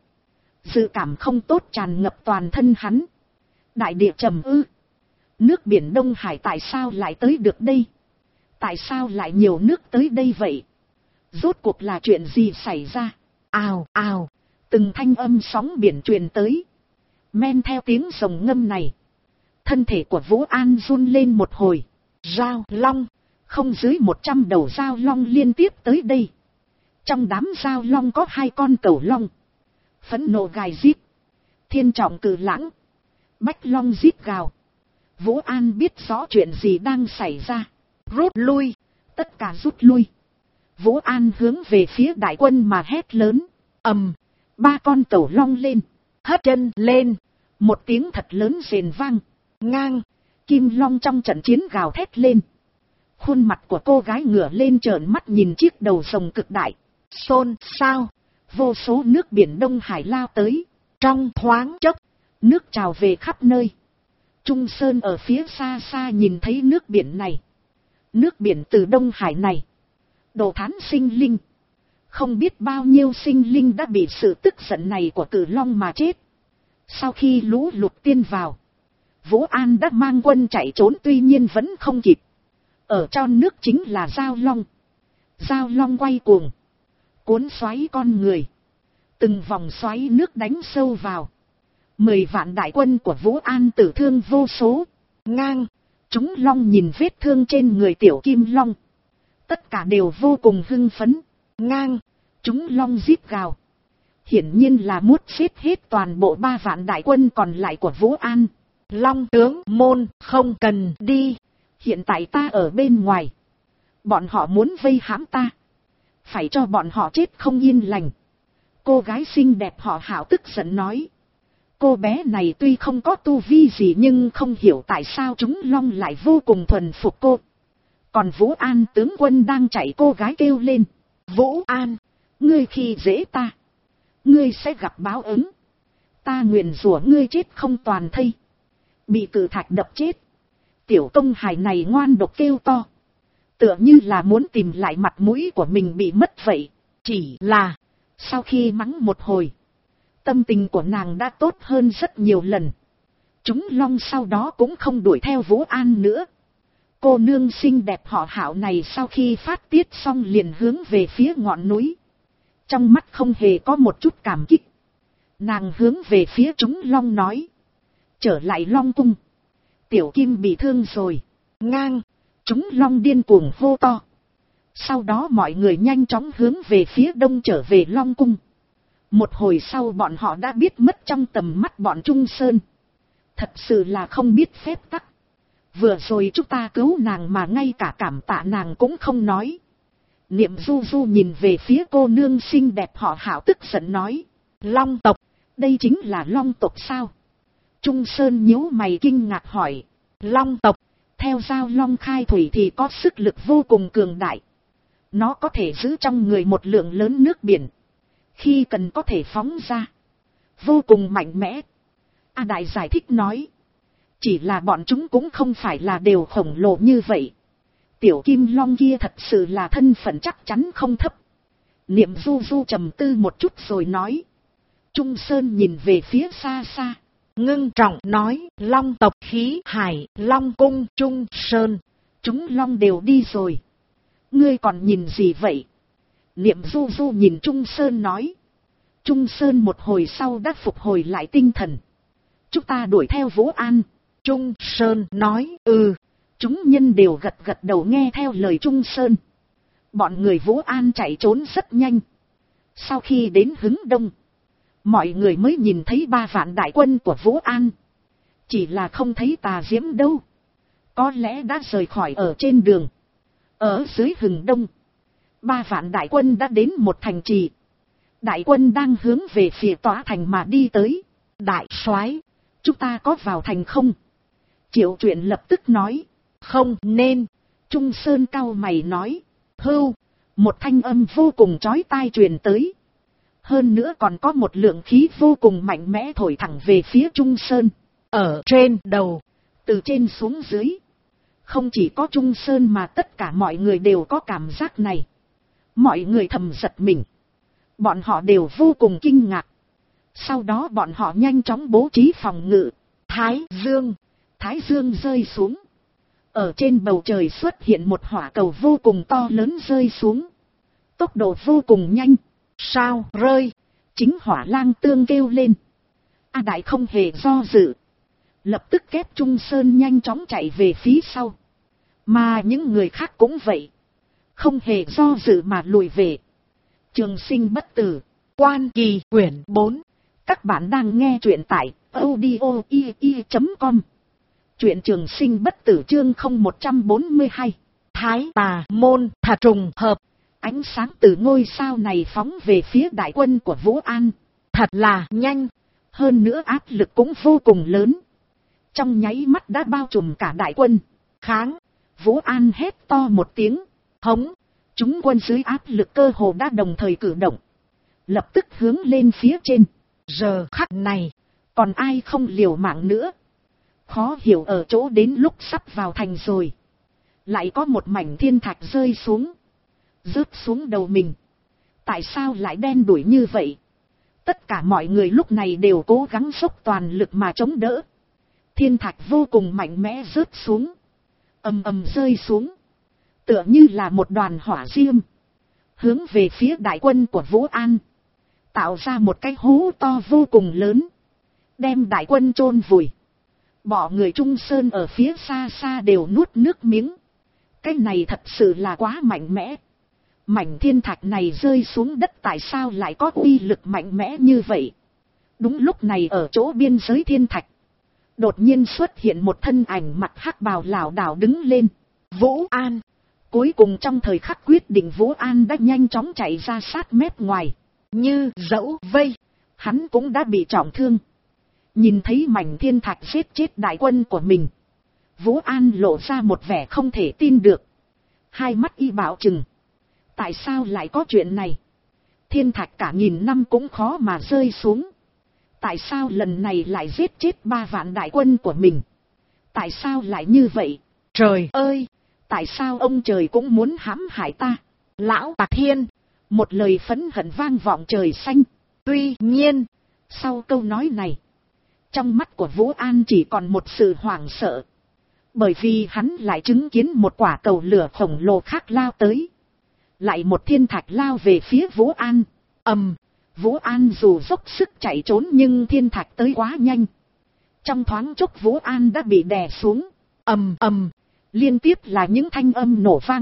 Dự cảm không tốt tràn ngập toàn thân hắn. Đại địa trầm ư. Nước biển Đông Hải tại sao lại tới được đây? Tại sao lại nhiều nước tới đây vậy? Rốt cuộc là chuyện gì xảy ra? Ào ào, từng thanh âm sóng biển truyền tới. Men theo tiếng rồng ngâm này, thân thể của Vũ An run lên một hồi. Giao long, không dưới 100 đầu giao long liên tiếp tới đây. Trong đám giao long có 2 con cẩu long. Phẫn nộ gài rít. Thiên trọng cử lãng, bách long rít gào. Vũ An biết rõ chuyện gì đang xảy ra. Rút lui, tất cả rút lui. Vũ An hướng về phía đại quân mà hét lớn. Ầm, 3 con cẩu long lên, hất chân lên. Một tiếng thật lớn rền vang. Ngang, kim long trong trận chiến gào thét lên. Khuôn mặt của cô gái ngửa lên trợn mắt nhìn chiếc đầu rồng cực đại. Xôn xao, vô số nước biển Đông Hải lao tới. Trong thoáng chốc, nước trào về khắp nơi. Trung Sơn ở phía xa xa nhìn thấy nước biển này. Nước biển từ Đông Hải này đổ thán sinh linh. Không biết bao nhiêu sinh linh đã bị sự tức giận này của cử long mà chết. Sau khi lũ lụt tiên vào, Vũ An đã mang quân chạy trốn, tuy nhiên vẫn không kịp. Ở trong nước chính là giao long. Giao long quay cuồng, cuốn xoáy con người. Từng vòng xoáy nước đánh sâu vào. 10 vạn đại quân của Vũ An tử thương vô số. Ngang, chúng long nhìn vết thương trên người tiểu kim long. Tất cả đều vô cùng hưng phấn. Ngang, chúng long rít gào. Hiển nhiên là muốn xếp hết toàn bộ 3 vạn đại quân còn lại của Vũ An. Long tướng môn, không cần đi. Hiện tại ta ở bên ngoài. Bọn họ muốn vây hãm ta. Phải cho bọn họ chết không yên lành. Cô gái xinh đẹp họ Hảo tức giận nói. Cô bé này tuy không có tu vi gì nhưng không hiểu tại sao chúng long lại vô cùng thuần phục cô. Còn Vũ An tướng quân đang chạy, cô gái kêu lên. Vũ An, ngươi khi dễ ta, ngươi sẽ gặp báo ứng. Ta nguyền rủa ngươi chết không toàn thây. Bị cử thạch đập chết. Tiểu công hài này ngoan độc kêu to. Tựa như là muốn tìm lại mặt mũi của mình bị mất vậy. Chỉ là, sau khi mắng một hồi, tâm tình của nàng đã tốt hơn rất nhiều lần. Chúng long sau đó cũng không đuổi theo Vũ An nữa. Cô nương xinh đẹp họ Hảo này sau khi phát tiết xong liền hướng về phía ngọn núi. Trong mắt không hề có một chút cảm kích. Nàng hướng về phía chúng long nói. Trở lại Long cung. Tiểu Kim bị thương rồi. Ngang, chúng long điên cuồng hô to. Sau đó mọi người nhanh chóng hướng về phía đông trở về Long cung. Một hồi sau bọn họ đã biết mất trong tầm mắt bọn Trung Sơn. Thật sự là không biết phép tắc. Vừa rồi chúng ta cứu nàng mà ngay cả cảm tạ nàng cũng không nói. Niệm Du Du nhìn về phía cô nương xinh đẹp họ Hảo tức giận nói. Long tộc, đây chính là long tộc sao? Trung Sơn nhíu mày kinh ngạc hỏi. Long tộc, theo giao long khai thủy thì có sức lực vô cùng cường đại. Nó có thể giữ trong người một lượng lớn nước biển. Khi cần có thể phóng ra. Vô cùng mạnh mẽ. A Đại giải thích nói. Chỉ là bọn chúng cũng không phải là đều khổng lồ như vậy. Tiểu kim long kia thật sự là thân phận chắc chắn không thấp. Niệm Du Du trầm tư một chút rồi nói. Trung Sơn nhìn về phía xa xa. Ngưng trọng nói. Long tộc khí hải Long cung Trung Sơn. Chúng long đều đi rồi. Ngươi còn nhìn gì vậy? Niệm Du Du nhìn Trung Sơn nói. Trung Sơn một hồi sau đã phục hồi lại tinh thần. Chúng ta đuổi theo Vũ An. Trung Sơn nói. Chúng nhân đều gật gật đầu nghe theo lời Trung Sơn. Bọn người Vũ An chạy trốn rất nhanh. Sau khi đến hướng đông, mọi người mới nhìn thấy 3 vạn đại quân của Vũ An. Chỉ là không thấy Tà Diễm đâu. Có lẽ đã rời khỏi ở trên đường. Ở dưới hừng đông, 3 vạn đại quân đã đến một thành trì. Đại quân đang hướng về phía tòa thành mà đi tới. Đại soái, chúng ta có vào thành không? Triệu Truyện lập tức nói. Không nên. Trung Sơn cau mày nói. Hưu. Một thanh âm vô cùng chói tai truyền tới. Hơn nữa còn có một lượng khí vô cùng mạnh mẽ thổi thẳng về phía Trung Sơn. Ở trên đầu, từ trên xuống dưới, Không chỉ có Trung Sơn mà tất cả mọi người đều có cảm giác này. Mọi người thầm giật mình. Bọn họ đều vô cùng kinh ngạc. Sau đó bọn họ nhanh chóng bố trí phòng ngự. Thái Dương rơi xuống. Ở trên bầu trời xuất hiện một hỏa cầu vô cùng to lớn rơi xuống. Tốc độ vô cùng nhanh. Sao rơi? Chính Hỏa Lang Tương kêu lên. A Đại không hề do dự. Lập tức kép Trung Sơn nhanh chóng chạy về phía sau. Mà những người khác cũng vậy. Không hề do dự mà lùi về. Trường Sinh Bất Tử. Quan Kỳ quyển 4. Các bạn đang nghe truyện tại audio.com. Truyện Trường Sinh Bất Tử chương 0142. Thái Tà Môn thà trùng hợp. Ánh sáng từ ngôi sao này phóng về phía đại quân của Vũ An. Thật là nhanh. Hơn nữa áp lực cũng vô cùng lớn. Trong nháy mắt đã bao trùm cả đại quân. Kháng. Vũ An hét to một tiếng. Hống. Chúng quân dưới áp lực cơ hồ đã đồng thời cử động. Lập tức hướng lên phía trên. Giờ khắc này. Còn ai không liều mạng nữa. Khó hiểu ở chỗ đến lúc sắp vào thành rồi. Lại có một mảnh thiên thạch rơi xuống. Rớt xuống đầu mình. Tại sao lại đen đủi như vậy? Tất cả mọi người lúc này đều cố gắng dốc toàn lực mà chống đỡ. Thiên thạch vô cùng mạnh mẽ rớt xuống. Ầm ầm rơi xuống. Tựa như là một đoàn hỏa diêm. Hướng về phía đại quân của Vũ An. Tạo ra một cái hố to vô cùng lớn. Đem đại quân chôn vùi. Bỏ người Trung Sơn ở phía xa xa đều nuốt nước miếng. Cái này thật sự là quá mạnh mẽ. Mảnh thiên thạch này rơi xuống đất tại sao lại có uy lực mạnh mẽ như vậy? Đúng lúc này ở chỗ biên giới thiên thạch. Đột nhiên xuất hiện một thân ảnh mặt hắc bào lảo đảo đứng lên. Vũ An. Cuối cùng trong thời khắc quyết định Vũ An đã nhanh chóng chạy ra sát mép ngoài. Như dẫu vây. Hắn cũng đã bị trọng thương. Nhìn thấy mảnh thiên thạch giết chết đại quân của mình. Vũ An lộ ra một vẻ không thể tin được. Hai mắt y bảo chừng. Tại sao lại có chuyện này? Thiên thạch cả nghìn năm cũng khó mà rơi xuống. Tại sao lần này lại giết chết 3 vạn đại quân của mình? Tại sao lại như vậy? Trời ơi! Tại sao ông trời cũng muốn hãm hại ta? Lão Tạc Thiên! Một lời phẫn hận vang vọng trời xanh. Tuy nhiên, sau câu nói này, trong mắt của Vũ An chỉ còn một sự hoảng sợ. Bởi vì hắn lại chứng kiến một quả cầu lửa khổng lồ khác lao tới. Lại một thiên thạch lao về phía Vũ An. Vũ An dù dốc sức chạy trốn nhưng thiên thạch tới quá nhanh. Trong thoáng chốc Vũ An đã bị đè xuống. Liên tiếp là những thanh âm nổ vang.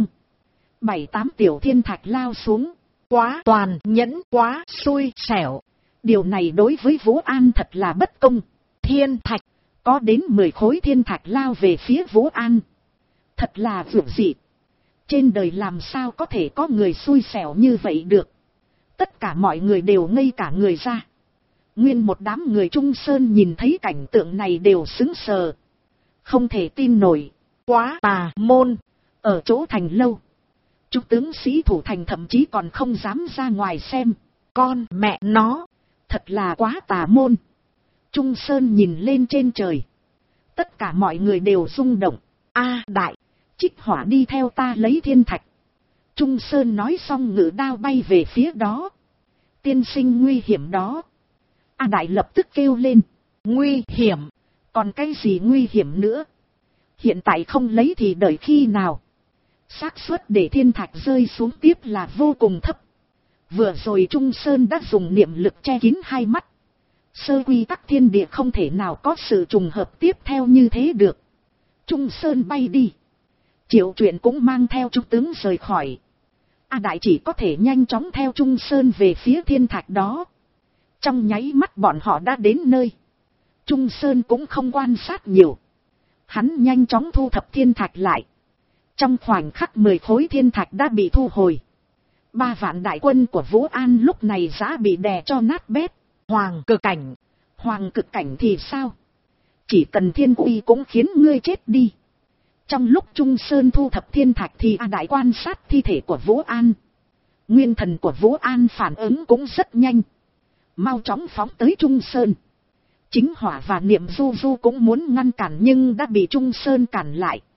7-8 tiểu thiên thạch lao xuống. Quá toàn nhẫn, quá xui xẻo. Điều này đối với Vũ An thật là bất công. Thiên thạch, có đến 10 khối thiên thạch lao về phía Vũ An. Thật là vượt dị. Trên đời làm sao có thể có người xui xẻo như vậy được. Tất cả mọi người đều ngây cả người ra. Nguyên một đám người Trung Sơn nhìn thấy cảnh tượng này đều sững sờ. Không thể tin nổi. Quá tà môn. Ở chỗ thành lâu. Chúng tướng sĩ thủ thành thậm chí còn không dám ra ngoài xem. Con mẹ nó. Thật là quá tà môn. Trung Sơn nhìn lên trên trời. Tất cả mọi người đều rung động. A Đại. Trích Hỏa đi theo ta lấy thiên thạch. Trung Sơn nói xong ngự đao bay về phía đó. Tiên sinh nguy hiểm đó. A Đại lập tức kêu lên. Nguy hiểm. Còn cái gì nguy hiểm nữa? Hiện tại không lấy thì đợi khi nào? Xác suất để thiên thạch rơi xuống tiếp là vô cùng thấp. Vừa rồi Trung Sơn đã dùng niệm lực che kín hai mắt. Sơ quy tắc thiên địa không thể nào có sự trùng hợp tiếp theo như thế được. Trung Sơn bay đi. Triệu Truyện cũng mang theo trung tướng rời khỏi. A Đại chỉ có thể nhanh chóng theo Trung Sơn về phía thiên thạch đó. Trong nháy mắt bọn họ đã đến nơi. Trung Sơn cũng không quan sát nhiều. Hắn nhanh chóng thu thập thiên thạch lại. Trong khoảnh khắc 10 khối thiên thạch đã bị thu hồi. 3 vạn đại quân của Vũ An lúc này đã bị đè cho nát bét. Hoàng cực cảnh. Hoàng cực cảnh thì sao? Chỉ cần thiên uy cũng khiến ngươi chết đi. Trong lúc Trung Sơn thu thập thiên thạch thì A Đại quan sát thi thể của Vũ An. Nguyên thần của Vũ An phản ứng cũng rất nhanh. Mau chóng phóng tới Trung Sơn. Chính Hỏa và Niệm Du Du cũng muốn ngăn cản nhưng đã bị Trung Sơn cản lại.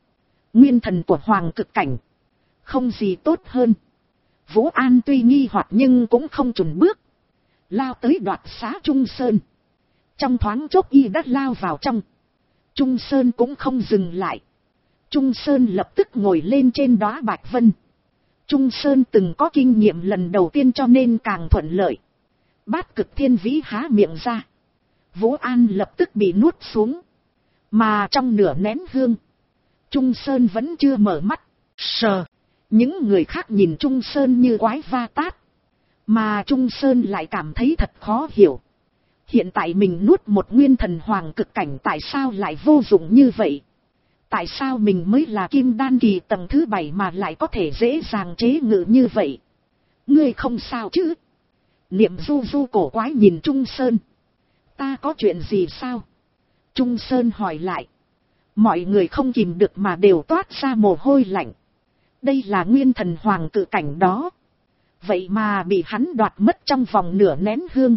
Nguyên thần của hoàng cực cảnh. Không gì tốt hơn. Vũ An tuy nghi hoặc nhưng cũng không chùn bước. Lao tới đoạt xá Trung Sơn. Trong thoáng chốc y đã lao vào trong. Trung Sơn cũng không dừng lại. Trung Sơn lập tức ngồi lên trên đóa bạch vân. Trung Sơn từng có kinh nghiệm lần đầu tiên cho nên càng thuận lợi. Bát Cực Thiên Vĩ há miệng ra. Vũ An lập tức bị nuốt xuống. Mà trong nửa nén hương, Trung Sơn vẫn chưa mở mắt. Sờ. Những người khác nhìn Trung Sơn như quái va tát. Mà Trung Sơn lại cảm thấy thật khó hiểu. Hiện tại mình nuốt một nguyên thần hoàng cực cảnh tại sao lại vô dụng như vậy? Tại sao mình mới là kim đan kỳ tầng thứ 7 mà lại có thể dễ dàng chế ngự như vậy? Ngươi không sao chứ? Niệm Du Du cổ quái nhìn Trung Sơn. Ta có chuyện gì sao? Trung Sơn hỏi lại. Mọi người không kìm được mà đều toát ra mồ hôi lạnh. Đây là nguyên thần hoàng cự cảnh đó. Vậy mà bị hắn đoạt mất trong vòng nửa nén hương.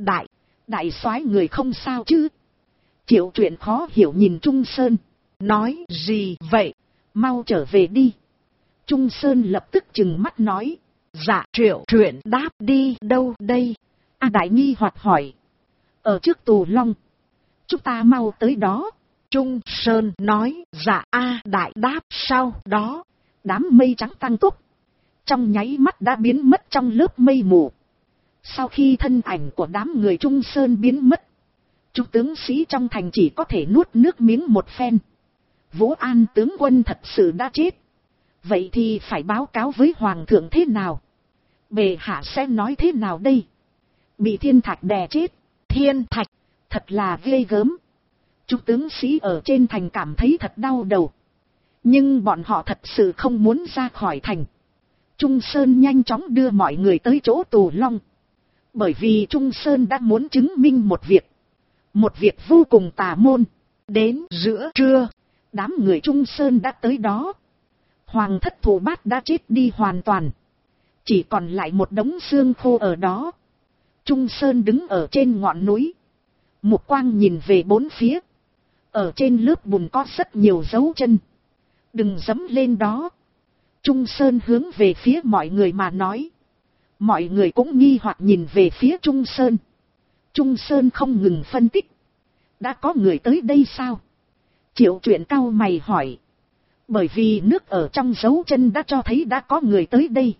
Đại soái người không sao chứ? Triệu Truyện khó hiểu nhìn Trung Sơn. Nói gì vậy? Mau trở về đi. Trung Sơn lập tức trừng mắt nói. Dạ. Triệu Truyện đáp đi đâu đây? Đại nghi hoặc hỏi. Ở trước Tù Long. Chúng ta mau tới đó. Trung Sơn nói. Dạ. Đại đáp sau đó. Đám mây trắng tăng tốc. Trong nháy mắt đã biến mất trong lớp mây mù. Sau khi thân ảnh của đám người Trung Sơn biến mất, chúng tướng sĩ trong thành chỉ có thể nuốt nước miếng một phen. Vũ An tướng quân thật sự đã chết. Vậy thì phải báo cáo với Hoàng thượng thế nào? Bệ hạ sẽ nói thế nào đây? Bị thiên thạch đè chết. Thiên thạch, thật là ghê gớm. Chúng tướng sĩ ở trên thành cảm thấy thật đau đầu. Nhưng bọn họ thật sự không muốn ra khỏi thành. Trung Sơn nhanh chóng đưa mọi người tới chỗ Tù Long. Bởi vì Trung Sơn đã muốn chứng minh một việc. Một việc vô cùng tà môn. Đến giữa trưa, đám người Trung Sơn đã tới đó. Hoàng thất Thủ Bát đã chết đi hoàn toàn. Chỉ còn lại một đống xương khô ở đó. Trung Sơn đứng ở trên ngọn núi. Mục quang nhìn về bốn phía. Ở trên lớp bùn có rất nhiều dấu chân. Đừng dẫm lên đó. Trung Sơn hướng về phía mọi người mà nói. Mọi người cũng nghi hoặc nhìn về phía Trung Sơn. Trung Sơn không ngừng phân tích. Đã có người tới đây sao? Triệu Truyện cau mày hỏi. Bởi vì nước ở trong dấu chân đã cho thấy đã có người tới đây.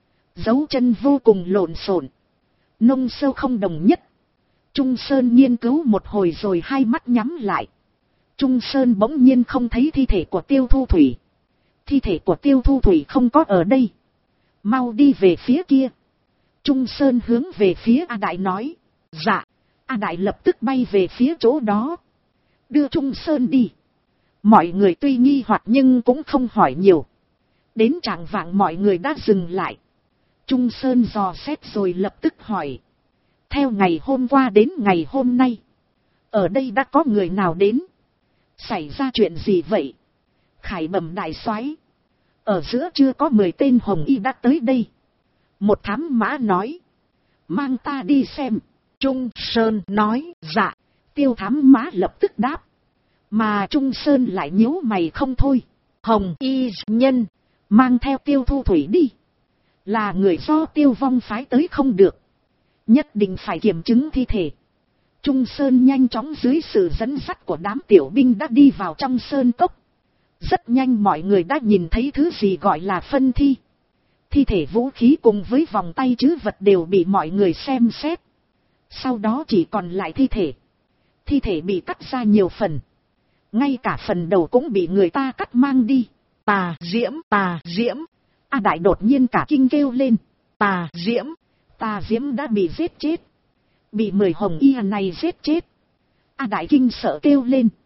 Dấu chân vô cùng lộn xộn. Nông sâu không đồng nhất. Trung Sơn nghiên cứu một hồi rồi hai mắt nhắm lại. Trung Sơn bỗng nhiên không thấy thi thể của Tiêu Thu Thủy. Thi thể của Tiêu Thu Thủy không có ở đây. Mau đi về phía kia. Trung Sơn hướng về phía A Đại nói. Dạ. A Đại lập tức bay về phía chỗ đó. Đưa Trung Sơn đi. Mọi người tuy nghi hoặc nhưng cũng không hỏi nhiều. Đến trạng vạng mọi người đã dừng lại. Trung Sơn dò xét rồi lập tức hỏi. Theo ngày hôm qua đến ngày hôm nay. Ở đây đã có người nào đến? Xảy ra chuyện gì vậy? Khải bẩm đại soái. Ở giữa chưa có 10 tên hồng y đã tới đây. Một thám mã nói. Mang ta đi xem. Trung Sơn nói. Dạ. Tiêu thám mã lập tức đáp. Mà Trung Sơn lại nhíu mày không thôi. Hồng y nhân. Mang theo Tiêu Thu Thủy đi. Là người do Tiêu Vong phái tới không được. Nhất định phải kiểm chứng thi thể. Trung Sơn nhanh chóng dưới sự dẫn dắt của đám tiểu binh đã đi vào trong sơn cốc. Rất nhanh mọi người đã nhìn thấy thứ gì gọi là phân thi. Thi thể vũ khí cùng với vòng tay trữ vật đều bị mọi người xem xét. Sau đó chỉ còn lại thi thể. Thi thể bị cắt ra nhiều phần. Ngay cả phần đầu cũng bị người ta cắt mang đi. Tà diễm, tà diễm. A Đại đột nhiên cả kinh kêu lên. Tà diễm đã bị giết chết. Bị 10 hồng y này giết chết. A Đại kinh sợ kêu lên.